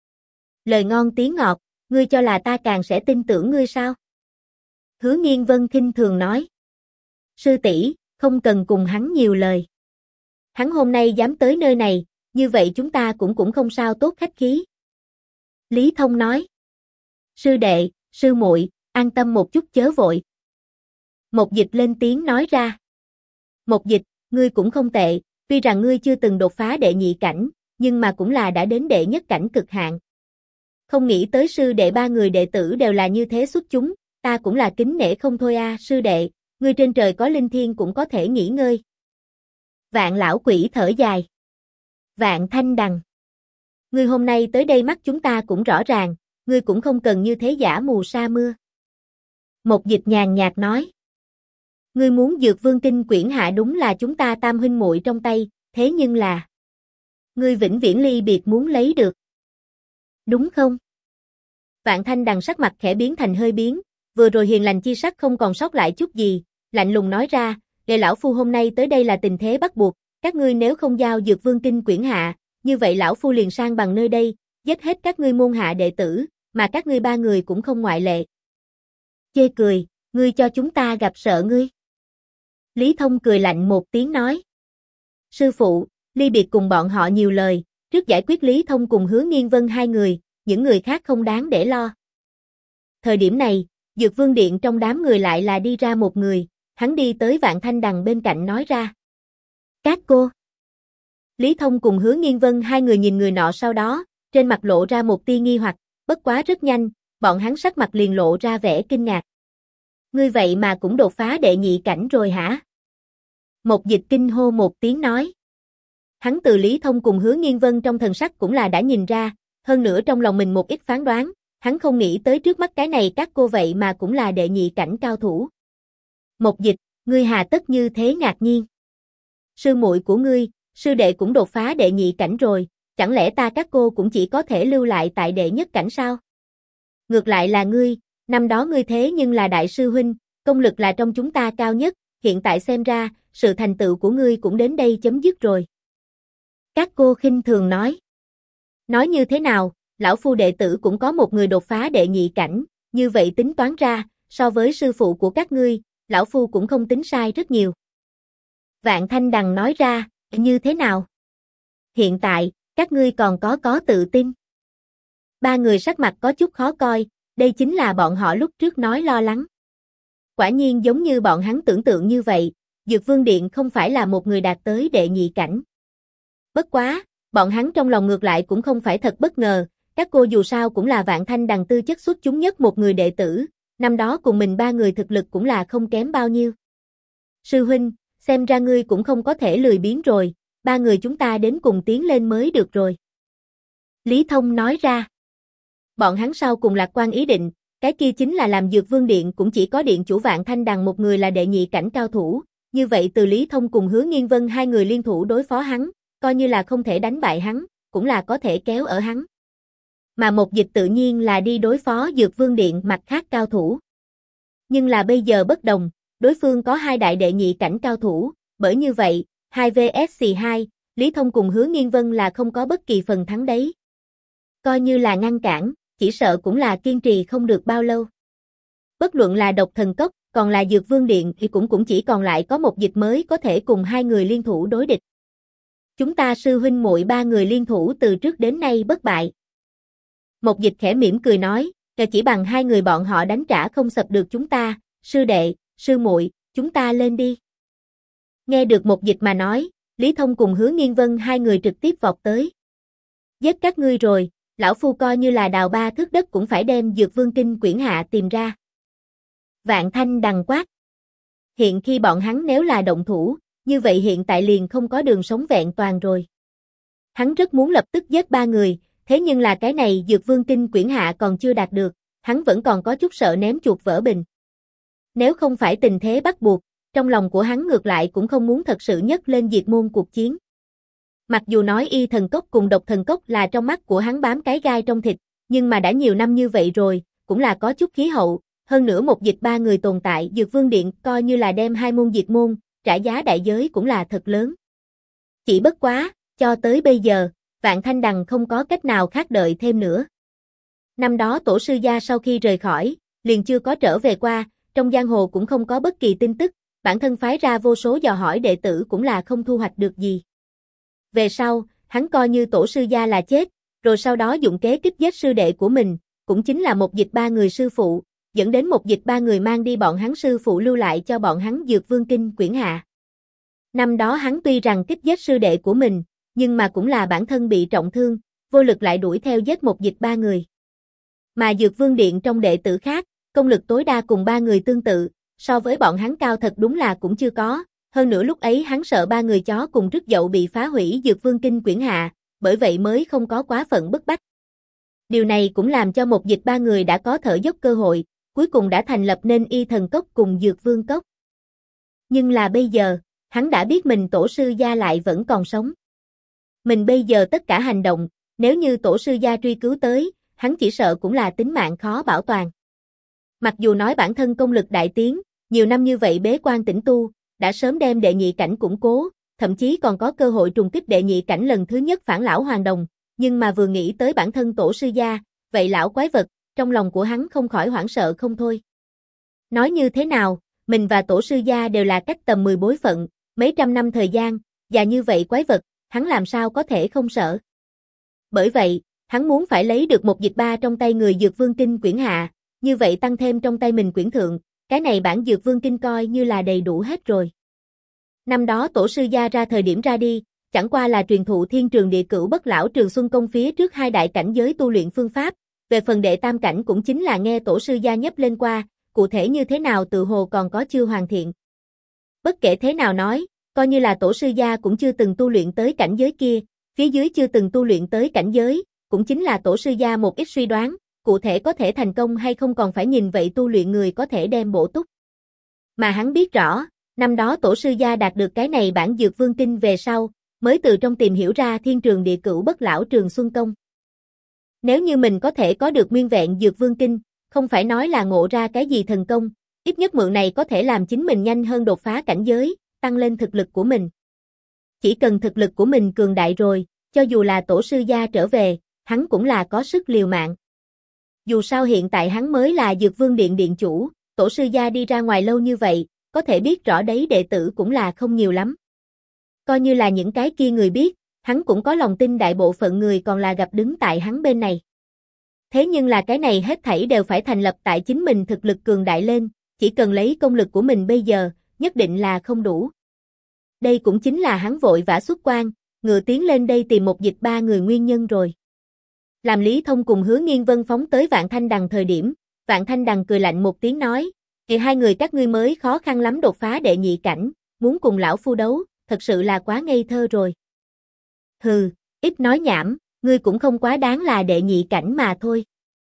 Lời ngon tiếng ngọt, ngươi cho là ta càng sẽ tin tưởng ngươi sao? Hứa Nghiên Vân khinh thường nói. Sư tỷ, không cần cùng hắn nhiều lời. Hắn hôm nay dám tới nơi này, như vậy chúng ta cũng không sao tốt khách khí. Lý Thông nói. Sư đệ, sư muội, an tâm một chút chớ vội. Một Dịch lên tiếng nói ra. Một Dịch, ngươi cũng không tệ, tuy rằng ngươi chưa từng đột phá đệ nhị cảnh, nhưng mà cũng là đã đến đệ nhất cảnh cực hạn. Không nghĩ tới sư đệ ba người đệ tử đều là như thế xuất chúng, ta cũng là kính nể không thôi a, sư đệ, ngươi trên trời có linh thiêng cũng có thể nghỉ ngơi. Vạn lão Quỷ thở dài. Vạn Thanh Đằng. Ngươi hôm nay tới đây mắt chúng ta cũng rõ ràng, ngươi cũng không cần như thế giả mù sa mưa. Một Dịch nhàn nhạt nói. Ngươi muốn Dược Vương Kinh quyển hạ đúng là chúng ta tam huynh muội trong tay, thế nhưng là ngươi vĩnh viễn ly biệt muốn lấy được. Đúng không? Vạn Thanh Đằng sắc mặt khẽ biến thành hơi biến, vừa rồi hiền lành chi sắc không còn sót lại chút gì, lạnh lùng nói ra, để lão phu hôm nay tới đây là tình thế bắt buộc, các ngươi nếu không giao Dược Vương Kinh quyển hạ, như vậy lão phu liền sang bằng nơi đây, giết hết các ngươi môn hạ đệ tử, mà các ngươi ba người cũng không ngoại lệ. Chê cười, ngươi cho chúng ta gặp sợ ngươi. Lý Thông cười lạnh một tiếng nói. Sư phụ, ly biệt cùng bọn họ nhiều lời, trước giải quyết Lý Thông cùng Hứa Nghiên Vân hai người, những người khác không đáng để lo. Thời điểm này, Dược Vương Điện trong đám người lại là đi ra một người, hắn đi tới Vạn Thanh Đằng bên cạnh nói ra. Các cô. Lý Thông cùng Hứa Nghiên Vân hai người nhìn người nọ sau đó, trên mặt lộ ra một tia nghi hoặc, bất quá rất nhanh, bọn hắn sắc mặt liền lộ ra vẻ kinh ngạc. Ngươi vậy mà cũng đột phá đệ nhị cảnh rồi hả? Một Dịch kinh hô một tiếng nói. Hắn từ Lý Thông cùng Hứa Nghiên Vân trong thần sắc cũng là đã nhìn ra, hơn nữa trong lòng mình một ít phán đoán, hắn không nghĩ tới trước mắt cái này các cô vậy mà cũng là đệ nhị cảnh cao thủ. Một Dịch, ngươi hà tất như thế ngạc nhiên? Sư muội của ngươi, sư đệ cũng đột phá đệ nhị cảnh rồi, chẳng lẽ ta các cô cũng chỉ có thể lưu lại tại đệ nhất cảnh sao? Ngược lại là ngươi, năm đó ngươi thế nhưng là đại sư huynh, công lực là trong chúng ta cao nhất, hiện tại xem ra, sự thành tựu của ngươi cũng đến đây chấm dứt rồi. Các cô khinh thường nói. Nói như thế nào, lão phu đệ tử cũng có một người đột phá đệ nhị cảnh, như vậy tính toán ra, so với sư phụ của các ngươi, lão phu cũng không tính sai rất nhiều. Vạn Thanh Đằng nói ra, như thế nào? Hiện tại, các ngươi còn có tự tin. Ba người sắc mặt có chút khó coi, đây chính là bọn họ lúc trước nói lo lắng. Quả nhiên giống như bọn hắn tưởng tượng như vậy, Dược Vương Điện không phải là một người đạt tới đệ nhị cảnh. Bất quá, bọn hắn trong lòng ngược lại cũng không phải thật bất ngờ, các cô dù sao cũng là Vạn Thanh Đằng tư chất xuất chúng nhất một người đệ tử, năm đó cùng mình ba người thực lực cũng là không kém bao nhiêu. Sư huynh, xem ra ngươi cũng không có thể lười biếng rồi, ba người chúng ta đến cùng tiến lên mới được rồi. Lý Thông nói ra. Bọn hắn sau cùng lạc quan ý định, cái kia chính là làm Dược Vương Điện cũng chỉ có điện chủ Vạn Thanh Đằng một người là đệ nhị cảnh cao thủ, như vậy từ Lý Thông cùng Hứa Nghiên Vân hai người liên thủ đối phó hắn, coi như là không thể đánh bại hắn, cũng là có thể kéo ở hắn. Mà Một Dịch tự nhiên là đi đối phó Dược Vương Điện mặt khác cao thủ. Nhưng là bây giờ bất đồng, đối phương có hai đại đệ nhị cảnh cao thủ, bởi như vậy, 2 vs 2, Lý Thông cùng Hứa Nghiên Vân là không có bất kỳ phần thắng đấy. Coi như là ngăn cản, chỉ sợ cũng là kiên trì không được bao lâu. Bất luận là Độc Thần Cốc, còn là Dược Vương Điện thì cũng chỉ còn lại có một dịch mới có thể cùng hai người liên thủ đối địch. Chúng ta sư huynh muội ba người liên thủ từ trước đến nay bất bại. Một dịch khẽ mỉm cười nói, chỉ bằng hai người bọn họ đánh trả không sập được chúng ta, sư đệ, sư muội, chúng ta lên đi. Nghe được một dịch mà nói, Lý Thông cùng Hứa Nghiên Vân hai người trực tiếp vọt tới. Giết các ngươi rồi, lão phu coi như là đào 3 thước đất cũng phải đem Dược Vương Kinh quyển hạ tìm ra. Vạn Thanh đằng quát. Hiện khi bọn hắn nếu là động thủ, như vậy hiện tại liền không có đường sống vẹn toàn rồi. Hắn rất muốn lập tức giết 3 người, thế nhưng là cái này Dược Vương Kinh quyển hạ còn chưa đạt được, hắn vẫn còn có chút sợ ném chuột vỡ bình. Nếu không phải tình thế bắt buộc, trong lòng của hắn ngược lại cũng không muốn thật sự nhấc lên diệt môn cuộc chiến. Mặc dù nói Y Thần Cốc cùng Độc Thần Cốc là trong mắt của hắn bám cái gai trong thịt, nhưng mà đã nhiều năm như vậy rồi, cũng là có chút khí hậu, hơn nữa một dịch 3 người tồn tại Dược Vương Điện coi như là đem hai môn diệt môn, trả giá đại giới cũng là thật lớn. Chỉ bất quá, cho tới bây giờ, Vạn Thanh Đằng không có cách nào khác đợi thêm nữa. Năm đó tổ sư gia sau khi rời khỏi, liền chưa có trở về qua, trong giang hồ cũng không có bất kỳ tin tức, bản thân phái ra vô số dò hỏi đệ tử cũng là không thu hoạch được gì. Về sau, hắn coi như tổ sư gia là chết, rồi sau đó dụng kế kích giết sư đệ của mình, cũng chính là một dịch 3 người sư phụ, dẫn đến một dịch 3 người mang đi bọn hắn sư phụ lưu lại cho bọn hắn Dược Vương Kinh quyển hạ. Năm đó hắn tuy rằng kích giết sư đệ của mình, nhưng mà cũng là bản thân bị trọng thương, vô lực lại đuổi theo giết một dịch 3 người. Mà Dược Vương Điện trong đệ tử khác, công lực tối đa cùng 3 người tương tự, so với bọn hắn cao thật đúng là cũng chưa có, hơn nữa lúc ấy hắn sợ 3 người chó cùng rứt dậu bị phá hủy Dược Vương Kinh quyển hạ, bởi vậy mới không có quá phận bức bách. Điều này cũng làm cho một dịch 3 người đã có thở dốc cơ hội, cuối cùng đã thành lập nên Y Thần Cốc cùng Dược Vương Cốc. Nhưng là bây giờ, hắn đã biết mình tổ sư gia lại vẫn còn sống. Mình bây giờ tất cả hành động, nếu như tổ sư gia truy cứu tới, hắn chỉ sợ cũng là tính mạng khó bảo toàn. Mặc dù nói bản thân công lực đại tiến, nhiều năm như vậy bế quan tĩnh tu, đã sớm đem đệ nhị cảnh củng cố, thậm chí còn có cơ hội trùng kích đệ nhị cảnh lần thứ nhất phản lão hoàng đồng, nhưng mà vừa nghĩ tới bản thân tổ sư gia, vậy lão quái vật, trong lòng của hắn không khỏi hoảng sợ không thôi. Nói như thế nào, mình và tổ sư gia đều là cách tầm 10 bối phận, mấy trăm năm thời gian, và như vậy quái vật, hắn làm sao có thể không sợ. Bởi vậy, hắn muốn phải lấy được một dịch 3 trong tay người Dược Vương Kinh quyển hạ, như vậy tăng thêm trong tay mình quyển thượng, cái này bản Dược Vương Kinh coi như là đầy đủ hết rồi. Năm đó tổ sư gia ra thời điểm ra đi, chẳng qua là truyền thụ Thiên Trường Địa Cửu Bất Lão Trường Xuân Công phía trước 2 đại cảnh giới tu luyện phương pháp, về phần đệ tam cảnh cũng chính là nghe tổ sư gia nhấp lên qua, cụ thể như thế nào tự hồ còn có chưa hoàn thiện. Bất kể thế nào nói, coi như là tổ sư gia cũng chưa từng tu luyện tới cảnh giới kia, phía dưới chưa từng tu luyện tới cảnh giới, cũng chính là tổ sư gia một ít suy đoán, cụ thể có thể thành công hay không còn phải nhìn vậy tu luyện người có thể đem bổ túc. Mà hắn biết rõ, năm đó tổ sư gia đạt được cái này bản Dược Vương Kinh về sau, mới từ trong tìm hiểu ra Thiên Trường Địa Cửu Bất Lão Trường Xuân Công. Nếu như mình có thể có được nguyên vẹn Dược Vương Kinh, không phải nói là ngộ ra cái gì thần công, ít nhất mượn này có thể làm chính mình nhanh hơn đột phá cảnh giới, tăng lên thực lực của mình. Chỉ cần thực lực của mình cường đại rồi, cho dù là tổ sư gia trở về, hắn cũng là có sức liều mạng. Dù sao hiện tại hắn mới là Dược Vương Điện điện chủ, tổ sư gia đi ra ngoài lâu như vậy, có thể biết rõ đấy đệ tử cũng là không nhiều lắm. Coi như là những cái kia người biết, hắn cũng có lòng tin đại bộ phận người còn là gặp đứng tại hắn bên này. Thế nhưng là cái này hết thảy đều phải thành lập tại chính mình thực lực cường đại lên, chỉ cần lấy công lực của mình bây giờ, nhất định là không đủ. Đây cũng chính là hắn vội vã xuất quan, ngựa tiến lên đây tìm một dịch 3 người nguyên nhân rồi. Làm Lý Thông cùng Hứa Nghiên Vân phóng tới Vạn Thanh Đằng thời điểm, Vạn Thanh Đằng cười lạnh một tiếng nói, thì hai người các ngươi mới khó khăn lắm đột phá đệ nhị cảnh, muốn cùng lão phu đấu, thật sự là quá ngây thơ rồi. Hừ, ít nói nhảm, ngươi cũng không quá đáng là đệ nhị cảnh mà thôi.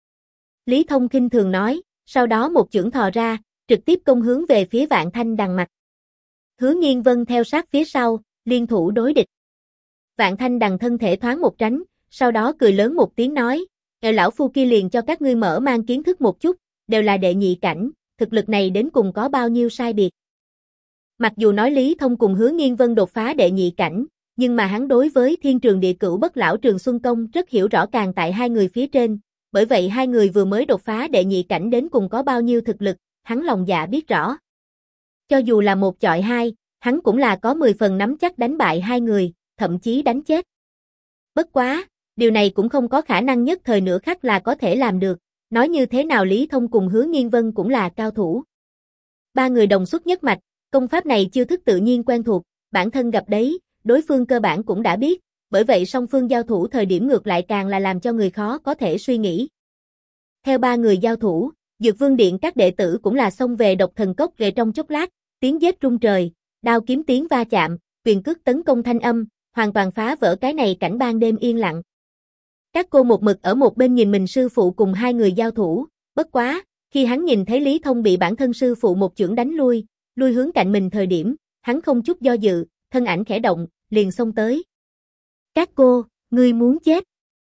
Lý Thông khinh thường nói, sau đó một chưởng thò ra, trực tiếp công hướng về phía Vạn Thanh Đằng mặt. Hứa Nghiên Vân theo sát phía sau, liên thủ đối địch. Vạn Thanh Đằng thân thể thoáng một tránh, sau đó cười lớn một tiếng nói, lão phu kia liền cho các ngươi mở mang kiến thức một chút, đều là đệ nhị cảnh, thực lực này đến cùng có bao nhiêu sai biệt. Mặc dù nói Lý Thông cùng Hứa Nghiên Vân đột phá đệ nhị cảnh, nhưng mà hắn đối với Thiên Trường Địa Cửu Bất Lão Trường Xuân Công rất hiểu rõ càng tại hai người phía trên, bởi vậy hai người vừa mới đột phá đệ nhị cảnh đến cùng có bao nhiêu thực lực, hắn lòng dạ biết rõ. Cho dù là một chọi hai, hắn cũng là có 10 phần nắm chắc đánh bại hai người, thậm chí đánh chết. Bất quá, điều này cũng không có khả năng nhất thời nửa khắc là có thể làm được, nói như thế nào Lý Thông cùng Hứa Nghiên Vân cũng là cao thủ. Ba người đồng xuất nhất mạch, công pháp này chiêu thức tự nhiên quen thuộc, bản thân gặp đấy, đối phương cơ bản cũng đã biết, bởi vậy song phương giao thủ thời điểm ngược lại càng là làm cho người khó có thể suy nghĩ. Theo ba người giao thủ, Dược Vương Điện các đệ tử cũng là xông về Độc Thần Cốc về trong chốc lát, tiếng giết rung trời, đao kiếm tiếng va chạm, quyền cước tấn công thanh âm, hoàn toàn phá vỡ cái này cảnh ban đêm yên lặng. Các cô một mực ở một bên nhìn mình sư phụ cùng hai người giao thủ, bất quá, khi hắn nhìn thấy Lý Thông bị bản thân sư phụ một chưởng đánh lui hướng cạnh mình thời điểm, hắn không chút do dự, thân ảnh khẽ động, liền xông tới. Các cô, ngươi muốn chết.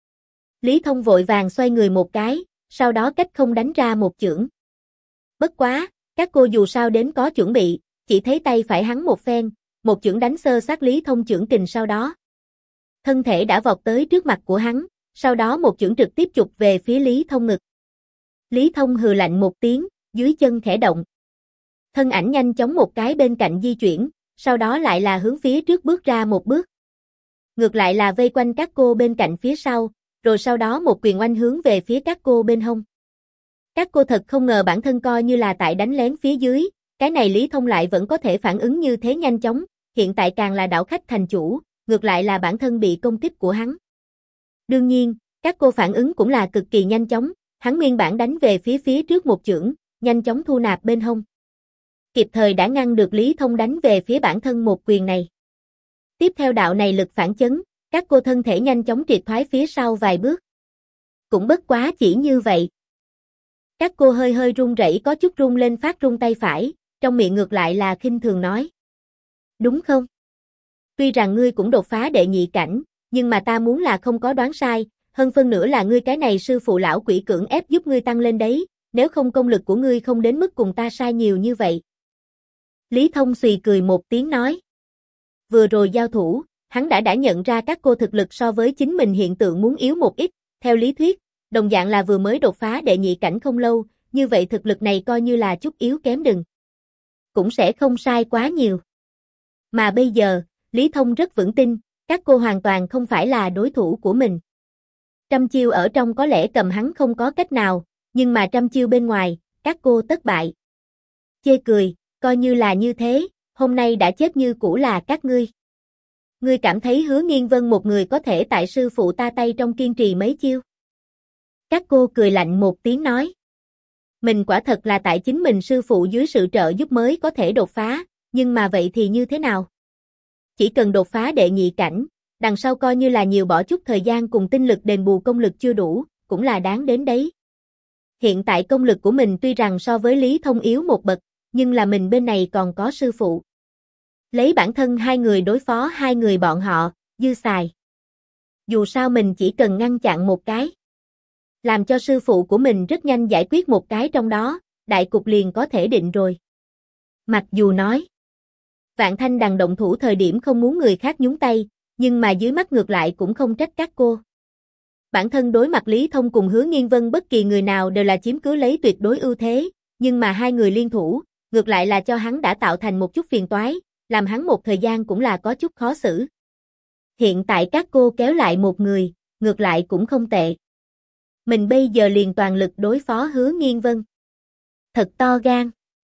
Lý Thông vội vàng xoay người một cái, sau đó cách không đánh ra một chưởng. Bất quá, các cô dù sao đến có chuẩn bị, chỉ thấy tay phải hắn một phen, một chưởng đánh sơ sát Lý Thông chưởng kình sau đó. Thân thể đã vọt tới trước mặt của hắn, sau đó một chưởng trực tiếp chụp về phía Lý Thông ngực. Lý Thông hừ lạnh một tiếng, dưới chân khẽ động. Thân ảnh nhanh chóng một cái bên cạnh di chuyển, sau đó lại là hướng phía trước bước ra một bước. Ngược lại là vây quanh các cô bên cạnh phía sau, rồi sau đó một quyền oanh hướng về phía các cô bên hông. Các cô thật không ngờ bản thân coi như là tại đánh lén phía dưới, cái này Lý Thông lại vẫn có thể phản ứng như thế nhanh chóng, hiện tại càng là đảo khách thành chủ, ngược lại là bản thân bị công kích của hắn. Đương nhiên, các cô phản ứng cũng là cực kỳ nhanh chóng, hắn nguyên bản đánh về phía trước một chưởng, nhanh chóng thu nạp bên hông. Kịp thời đã ngăn được Lý Thông đánh về phía bản thân một quyền này. Tiếp theo đạo này lực phản chấn, các cô thân thể nhanh chóng triệt thoái phía sau vài bước. Cũng bất quá chỉ như vậy. Các cô hơi hơi run rẩy có chút run lên phát run tay phải, trong miệng ngược lại là khinh thường nói. Đúng không? Tuy rằng ngươi cũng đột phá đệ nhị cảnh, nhưng mà ta muốn là không có đoán sai, hơn phân nữa là ngươi cái này sư phụ lão quỷ cưỡng ép giúp ngươi tăng lên đấy, nếu không công lực của ngươi không đến mức cùng ta sai nhiều như vậy. Lý Thông xùy cười một tiếng nói. Vừa rồi giao thủ, hắn đã nhận ra các cô thực lực so với chính mình hiện tượng muốn yếu một ít, theo lý thuyết, đồng dạng là vừa mới đột phá đệ nhị cảnh không lâu, như vậy thực lực này coi như là chút yếu kém đừng. Cũng sẽ không sai quá nhiều. Mà bây giờ, Lý Thông rất vững tin, các cô hoàn toàn không phải là đối thủ của mình. Trăm chiêu ở trong có lẽ cầm hắn không có cách nào, nhưng mà trăm chiêu bên ngoài, các cô tất bại. Chê cười, coi như là như thế, hôm nay đã chết như cũ là các ngươi. Ngươi cảm thấy Hứa Nghiên Vân một người có thể tại sư phụ ta tay trong kiên trì mấy chiêu? Các cô cười lạnh một tiếng nói. Mình quả thật là tại chính mình sư phụ dưới sự trợ giúp mới có thể đột phá, nhưng mà vậy thì như thế nào? Chỉ cần đột phá đệ nhị cảnh, đằng sau coi như là nhiều bỏ chút thời gian cùng tinh lực đền bù công lực chưa đủ, cũng là đáng đến đấy. Hiện tại công lực của mình tuy rằng so với Lý Thông yếu một bậc, nhưng là mình bên này còn có sư phụ. Lấy bản thân hai người đối phó hai người bọn họ, dư xài. Dù sao mình chỉ cần ngăn chặn một cái. Làm cho sư phụ của mình rất nhanh giải quyết một cái trong đó, đại cục liền có thể định rồi. Mặc dù nói, Vạn Thanh Đằng động thủ thời điểm không muốn người khác nhúng tay, nhưng mà dưới mắt ngược lại cũng không trách các cô. Bản thân đối mặt Lý Thông cùng Hứa Nghiên Vân bất kỳ người nào đều là chiếm cứ lấy tuyệt đối ưu thế, nhưng mà hai người liên thủ, ngược lại là cho hắn đã tạo thành một chút phiền toái, làm hắn một thời gian cũng là có chút khó xử. Hiện tại các cô kéo lại một người, ngược lại cũng không tệ. Mình bây giờ liền toàn lực đối phó Hứa Nghiên Vân. Thật to gan.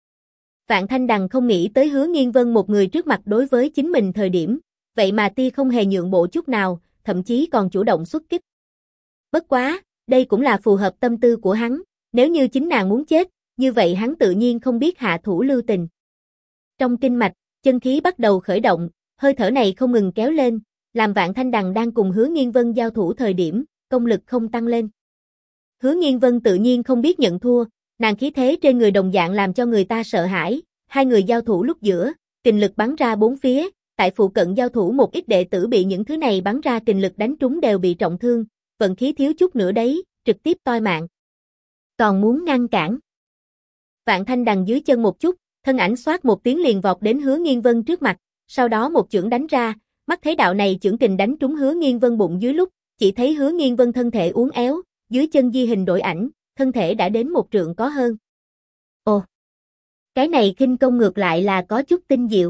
Vạn Thanh Đằng không nghĩ tới Hứa Nghiên Vân một người trước mặt đối với chính mình thời điểm, vậy mà tia không hề nhượng bộ chút nào, thậm chí còn chủ động xuất kích. Bất quá, đây cũng là phù hợp tâm tư của hắn, nếu như chính nàng muốn chết, như vậy hắn tự nhiên không biết hạ thủ lưu tình. Trong kinh mạch, chân khí bắt đầu khởi động, hơi thở này không ngừng kéo lên, làm Vạn Thanh Đằng đang cùng Hứa Nghiên Vân giao thủ thời điểm, công lực không tăng lên. Hứa Nghiên Vân tự nhiên không biết nhận thua, nàng khí thế trên người đồng dạng làm cho người ta sợ hãi, hai người giao thủ lúc giữa, kình lực bắn ra bốn phía, tại phụ cận giao thủ một ít đệ tử bị những thứ này bắn ra kình lực đánh trúng đều bị trọng thương, vận khí thiếu chút nữa đấy, trực tiếp toi mạng. Còn muốn ngăn cản. Vạn Thanh Đằng dưới chân một chút, thân ảnh xoát một tiếng liền vọt đến Hứa Nghiên Vân trước mặt, sau đó một chưởng đánh ra, mắt thấy đạo này chưởng kình đánh trúng Hứa Nghiên Vân bụng dưới lúc, chỉ thấy Hứa Nghiên Vân thân thể uốn éo, dưới chân di hình đổi ảnh, thân thể đã đến 1 trượng có hơn. Ồ, cái này khinh công ngược lại là có chút tinh diệu.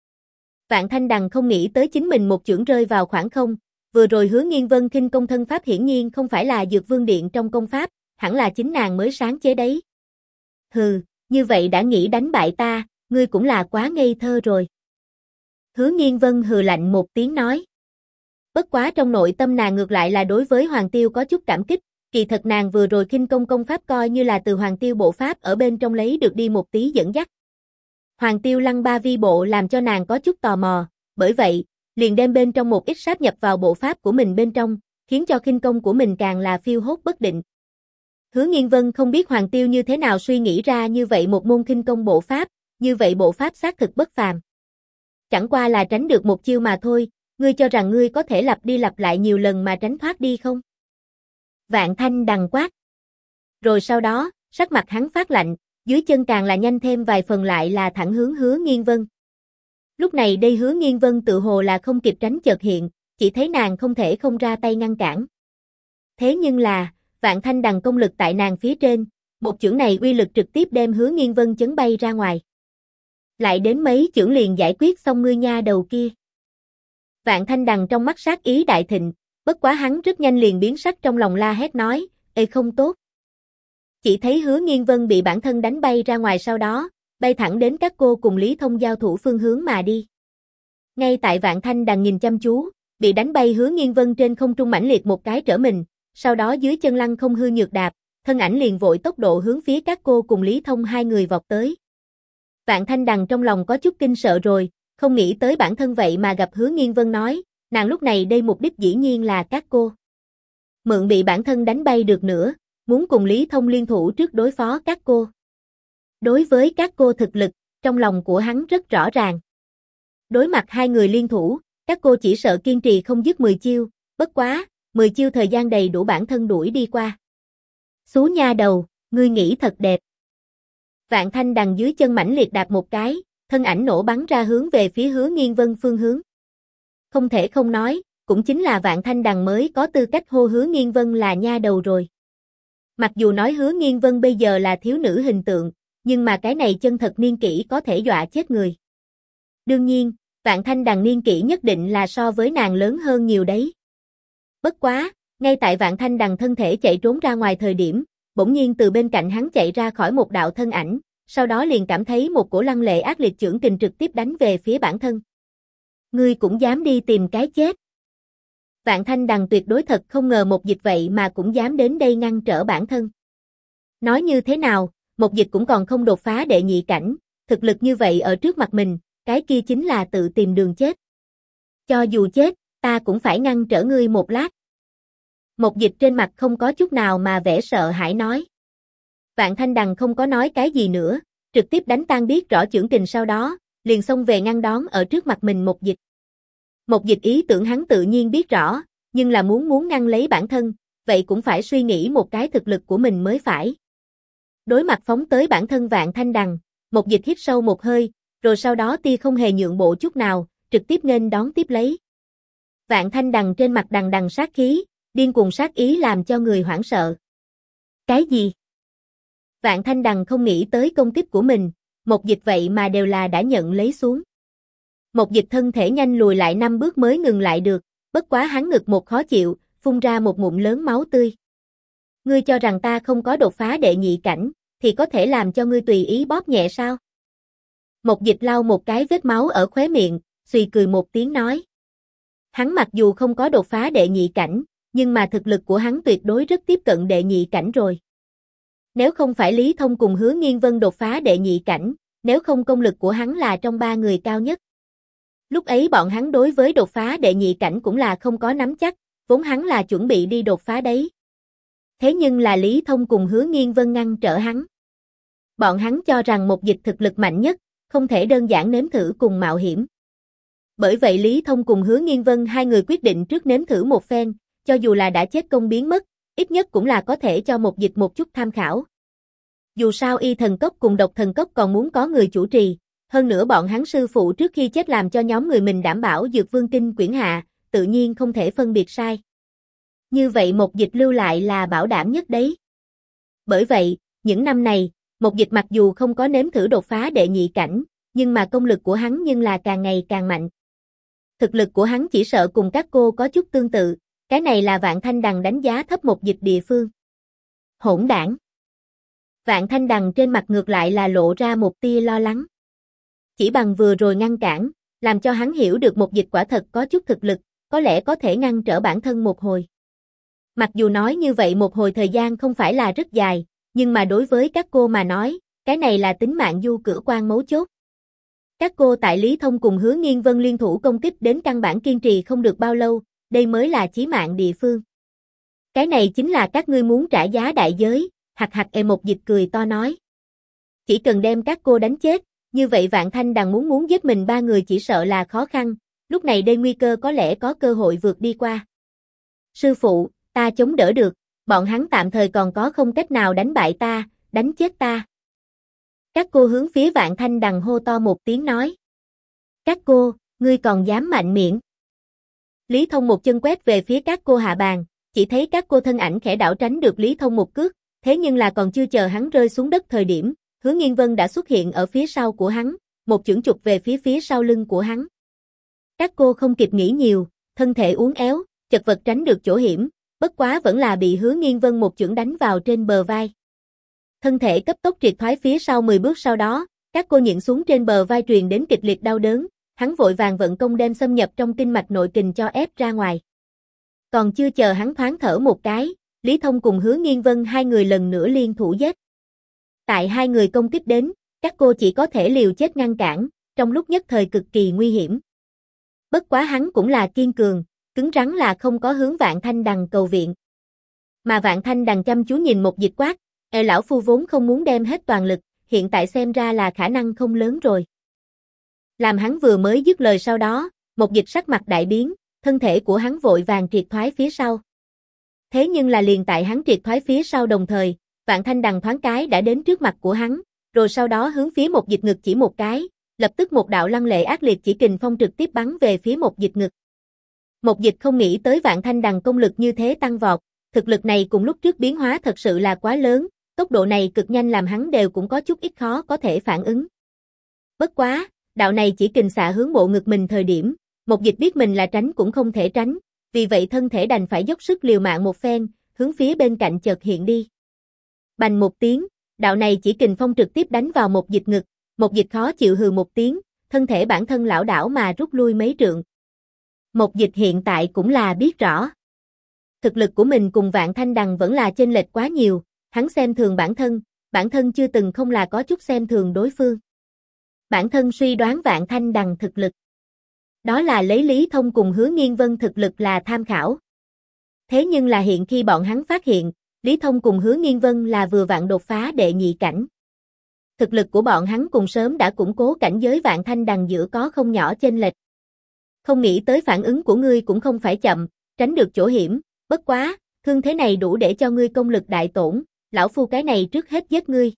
Vạn Thanh Đằng không nghĩ tới chính mình một chưởng rơi vào khoảng không, vừa rồi Hứa Nghiên Vân khinh công thân pháp hiển nhiên không phải là Dược Vương Điện trong công pháp, hẳn là chính nàng mới sáng chế đấy. Hừ, như vậy đã nghĩ đánh bại ta, ngươi cũng là quá ngây thơ rồi. Hứa Nghiên Vân hừ lạnh một tiếng nói. Bất quá trong nội tâm nàng ngược lại là đối với Hoàng Tiêu có chút cảm kích, kỳ thật nàng vừa rồi khinh công công pháp coi như là từ Hoàng Tiêu bộ pháp ở bên trong lấy được đi một tí dẫn dắt. Hoàng Tiêu lăng ba vi bộ làm cho nàng có chút tò mò, bởi vậy, liền đem bên trong một ít sáp nhập vào bộ pháp của mình bên trong, khiến cho khinh công của mình càng là phiêu hốt bất định. Hứa Nghiên Vân không biết Hoàng Tiêu như thế nào suy nghĩ ra như vậy một môn khinh công bộ pháp, như vậy bộ pháp xác thực bất phàm. Chẳng qua là tránh được một chiêu mà thôi, ngươi cho rằng ngươi có thể lặp đi lặp lại nhiều lần mà tránh thoát đi không? Vạn Thanh Đằng quát. Rồi sau đó, sắc mặt hắn phát lạnh, dưới chân càng là nhanh thêm vài phần lại là thẳng hướng Hứa Nghiên Vân. Lúc này đây Hứa Nghiên Vân tự hồ là không kịp tránh chợt hiện, chỉ thấy nàng không thể không ra tay ngăn cản. Thế nhưng là, Vạn Thanh Đằng công lực tại nàng phía trên, một chưởng này uy lực trực tiếp đem Hứa Nghiên Vân chấn bay ra ngoài. Lại đến mấy chưởng liền giải quyết xong ngươi nha đầu kia. Vạn Thanh Đằng trong mắt sát ý đại thịnh, bất quá hắn rất nhanh liền biến sắc trong lòng la hét nói, ê không tốt. Chỉ thấy Hứa Nghiên Vân bị bản thân đánh bay ra ngoài sau đó, bay thẳng đến các cô cùng Lý Thông giao thủ phương hướng mà đi. Ngay tại Vạn Thanh Đằng nhìn chăm chú, bị đánh bay Hứa Nghiên Vân trên không trung mãnh liệt một cái trở mình, sau đó dưới chân lăng không hư nhược đạp, thân ảnh liền vội tốc độ hướng phía các cô cùng Lý Thông hai người vọt tới. Vạn Thanh Đằng trong lòng có chút kinh sợ rồi, không nghĩ tới bản thân vậy mà gặp Hứa Nghiên Vân nói, nàng lúc này đây mục đích dĩ nhiên là các cô. Mượn bị bản thân đánh bay được nữa, muốn cùng Lý Thông liên thủ trước đối phó các cô. Đối với các cô thực lực, trong lòng của hắn rất rõ ràng. Đối mặt hai người liên thủ, các cô chỉ sợ kiên trì không dứt 10 chiêu, bất quá, 10 chiêu thời gian đầy đủ bản thân đuổi đi qua. Xú nha đầu, ngươi nghĩ thật đẹp. Vạn Thanh Đằng dưới chân mãnh liệt đạp một cái, thân ảnh nổ bắn ra hướng về phía Hứa Nghiên Vân phương hướng. Không thể không nói, cũng chính là Vạn Thanh Đằng mới có tư cách hô Hứa Nghiên Vân là nha đầu rồi. Mặc dù nói Hứa Nghiên Vân bây giờ là thiếu nữ hình tượng, nhưng mà cái này chân thật niên kỷ có thể dọa chết người. Đương nhiên, Vạn Thanh Đằng niên kỷ nhất định là so với nàng lớn hơn nhiều đấy. Bất quá, ngay tại Vạn Thanh Đằng thân thể chạy trốn ra ngoài thời điểm, bỗng nhiên từ bên cạnh hắn chạy ra khỏi một đạo thân ảnh, sau đó liền cảm thấy một cổ lăng lệ ác liệt chưởng kình trực tiếp đánh về phía bản thân. Ngươi cũng dám đi tìm cái chết. Vạn Thanh Đằng tuyệt đối thật không ngờ một dịch vậy mà cũng dám đến đây ngăn trở bản thân. Nói như thế nào, một dịch cũng còn không đột phá đệ nhị cảnh, thực lực như vậy ở trước mặt mình, cái kia chính là tự tìm đường chết. Cho dù chết, ta cũng phải ngăn trở ngươi một lát. Một dịch trên mặt không có chút nào mà vẻ sợ hãi nói. Vạn Thanh Đằng không có nói cái gì nữa, trực tiếp đánh tan biết rõ chưởng kình sau đó, liền xông về ngăn đón ở trước mặt mình một dịch. Một dịch ý tưởng hắn tự nhiên biết rõ, nhưng là muốn ngăn lấy bản thân, vậy cũng phải suy nghĩ một cái thực lực của mình mới phải. Đối mặt phóng tới bản thân Vạn Thanh Đằng, một dịch hít sâu một hơi, rồi sau đó tia không hề nhượng bộ chút nào, trực tiếp nghênh đón tiếp lấy. Vạn Thanh Đằng trên mặt đằng đằng sát khí, điên cuồng sát ý làm cho người hoảng sợ. Cái gì? Vạn Thanh Đằng không nghĩ tới công kích của mình, một dịch vậy mà đều là đã nhận lấy xuống. Một dịch thân thể nhanh lùi lại 5 bước mới ngừng lại được, bất quá hắn ngực một khó chịu, phun ra một ngụm lớn máu tươi. Ngươi cho rằng ta không có đột phá đệ nhị cảnh, thì có thể làm cho ngươi tùy ý bóp nhẹ sao? Một dịch lau một cái vết máu ở khóe miệng, xùy cười một tiếng nói. Hắn mặc dù không có đột phá đệ nhị cảnh, nhưng mà thực lực của hắn tuyệt đối rất tiếp cận đệ nhị cảnh rồi. Nếu không phải Lý Thông cùng Hứa Nghiên Vân đột phá đệ nhị cảnh, nếu không công lực của hắn là trong 3 người cao nhất. Lúc ấy bọn hắn đối với đột phá đệ nhị cảnh cũng là không có nắm chắc, vốn hắn là chuẩn bị đi đột phá đấy. Thế nhưng là Lý Thông cùng Hứa Nghiên Vân ngăn trở hắn. Bọn hắn cho rằng một dịch thực lực mạnh nhất, không thể đơn giản nếm thử cùng mạo hiểm. Bởi vậy Lý Thông cùng Hứa Nghiên Vân hai người quyết định trước nếm thử một phen, cho dù là đã chết công biến mất, ít nhất cũng là có thể cho một dịch một chút tham khảo. Dù sao y thần cốc cùng độc thần cốc còn muốn có người chủ trì, Hơn nữa bọn hắn sư phụ trước khi chết làm cho nhóm người mình đảm bảo Dược Vương Kinh quyển hạ, tự nhiên không thể phân biệt sai. Như vậy Mộc Dịch lưu lại là bảo đảm nhất đấy. Bởi vậy, những năm này, Mộc Dịch mặc dù không có nếm thử đột phá đệ nhị cảnh, nhưng mà công lực của hắn nhưng là càng ngày càng mạnh. Thực lực của hắn chỉ sợ cùng các cô có chút tương tự, cái này là Vạn Thanh Đằng đánh giá thấp Mộc Dịch địa phương. Hỗn đảng. Vạn Thanh Đằng trên mặt ngược lại là lộ ra một tia lo lắng. Chỉ bằng vừa rồi ngăn cản, làm cho hắn hiểu được Mộc Dịch quả thật có chút thực lực, có lẽ có thể ngăn trở bản thân một hồi. Mặc dù nói như vậy một hồi thời gian không phải là rất dài, nhưng mà đối với các cô mà nói, cái này là tính mạng du cửa quan mấu chốt. Các cô tại Lý Thông cùng Hứa Nghiên Vân liên thủ công kích đến căn bản kiên trì không được bao lâu, đây mới là chí mạng địa phương. Cái này chính là các ngươi muốn trả giá đại giới, Mộc Dịch cười to nói. Chỉ cần đem các cô đánh chết, như vậy Vạn Thanh Đằng muốn giết mình ba người chỉ sợ là khó khăn, lúc này đây nguy cơ có lẽ có cơ hội vượt đi qua. Sư phụ, ta chống đỡ được, bọn hắn tạm thời còn có không cách nào đánh bại ta, đánh chết ta. Các cô hướng phía Vạn Thanh Đằng hô to một tiếng nói. Các cô, ngươi còn dám mạnh miệng. Lý Thông một chân quét về phía các cô hạ bàn, chỉ thấy các cô thân ảnh khẽ đảo tránh được Lý Thông một cước, thế nhưng là còn chưa chờ hắn rơi xuống đất thời điểm, Hứa Nghiên Vân đã xuất hiện ở phía sau của hắn, một chưởng chụp về phía sau lưng của hắn. Các cô không kịp nghĩ nhiều, thân thể uốn éo, chật vật tránh được chỗ hiểm, bất quá vẫn là bị Hứa Nghiên Vân một chưởng đánh vào trên bờ vai. Thân thể cấp tốc triệt thoái phía sau 10 bước sau đó, các cô nhịn xuống trên bờ vai truyền đến kịch liệt đau đớn, hắn vội vàng vận công đem xâm nhập trong kinh mạch nội kình cho ép ra ngoài. Còn chưa chờ hắn thoáng thở một cái, Lý Thông cùng Hứa Nghiên Vân hai người lần nữa liên thủ giết. Tại hai người công kích đến, các cô chỉ có thể liều chết ngăn cản, trong lúc nhất thời cực kỳ nguy hiểm. Bất quá hắn cũng là kiên cường, cứng rắn là không có hướng Vạn Thanh Đằng cầu viện. Mà Vạn Thanh Đằng chăm chú nhìn Mộc Dịch quát, lão phu vốn không muốn đem hết toàn lực, hiện tại xem ra là khả năng không lớn rồi. Làm hắn vừa mới dứt lời sau đó, Mộc Dịch sắc mặt đại biến, thân thể của hắn vội vàng triệt thoái phía sau. Thế nhưng là liền tại hắn triệt thoái phía sau đồng thời, Vạn Thanh Đằng thoáng cái đã đến trước mặt của hắn, rồi sau đó hướng phía Mộc Dịch ngực chỉ một cái, lập tức một đạo lăng lệ ác liệt chỉ kình phong trực tiếp bắn về phía Mộc Dịch ngực. Mộc Dịch không nghĩ tới Vạn Thanh Đằng công lực như thế tăng vọt, thực lực này cùng lúc trước biến hóa thật sự là quá lớn, tốc độ này cực nhanh làm hắn đều cũng có chút ít khó có thể phản ứng. Bất quá, đạo này chỉ kình xạ hướng bộ ngực mình thời điểm, Mộc Dịch biết mình là tránh cũng không thể tránh, vì vậy thân thể đành phải dốc sức liều mạng một phen, hướng phía bên cạnh chợt hiện đi. Bành một tiếng, đạo này chỉ kình phong trực tiếp đánh vào Mộc Dịch ngực, Mộc Dịch khó chịu hừ một tiếng, thân thể bản thân lảo đảo mà rút lui mấy trượng. Mộc Dịch hiện tại cũng là biết rõ. Thực lực của mình cùng Vạn Thanh Đằng vẫn là chênh lệch quá nhiều, hắn xem thường bản thân chưa từng không là có chút xem thường đối phương. Bản thân suy đoán Vạn Thanh Đằng thực lực. Đó là lấy Lý Thông cùng Hứa Nghiên Vân thực lực là tham khảo. Thế nhưng là hiện khi bọn hắn phát hiện, Lý Thông cùng Hứa Nghiên Vân là vừa vặn đột phá đệ nhị cảnh. Thực lực của bọn hắn cùng sớm đã củng cố cảnh giới Vạn Thanh Đằng giữa có không nhỏ chênh lệch. Không nghĩ tới phản ứng của ngươi cũng không phải chậm, tránh được chỗ hiểm, bất quá, thương thế này đủ để cho ngươi công lực đại tổn, lão phu cái này trước hết giết ngươi.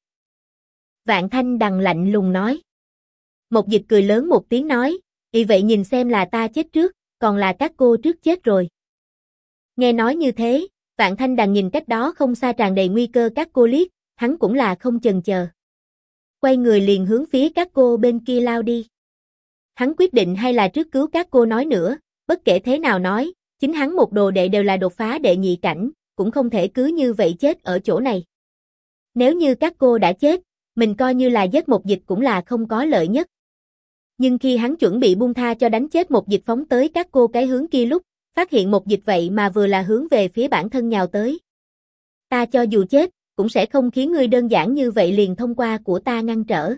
Vạn Thanh Đằng lạnh lùng nói. Mộc Dịch cười lớn một tiếng nói, "Vì vậy nhìn xem là ta chết trước, còn là các cô trước chết rồi." Nghe nói như thế, Vạn Thanh Đằng nhìn cách đó không xa tràn đầy nguy cơ các cô liếc, hắn cũng là không chần chờ. Quay người liền hướng phía các cô bên kia lao đi. Hắn quyết định hay là trước cứu các cô nói nữa, bất kể thế nào nói, chính hắn một đồ đệ đều là đột phá đệ nhị cảnh, cũng không thể cứ như vậy chết ở chỗ này. Nếu như các cô đã chết, mình coi như là giết Mộc Dịch cũng là không có lợi nhất. Nhưng khi hắn chuẩn bị buông tha cho đánh chết Mộc Dịch phóng tới các cô cái hướng kia lúc, phát hiện Mộc Dịch vậy mà vừa là hướng về phía bản thân nhào tới. Ta cho dù chết, cũng sẽ không khiến ngươi đơn giản như vậy liền thông qua của ta ngăn trở.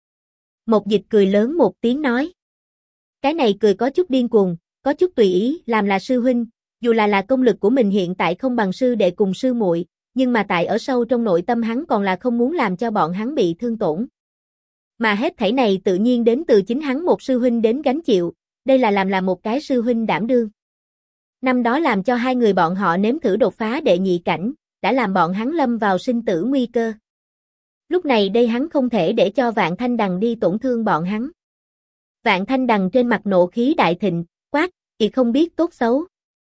Mộc Dịch cười lớn một tiếng nói. Cái này cười có chút điên cuồng, có chút tùy ý, làm là sư huynh, dù là công lực của mình hiện tại không bằng sư đệ cùng sư muội, nhưng mà tại ở sâu trong nội tâm hắn còn là không muốn làm cho bọn hắn bị thương tổn. Mà hết thảy này tự nhiên đến từ chính hắn một sư huynh đến gánh chịu, đây là làm là một cái sư huynh đảm đương. Năm đó làm cho hai người bọn họ nếm thử đột phá đệ nhị cảnh, đã làm bọn hắn lâm vào sinh tử nguy cơ. Lúc này đây hắn không thể để cho Vạn Thanh Đằng đi tổn thương bọn hắn. Vạn Thanh Đằng trên mặt nộ khí đại thịnh, quát, "Ị không biết tốt xấu."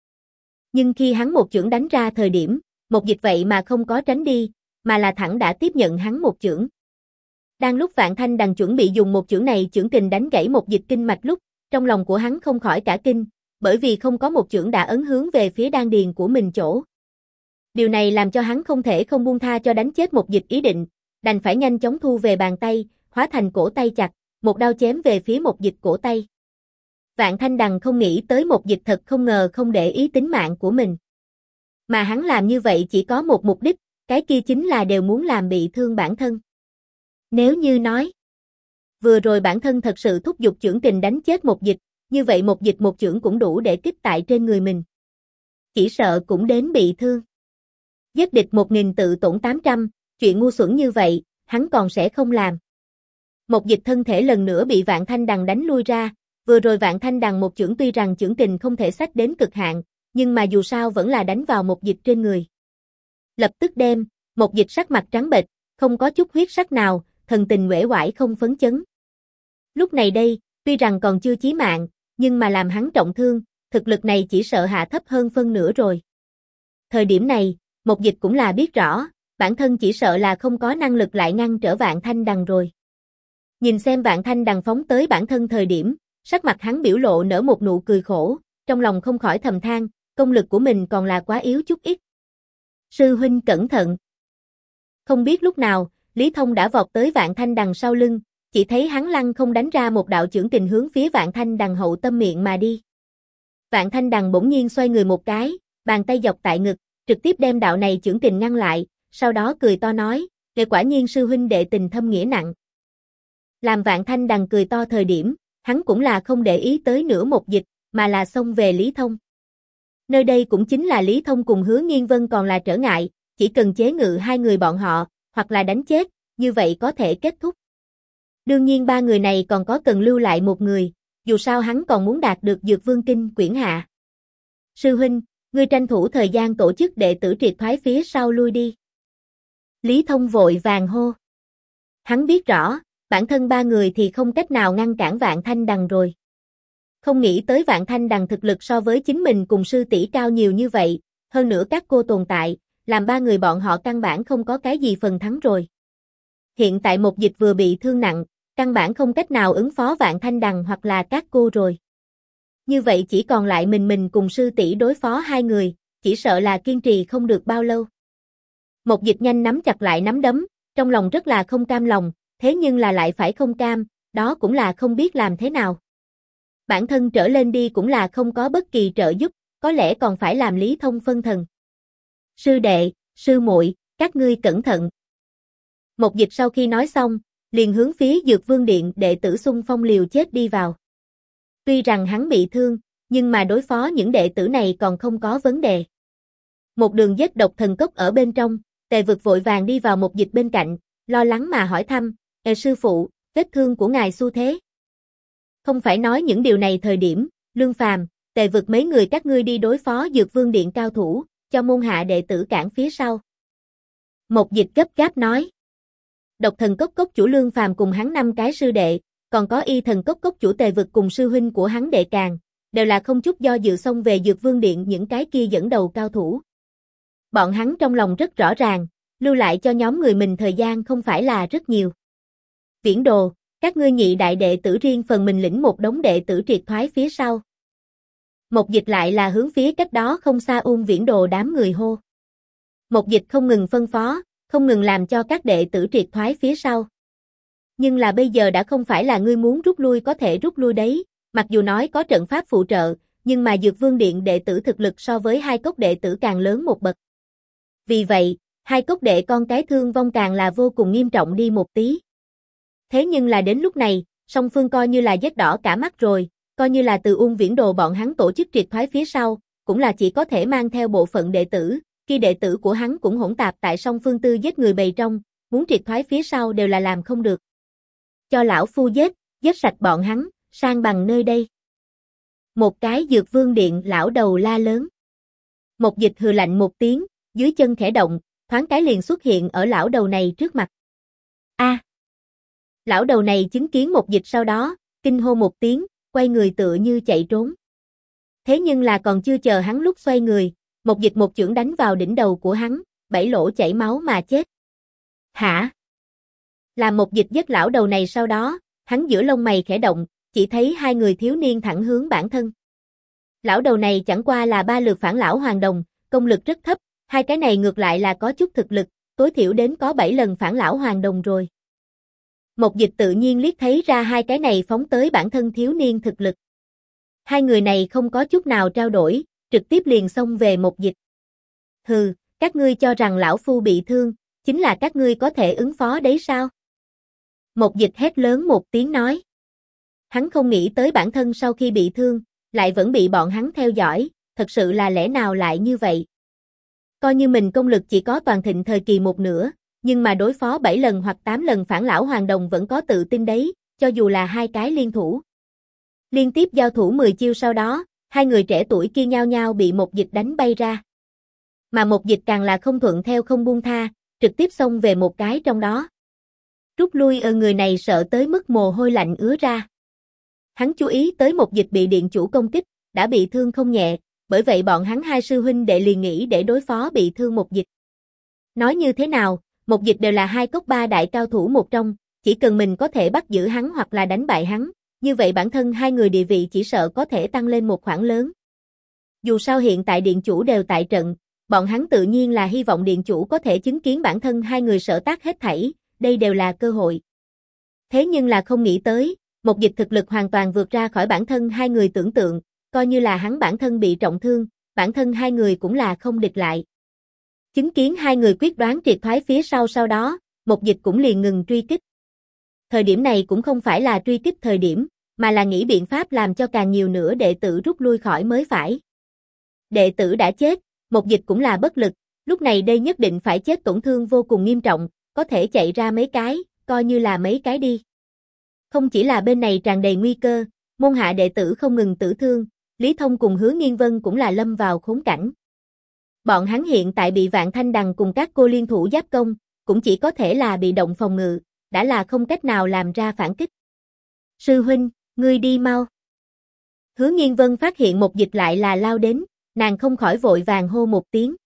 Nhưng khi hắn một chưởng đánh ra thời điểm, Một Dịch vậy mà không có tránh đi, mà là thẳng đã tiếp nhận hắn một chưởng. Đang lúc Vạn Thanh Đằng chuẩn bị dùng một chưởng này chưởng kình đánh gãy Một Dịch kinh mạch lúc, trong lòng của hắn không khỏi cả kinh, bởi vì không có một chưởng đã ấn hướng về phía đan điền của mình chỗ. Điều này làm cho hắn không thể không buông tha cho đánh chết Một Dịch ý định, đành phải nhanh chóng thu về bàn tay, hóa thành cổ tay chặt, một đao chém về phía Một Dịch cổ tay. Vạn Thanh Đằng không nghĩ tới Một Dịch thật không ngờ không để ý tính mạng của mình. Mà hắn làm như vậy chỉ có một mục đích, cái kia chính là đều muốn làm bị thương bản thân. Nếu như nói, vừa rồi bản thân thật sự thúc giục chưởng kình đánh chết Một Dịch, như vậy Một Dịch một chưởng cũng đủ để kích tại trên người mình. Chỉ sợ cũng đến bị thương. Giết địch 1000 tự tổn 800, chuyện ngu xuẩn như vậy, hắn còn sẽ không làm. Một Dịch thân thể lần nữa bị Vạn Thanh Đằng đánh lui ra, vừa rồi Vạn Thanh Đằng một chưởng tuy rằng chưởng kình không thể xách đến cực hạn, nhưng mà dù sao vẫn là đánh vào Một Dịch trên người. Lập tức đem, Một Dịch sắc mặt trắng bệch, không có chút huyết sắc nào, thần tình uể oải không phấn chấn. Lúc này đây, tuy rằng còn chưa chí mạng, nhưng mà làm hắn trọng thương, thực lực này chỉ sợ hạ thấp hơn phân nửa rồi. Thời điểm này, Một Dịch cũng là biết rõ, bản thân chỉ sợ là không có năng lực lại ngăn trở Vạn Thanh Đằng rồi. Nhìn xem Vạn Thanh Đằng phóng tới bản thân thời điểm, sắc mặt hắn biểu lộ nở một nụ cười khổ, trong lòng không khỏi thầm than, công lực của mình còn là quá yếu chút ít. Sư huynh cẩn thận. Không biết lúc nào, Lý Thông đã vọt tới Vạn Thanh Đằng sau lưng, chỉ thấy hắn lăng không đánh ra một đạo chưởng kình hướng phía Vạn Thanh Đằng hậu tâm miệng mà đi. Vạn Thanh Đằng bỗng nhiên xoay người một cái, bàn tay dọc tại ngực, trực tiếp đem đạo này chưởng kình ngăn lại, sau đó cười to nói, "Đệ quả nhiên sư huynh đệ tình thâm nghĩa nặng." Làm Vạn Thanh Đằng cười to thời điểm, hắn cũng là không để ý tới nửa Một Dịch, mà là xông về Lý Thông. Nơi đây cũng chính là Lý Thông cùng Hứa Nghiên Vân còn là trở ngại, chỉ cần chế ngự hai người bọn họ, hoặc là đánh chết, như vậy có thể kết thúc. Đương nhiên ba người này còn có cần lưu lại một người, dù sao hắn còn muốn đạt được Dược Vương Kinh quyển hạ. Sư huynh, ngươi tranh thủ thời gian tổ chức đệ tử triệt thoái phía sau lui đi. Lý Thông vội vàng hô. Hắn biết rõ, bản thân ba người thì không cách nào ngăn cản Vạn Thanh Đằng rồi. Không nghĩ tới Vạn Thanh Đằng thực lực so với chính mình cùng sư tỷ cao nhiều như vậy, hơn nữa các cô tồn tại, làm ba người bọn họ căn bản không có cái gì phần thắng rồi. Hiện tại Một Dịch vừa bị thương nặng, căn bản không cách nào ứng phó Vạn Thanh Đằng hoặc là các cô rồi. Như vậy chỉ còn lại mình cùng sư tỷ đối phó hai người, chỉ sợ là kiên trì không được bao lâu. Một Dịch nhanh nắm chặt lại nắm đấm, trong lòng rất là không cam lòng, thế nhưng là lại phải không cam, đó cũng là không biết làm thế nào. Bản thân trở lên đi cũng là không có bất kỳ trợ giúp, có lẽ còn phải làm Lý Thông phân thần. Sư đệ, sư muội, các ngươi cẩn thận. Một Dịch sau khi nói xong, liền hướng phía Dược Vương Điện đệ tử xung phong liều chết đi vào. Tuy rằng hắn bị thương, nhưng mà đối phó những đệ tử này còn không có vấn đề. Một đường giết độc thần cốc ở bên trong, Tề Vực vội vàng đi vào Một Dịch bên cạnh, lo lắng mà hỏi thăm, sư phụ, vết thương của ngài xu thế. Không phải nói những điều này thời điểm, Lương Phàm, Tề Vực mấy người các ngươi đi đối phó Dược Vương Điện cao thủ, cho môn hạ đệ tử cản phía sau. Một Dịch gấp gáp nói. Độc thần cốc cốc chủ Lương Phàm cùng hắn 5 cái sư đệ, còn có y thần cốc cốc chủ Tề Vực cùng sư huynh của hắn đệ Càn, đều là không chút do dự xông về Dược Vương Điện những cái kia dẫn đầu cao thủ. Bọn hắn trong lòng rất rõ ràng, lưu lại cho nhóm người mình thời gian không phải là rất nhiều. Viễn Đồ, các ngươi nhị đại đệ tử riêng phần mình lĩnh một đống đệ tử triệt thoái phía sau. Một Dịch lại là hướng phía cách đó không xa Viễn Đồ đám người hô. Một Dịch không ngừng phân phó, không ngừng làm cho các đệ tử triệt thoái phía sau. Nhưng là bây giờ đã không phải là ngươi muốn rút lui có thể rút lui đấy, mặc dù nói có trận pháp phụ trợ, nhưng mà Dược Vương Điện đệ tử thực lực so với hai cốc đệ tử càng lớn một bậc. Vì vậy, hai cốc đệ con cái thương vong càng là vô cùng nghiêm trọng đi một tí. Thế nhưng là đến lúc này, song phương coi như là giết đỏ cả mắt rồi, coi như là từ Viễn Đồ bọn hắn tổ chức triệt thoái phía sau, cũng là chỉ có thể mang theo bộ phận đệ tử, khi đệ tử của hắn cũng hỗn tạp tại song phương tư giết người bầy trong, muốn triệt thoái phía sau đều là làm không được. Cho lão phu giết sạch bọn hắn, sang bằng nơi đây. Một cái Dược Vương Điện lão đầu la lớn. Một Dịch hừ lạnh một tiếng, dưới chân khẽ động, thoáng cái liền xuất hiện ở lão đầu này trước mặt. A! Lão đầu này chứng kiến Mục Dịch sau đó, kinh hô một tiếng, quay người tựa như chạy trốn. Thế nhưng là còn chưa chờ hắn lúc xoay người, Mục Dịch một chưởng đánh vào đỉnh đầu của hắn, 7 lỗ chảy máu mà chết. Hả? Làm Mục Dịch giết lão đầu này sau đó, hắn giữa lông mày khẽ động, chỉ thấy hai người thiếu niên thẳng hướng bản thân. Lão đầu này chẳng qua là 3 lượt phản lão hoàng đồng, công lực rất thấp, hai cái này ngược lại là có chút thực lực, tối thiểu đến có 7 lần phản lão hoàng đồng rồi. Mục Dịch tự nhiên liếc thấy ra hai cái này phóng tới bản thân thiếu niên thực lực. Hai người này không có chút nào trao đổi, trực tiếp liền xông về Mục Dịch. Hừ, các ngươi cho rằng lão phu bị thương, chính là các ngươi có thể ứng phó đấy sao? Mục Dịch hét lớn một tiếng nói. Hắn không nghĩ tới bản thân sau khi bị thương, lại vẫn bị bọn hắn theo dõi, thật sự là lẽ nào lại như vậy? Coi như mình công lực chỉ có toàn thịnh thời kỳ một nửa, nhưng mà đối phó 7 lần hoặc 8 lần phản lão hoàng đồng vẫn có tự tin đấy, cho dù là hai cái liên thủ. Liên tiếp giao thủ 10 chiêu sau đó, hai người trẻ tuổi kia nhao nhao bị Mục Dịch đánh bay ra. Mà Mục Dịch càng là không thuận theo không buông tha, trực tiếp xông về một cái trong đó. Rút lui người này sợ tới mức mồ hôi lạnh ứa ra. Hắn chú ý tới Mục Dịch bị điện chủ công kích, đã bị thương không nhẹ, bởi vậy bọn hắn hai sư huynh đệ liền nghĩ để đối phó bị thương Mục Dịch. Nói như thế nào, Mục Dịch đều là hai cốc ba đại cao thủ một trong, chỉ cần mình có thể bắt giữ hắn hoặc là đánh bại hắn, như vậy bản thân hai người địa vị chỉ sợ có thể tăng lên một khoản lớn. Dù sao hiện tại điện chủ đều tại trận, bọn hắn tự nhiên là hy vọng điện chủ có thể chứng kiến bản thân hai người sở tác hết thảy, đây đều là cơ hội. Thế nhưng là không nghĩ tới, Mục Dịch thực lực hoàn toàn vượt ra khỏi bản thân hai người tưởng tượng, coi như là hắn bản thân bị trọng thương, bản thân hai người cũng là không địch lại. Chứng kiến hai người quyết đoán triệt thoái phía sau đó, Mục Dịch cũng liền ngừng truy kích. Thời điểm này cũng không phải là truy kích thời điểm, mà là nghĩ biện pháp làm cho càng nhiều nữa đệ tử rút lui khỏi mới phải. Đệ tử đã chết, Mục Dịch cũng là bất lực, lúc này đây nhất định phải chết tổn thương vô cùng nghiêm trọng, có thể chạy ra mấy cái, coi như là mấy cái đi. Không chỉ là bên này tràn đầy nguy cơ, môn hạ đệ tử không ngừng tử thương, Lý Thông cùng Hứa Nghiên Vân cũng là lâm vào khốn cảnh. Bọn hắn hiện tại bị Vạn Thanh Đằng cùng các cô liên thủ giáp công, cũng chỉ có thể là bị động phòng ngự, đã là không cách nào làm ra phản kích. Sư huynh, ngươi đi mau. Hứa Nghiên Vân phát hiện Mục Dịch lại là lao đến, nàng không khỏi vội vàng hô một tiếng.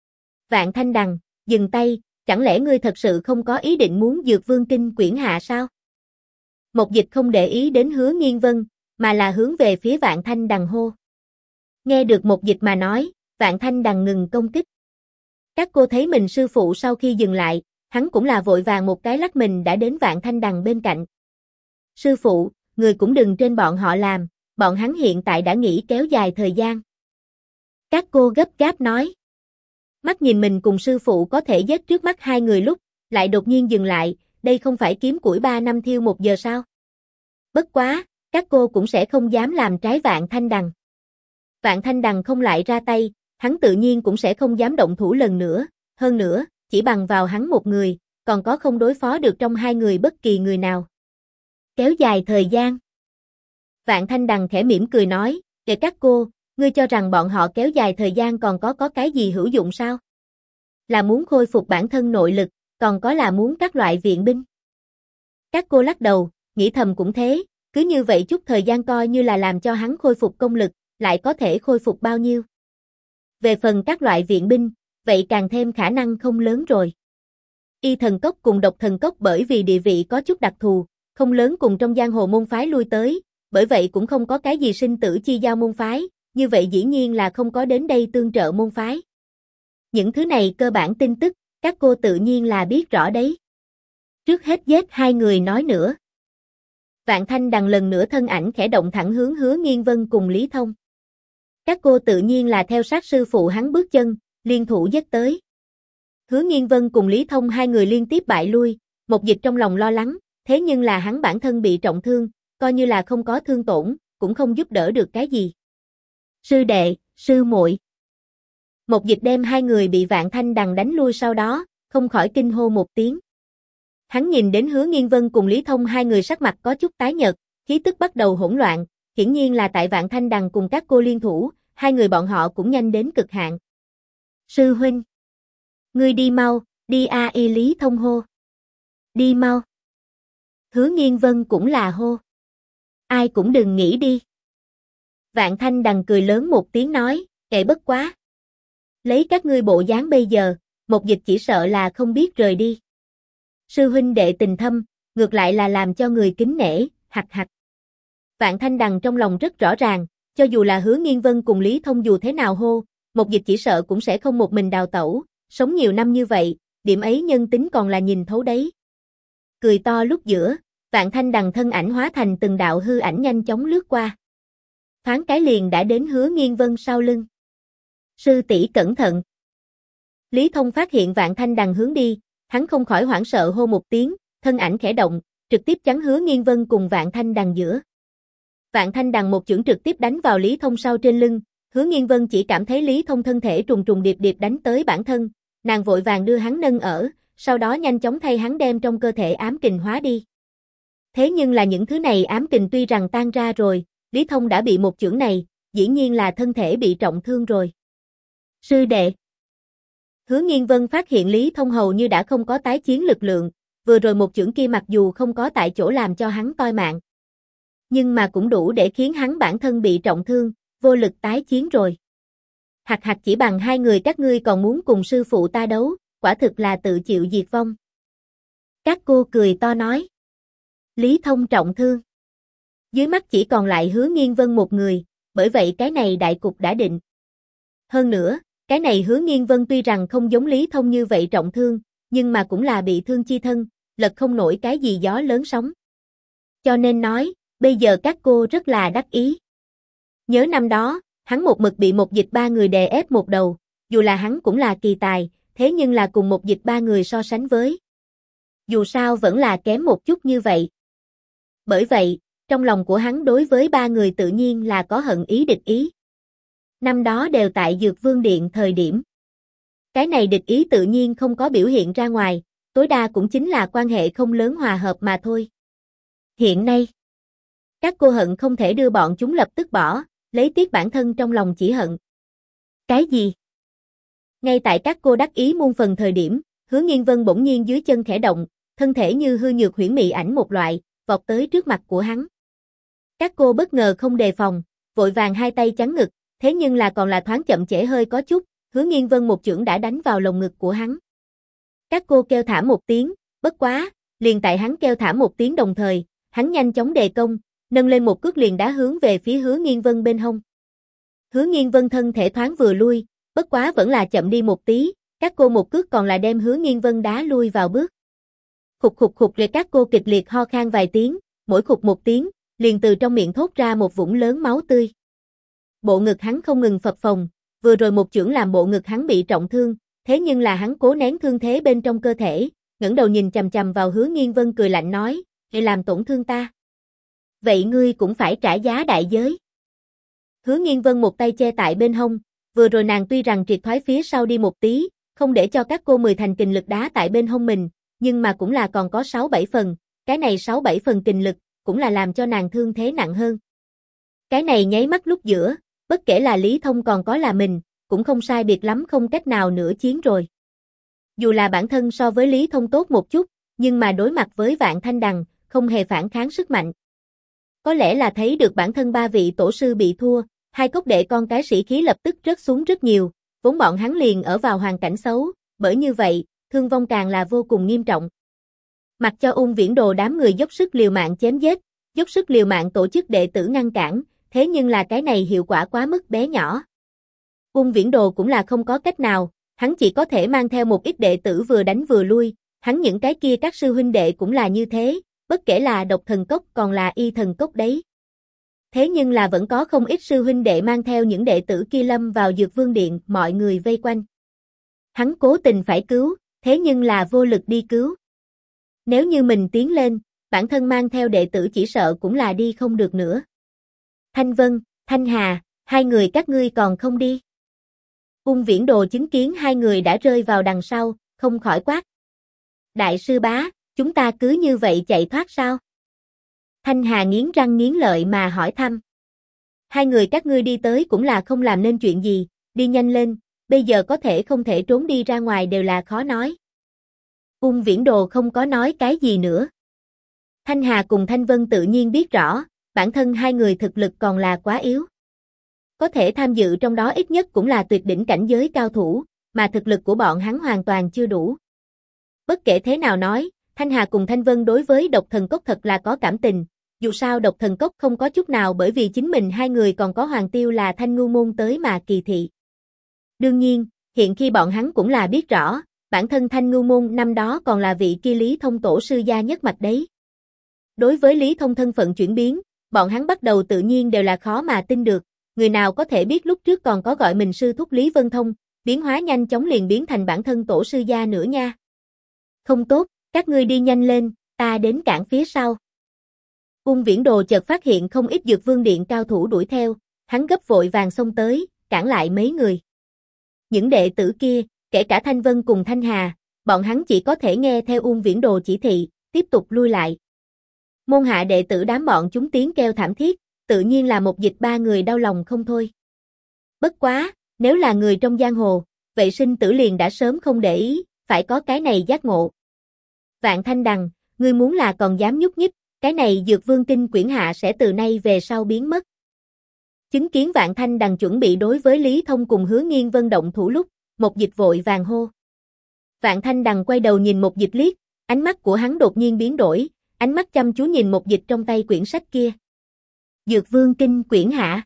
Vạn Thanh Đằng, dừng tay, chẳng lẽ ngươi thật sự không có ý định muốn Dược Vương Kinh quyển hạ sao? Mục Dịch không để ý đến Hứa Nghiên Vân, mà là hướng về phía Vạn Thanh Đằng hô. Nghe được Mục Dịch mà nói, Vạn Thanh Đằng ngừng công kích. Các cô thấy mình sư phụ sau khi dừng lại, hắn cũng là vội vàng một cái lắc mình đã đến Vạn Thanh Đằng bên cạnh. Sư phụ, người cũng đừng trên bọn họ làm, bọn hắn hiện tại đã nghỉ kéo dài thời gian. Các cô gấp gáp nói. Mắt nhìn mình cùng sư phụ có thể giết trước mắt hai người lúc, lại đột nhiên dừng lại, đây không phải kiếm củi 3 năm thiêu 1 giờ sao? Bất quá, các cô cũng sẽ không dám làm trái Vạn Thanh Đằng. Vạn Thanh Đằng không lại ra tay, hắn tự nhiên cũng sẽ không dám động thủ lần nữa, hơn nữa, chỉ bằng vào hắn một người, còn có không đối phó được trong hai người bất kỳ người nào. Kéo dài thời gian. Vạn Thanh Đằng khẽ mỉm cười nói, kể các cô, ngươi cho rằng bọn họ kéo dài thời gian còn có cái gì hữu dụng sao? Là muốn khôi phục bản thân nội lực, còn có là muốn các loại viện binh. Các cô lắc đầu, nghĩ thầm cũng thế, cứ như vậy chút thời gian coi như là làm cho hắn khôi phục công lực, lại có thể khôi phục bao nhiêu. Về phần các loại viện binh, vậy càng thêm khả năng không lớn rồi. Y thần cốc cùng độc thần cốc bởi vì địa vị có chút đặc thù, không lớn cùng trong giang hồ môn phái lui tới, bởi vậy cũng không có cái gì sinh tử chi giao môn phái, như vậy dĩ nhiên là không có đến đây tương trợ môn phái. Những thứ này cơ bản tin tức, các cô tự nhiên là biết rõ đấy. Trước hết giết hai người nói nữa. Vạn Thanh Đằng lần nữa thân ảnh khẽ động thẳng hướng Hứa Nghiên Vân cùng Lý Thông. Các cô tự nhiên là theo sát sư phụ hắn bước chân, liên thủ giết tới. Hứa Nghiên Vân cùng Lý Thông hai người liên tiếp bại lui, Mục Dịch trong lòng lo lắng, thế nhưng là hắn bản thân bị trọng thương, coi như là không có thương tổn, cũng không giúp đỡ được cái gì. Sư đệ, sư muội. Mục Dịch đem hai người bị Vạn Thanh Đằng đánh lui sau đó, không khỏi kinh hô một tiếng. Hắn nhìn đến Hứa Nghiên Vân cùng Lý Thông hai người sắc mặt có chút tái nhợt, khí tức bắt đầu hỗn loạn, hiển nhiên là tại Vạn Thanh Đằng cùng các cô liên thủ, hai người bọn họ cũng nhanh đến cực hạn. Sư huynh, ngươi đi mau, đi a y Lý Thông hô. Đi mau. Hứa Nghiên Vân cũng là hô. Ai cũng đừng nghĩ đi. Vạn Thanh Đằng cười lớn một tiếng nói, kệ bất quá. Lấy các ngươi bộ dáng bây giờ, một dịch chỉ sợ là không biết rời đi. Sư huynh đệ tình thâm, ngược lại là làm cho người kính nể, hạch hạch. Vạn Thanh Đằng trong lòng rất rõ ràng, cho dù là Hứa Nghiên Vân cùng Lý Thông dù thế nào hô, một dịch chỉ sợ cũng sẽ không một mình đào tẩu, sống nhiều năm như vậy, điểm ấy nhân tính còn là nhìn thấu đấy. Cười to lúc giữa, Vạn Thanh Đằng thân ảnh hóa thành từng đạo hư ảnh nhanh chóng lướt qua. Thoáng cái liền đã đến Hứa Nghiên Vân sau lưng. Sư tỷ cẩn thận. Lý Thông phát hiện Vạn Thanh Đằng hướng đi, hắn không khỏi hoảng sợ hô một tiếng, thân ảnh khẽ động, trực tiếp chắn Hứa Nghiên Vân cùng Vạn Thanh Đằng giữa. Vạn Thanh Đằng một chưởng trực tiếp đánh vào Lý Thông sau trên lưng, Hứa Nghiên Vân chỉ cảm thấy Lý Thông thân thể trùng trùng điệp điệp đánh tới bản thân, nàng vội vàng đưa hắn nâng ở, sau đó nhanh chóng thay hắn đem trong cơ thể ám kình hóa đi. Thế nhưng là những thứ này ám kình tuy rằng tan ra rồi, Lý Thông đã bị một chưởng này, dĩ nhiên là thân thể bị trọng thương rồi. Sư đệ. Hứa Nghiên Vân phát hiện Lý Thông hầu như đã không có tái chiến lực lượng, vừa rồi một chưởng kia mặc dù không có tại chỗ làm cho hắn toi mạng, nhưng mà cũng đủ để khiến hắn bản thân bị trọng thương, vô lực tái chiến rồi. Hạch hạch, chỉ bằng hai người các ngươi còn muốn cùng sư phụ ta đấu, quả thực là tự chịu diệt vong. Các cô cười to nói. Lý Thông trọng thương. Dưới mắt chỉ còn lại Hứa Nghiên Vân một người, bởi vậy cái này đại cục đã định. Hơn nữa, cái này Hứa Nghiên Vân tuy rằng không giống Lý Thông như vậy trọng thương, nhưng mà cũng là bị thương chi thân, lật không nổi cái gì gió lớn sóng. Cho nên nói, bây giờ các cô rất là đắc ý. Nhớ năm đó, hắn một mực bị một dịch ba người đè ép một đầu, dù là hắn cũng là kỳ tài, thế nhưng là cùng một dịch ba người so sánh với. Dù sao vẫn là kém một chút như vậy. Bởi vậy, trong lòng của hắn đối với ba người tự nhiên là có hận ý địch ý. Năm đó đều tại Dược Vương Điện thời điểm. Cái này địch ý tự nhiên không có biểu hiện ra ngoài, tối đa cũng chính là quan hệ không lớn hòa hợp mà thôi. Hiện nay, các cô hận không thể đưa bọn chúng lập tức bỏ, lấy tiếc bản thân trong lòng chỉ hận. Cái gì? Ngay tại các cô đắc ý muôn phần thời điểm, Hứa Nghiên Vân bỗng nhiên dưới chân khẽ động, thân thể như hư nhược huyễn mị ảnh một loại, vọt tới trước mặt của hắn. Các cô bất ngờ không đề phòng, vội vàng hai tay chắn ngực, thế nhưng là còn là thoáng chậm trễ hơi có chút, Hứa Nghiên Vân một chưởng đã đánh vào lồng ngực của hắn. Các cô kêu thảm một tiếng, bất quá, liền tại hắn kêu thảm một tiếng đồng thời, hắn nhanh chóng đề công, nâng lên một cước liền đá hướng về phía Hứa Nghiên Vân bên hông. Hứa Nghiên Vân thân thể thoáng vừa lui, bất quá vẫn là chậm đi một tí, các cô một cước còn là đem Hứa Nghiên Vân đá lui vào bước. Khục khục khục, rồi các cô kịch liệt ho khan vài tiếng, mỗi khục một tiếng, liền từ trong miệng thốt ra một vũng lớn máu tươi. Bộ ngực hắn không ngừng phập phồng, vừa rồi một chưởng làm bộ ngực hắn bị trọng thương, thế nhưng là hắn cố nén thương thế bên trong cơ thể, ngẩng đầu nhìn chằm chằm vào Hứa Nghiên Vân cười lạnh nói, "Để làm tổn thương ta. Vậy ngươi cũng phải trả giá đại giới." Hứa Nghiên Vân một tay che tại bên hông, vừa rồi nàng tuy rằng triệt thoái phía sau đi một tí, không để cho các cô 10 thành kình lực đá tại bên hông mình, nhưng mà cũng là còn có 6-7 phần, cái này 6-7 phần kình lực, cũng là làm cho nàng thương thế nặng hơn. Cái này nháy mắt lúc giữa, bất kể là Lý Thông còn có là mình, cũng không sai biệt lắm không cách nào nữa chiến rồi. Dù là bản thân so với Lý Thông tốt một chút, nhưng mà đối mặt với Vạn Thanh Đằng, không hề phản kháng sức mạnh. Có lẽ là thấy được bản thân ba vị tổ sư bị thua, hai cốc đệ con cái sĩ khí lập tức rớt xuống rất nhiều, vốn bọn hắn liền ở vào hoàn cảnh xấu, bởi như vậy, thương vong càng là vô cùng nghiêm trọng. Mặc cho Ung Viễn Đồ đám người dốc sức liều mạng chém giết, dốc sức liều mạng tổ chức đệ tử ngăn cản, thế nhưng là cái này hiệu quả quá mức bé nhỏ. Ung Viễn Đồ cũng là không có cách nào, hắn chỉ có thể mang theo một ít đệ tử vừa đánh vừa lui, hắn những cái kia các sư huynh đệ cũng là như thế, bất kể là Độc Thần Cốc còn là Y Thần Cốc đấy. Thế nhưng là vẫn có không ít sư huynh đệ mang theo những đệ tử kia lâm vào Dược Vương Điện, mọi người vây quanh. Hắn cố tình phải cứu, thế nhưng là vô lực đi cứu. Nếu như mình tiến lên, bản thân mang theo đệ tử chỉ sợ cũng là đi không được nữa. Thanh Vân, Thanh Hà, hai người các ngươi còn không đi. Ung Viễn Đồ chứng kiến hai người đã rơi vào đằng sau, không khỏi quát. Đại sư bá, chúng ta cứ như vậy chạy thoát sao? Thanh Hà nghiến răng nghiến lợi mà hỏi thăm. Hai người các ngươi đi tới cũng là không làm nên chuyện gì, đi nhanh lên, bây giờ có thể không thể trốn đi ra ngoài đều là khó nói. Ung Viễn Đồ không có nói cái gì nữa. Thanh Hà cùng Thanh Vân tự nhiên biết rõ, bản thân hai người thực lực còn là quá yếu. Có thể tham dự trong đó ít nhất cũng là tuyệt đỉnh cảnh giới cao thủ, mà thực lực của bọn hắn hoàn toàn chưa đủ. Bất kể thế nào nói, Thanh Hà cùng Thanh Vân đối với Độc Thần Cốc thật là có cảm tình, dù sao Độc Thần Cốc không có chút nào bởi vì chính mình hai người còn có Hoàng Tiêu là Thanh Ngưu Môn tới mà kỳ thị. Đương nhiên, hiện khi bọn hắn cũng là biết rõ, bản thân Thanh Ngưu Môn năm đó còn là vị kia Lý Thông tổ sư gia nhất mạch đấy. Đối với Lý Thông thân phận chuyển biến, bọn hắn bắt đầu tự nhiên đều là khó mà tin được, người nào có thể biết lúc trước còn có gọi mình sư thúc Lý Vân Thông, biến hóa nhanh chóng liền biến thành bản thân tổ sư gia nữa nha. Không tốt, các ngươi đi nhanh lên, ta đến cản phía sau. Ung Viễn Đồ chợt phát hiện không ít Dược Vương Điện cao thủ đuổi theo, hắn gấp vội vàng xông tới, cản lại mấy người. Những đệ tử kia, kể cả Thanh Vân cùng Thanh Hà, bọn hắn chỉ có thể nghe theo Ung Viễn Đồ chỉ thị, tiếp tục lui lại. Môn hạ đệ tử đám bọn chúng tiếng kêu thảm thiết, tự nhiên là một dịch ba người đau lòng không thôi. Bất quá, nếu là người trong giang hồ, vậy sinh tử liền đã sớm không để ý, phải có cái này giác ngộ. Vạn Thanh Đằng, ngươi muốn là còn dám nhúc nhích, cái này Dược Vương Kinh quyển hạ sẽ từ nay về sau biến mất. Chứng kiến Vạn Thanh Đằng chuẩn bị đối với Lý Thông cùng Hứa Nghiên Vân động thủ lúc, một dịch vội vàng hô. Vạn Thanh Đằng quay đầu nhìn một dịch liếc, ánh mắt của hắn đột nhiên biến đổi, ánh mắt chăm chú nhìn một dịch trong tay quyển sách kia. Dược Vương Kinh quyển hạ.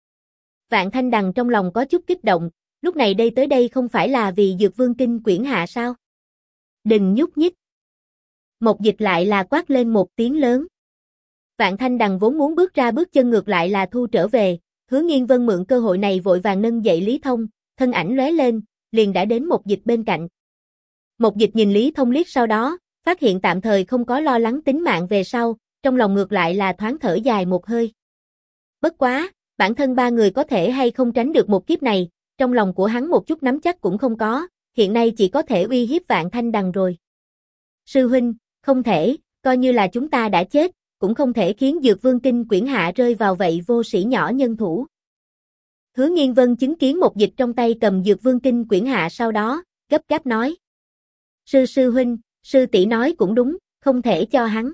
Vạn Thanh Đằng trong lòng có chút kích động, lúc này đây tới đây không phải là vì Dược Vương Kinh quyển hạ sao? Đừng nhúc nhích. Một dịch lại là quát lên một tiếng lớn. Vạn Thanh Đằng vốn muốn bước ra bước chân ngược lại là thu trở về, Hứa Nghiên Vân mượn cơ hội này vội vàng nâng dậy Lý Thông, thân ảnh lóe lên, liền đã đến một dịch bên cạnh. Một dịch nhìn Lý Thông liếc sau đó, phát hiện tạm thời không có lo lắng tính mạng về sau, trong lòng ngược lại là thoáng thở dài một hơi. Bất quá, bản thân ba người có thể hay không tránh được một kiếp này, trong lòng của hắn một chút nắm chắc cũng không có, hiện nay chỉ có thể uy hiếp Vạn Thanh Đằng rồi. Sư huynh, không thể, coi như là chúng ta đã chết, cũng không thể khiến Dược Vương Kinh quyển hạ rơi vào vậy vô sĩ nhỏ nhân thủ. Hứa Nghiên Vân chứng kiến một dịch trong tay cầm Dược Vương Kinh quyển hạ sau đó, gấp gáp nói. Sư huynh, sư tỷ nói cũng đúng, không thể cho hắn.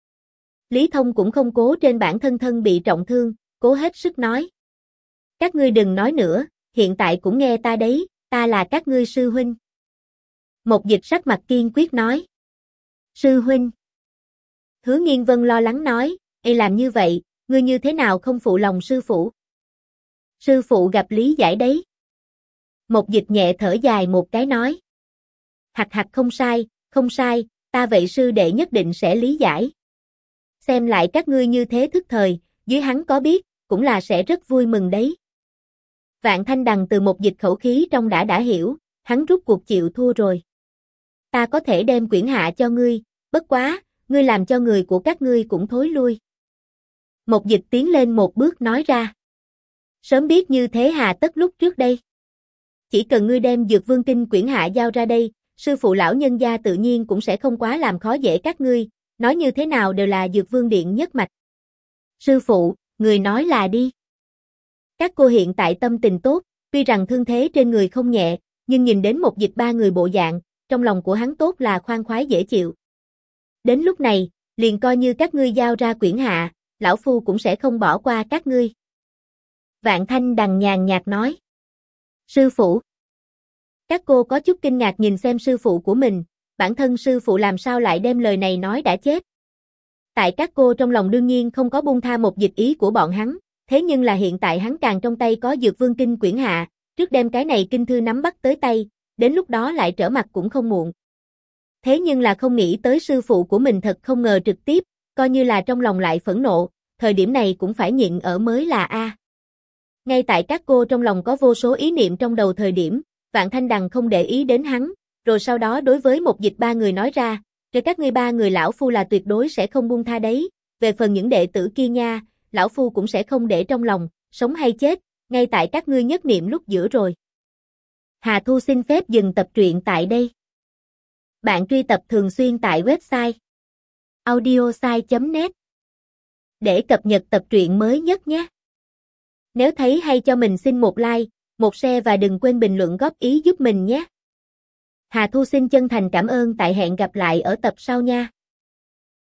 Lý Thông cũng không cố trên bản thân thân bị trọng thương, cố hết sức nói. Các ngươi đừng nói nữa, hiện tại cũng nghe ta đấy, ta là các ngươi sư huynh. Một dịch sắc mặt kiên quyết nói. Sư huynh. Hứa Nghiên Vân lo lắng nói, Ê làm như vậy, ngươi như thế nào không phụ lòng sư phụ? Sư phụ gặp lý giải đấy. Một dịch nhẹ thở dài một cái nói. Hạch không sai, ta vậy sư đệ nhất định sẽ lý giải. Xem lại các ngươi như thế thức thời, dưới hắn có biết, cũng là sẽ rất vui mừng đấy. Vạn Thanh Đằng từ một dịch khẩu khí trong đã hiểu, hắn rút cuộc chịu thua rồi. Ta có thể đem quyển hạ cho ngươi, bất quá, ngươi làm cho người của các ngươi cũng thối lui. Một dịch tiến lên một bước nói ra. Sớm biết như thế hà tất lúc trước đây. Chỉ cần ngươi đem Dược Vương Kinh quyển hạ giao ra đây, sư phụ lão nhân gia tự nhiên cũng sẽ không quá làm khó dễ các ngươi, nói như thế nào đều là Dược Vương Điện nhất mạch. Sư phụ, người nói là đi. Các cô hiện tại tâm tình tốt, tuy rằng thương thế trên người không nhẹ, nhưng nhìn đến một dịch ba người bộ dạng, trong lòng của hắn tốt là khoan khoái dễ chịu. Đến lúc này, liền coi như các ngươi giao ra quyển hạ, lão phu cũng sẽ không bỏ qua các ngươi. Vạn Thanh Đằng nhàn nhạt nói. Sư phụ. Các cô có chút kinh ngạc nhìn xem sư phụ của mình, bản thân sư phụ làm sao lại đem lời này nói đã chết. Tại các cô trong lòng đương nhiên không có buông tha một dịch ý của bọn hắn, thế nhưng là hiện tại hắn càng trong tay có Dược Vương Kinh quyển hạ, trước đem cái này kinh thư nắm bắt tới tay, đến lúc đó lại trở mặt cũng không muộn. Thế nhưng là không nghĩ tới sư phụ của mình thật không ngờ trực tiếp, coi như là trong lòng lại phẫn nộ, thời điểm này cũng phải nhịn ở mới là a. Ngay tại các cô trong lòng có vô số ý niệm trong đầu thời điểm, Vạn Thanh Đằng không để ý đến hắn, rồi sau đó đối với một dịch ba người nói ra, cho các ngươi ba người lão phu là tuyệt đối sẽ không buông tha đấy, về phần những đệ tử kia nha, lão phu cũng sẽ không để trong lòng, sống hay chết, ngay tại các ngươi nhất niệm lúc giữa rồi. Hà Thu xin phép dừng tập truyện tại đây. Bạn truy tập thường xuyên tại website audiosai.net để cập nhật tập truyện mới nhất nhé. Nếu thấy hay cho mình xin một like, một share và đừng quên bình luận góp ý giúp mình nhé. Hà Thu xin chân thành cảm ơn, tại hẹn gặp lại ở tập sau nha.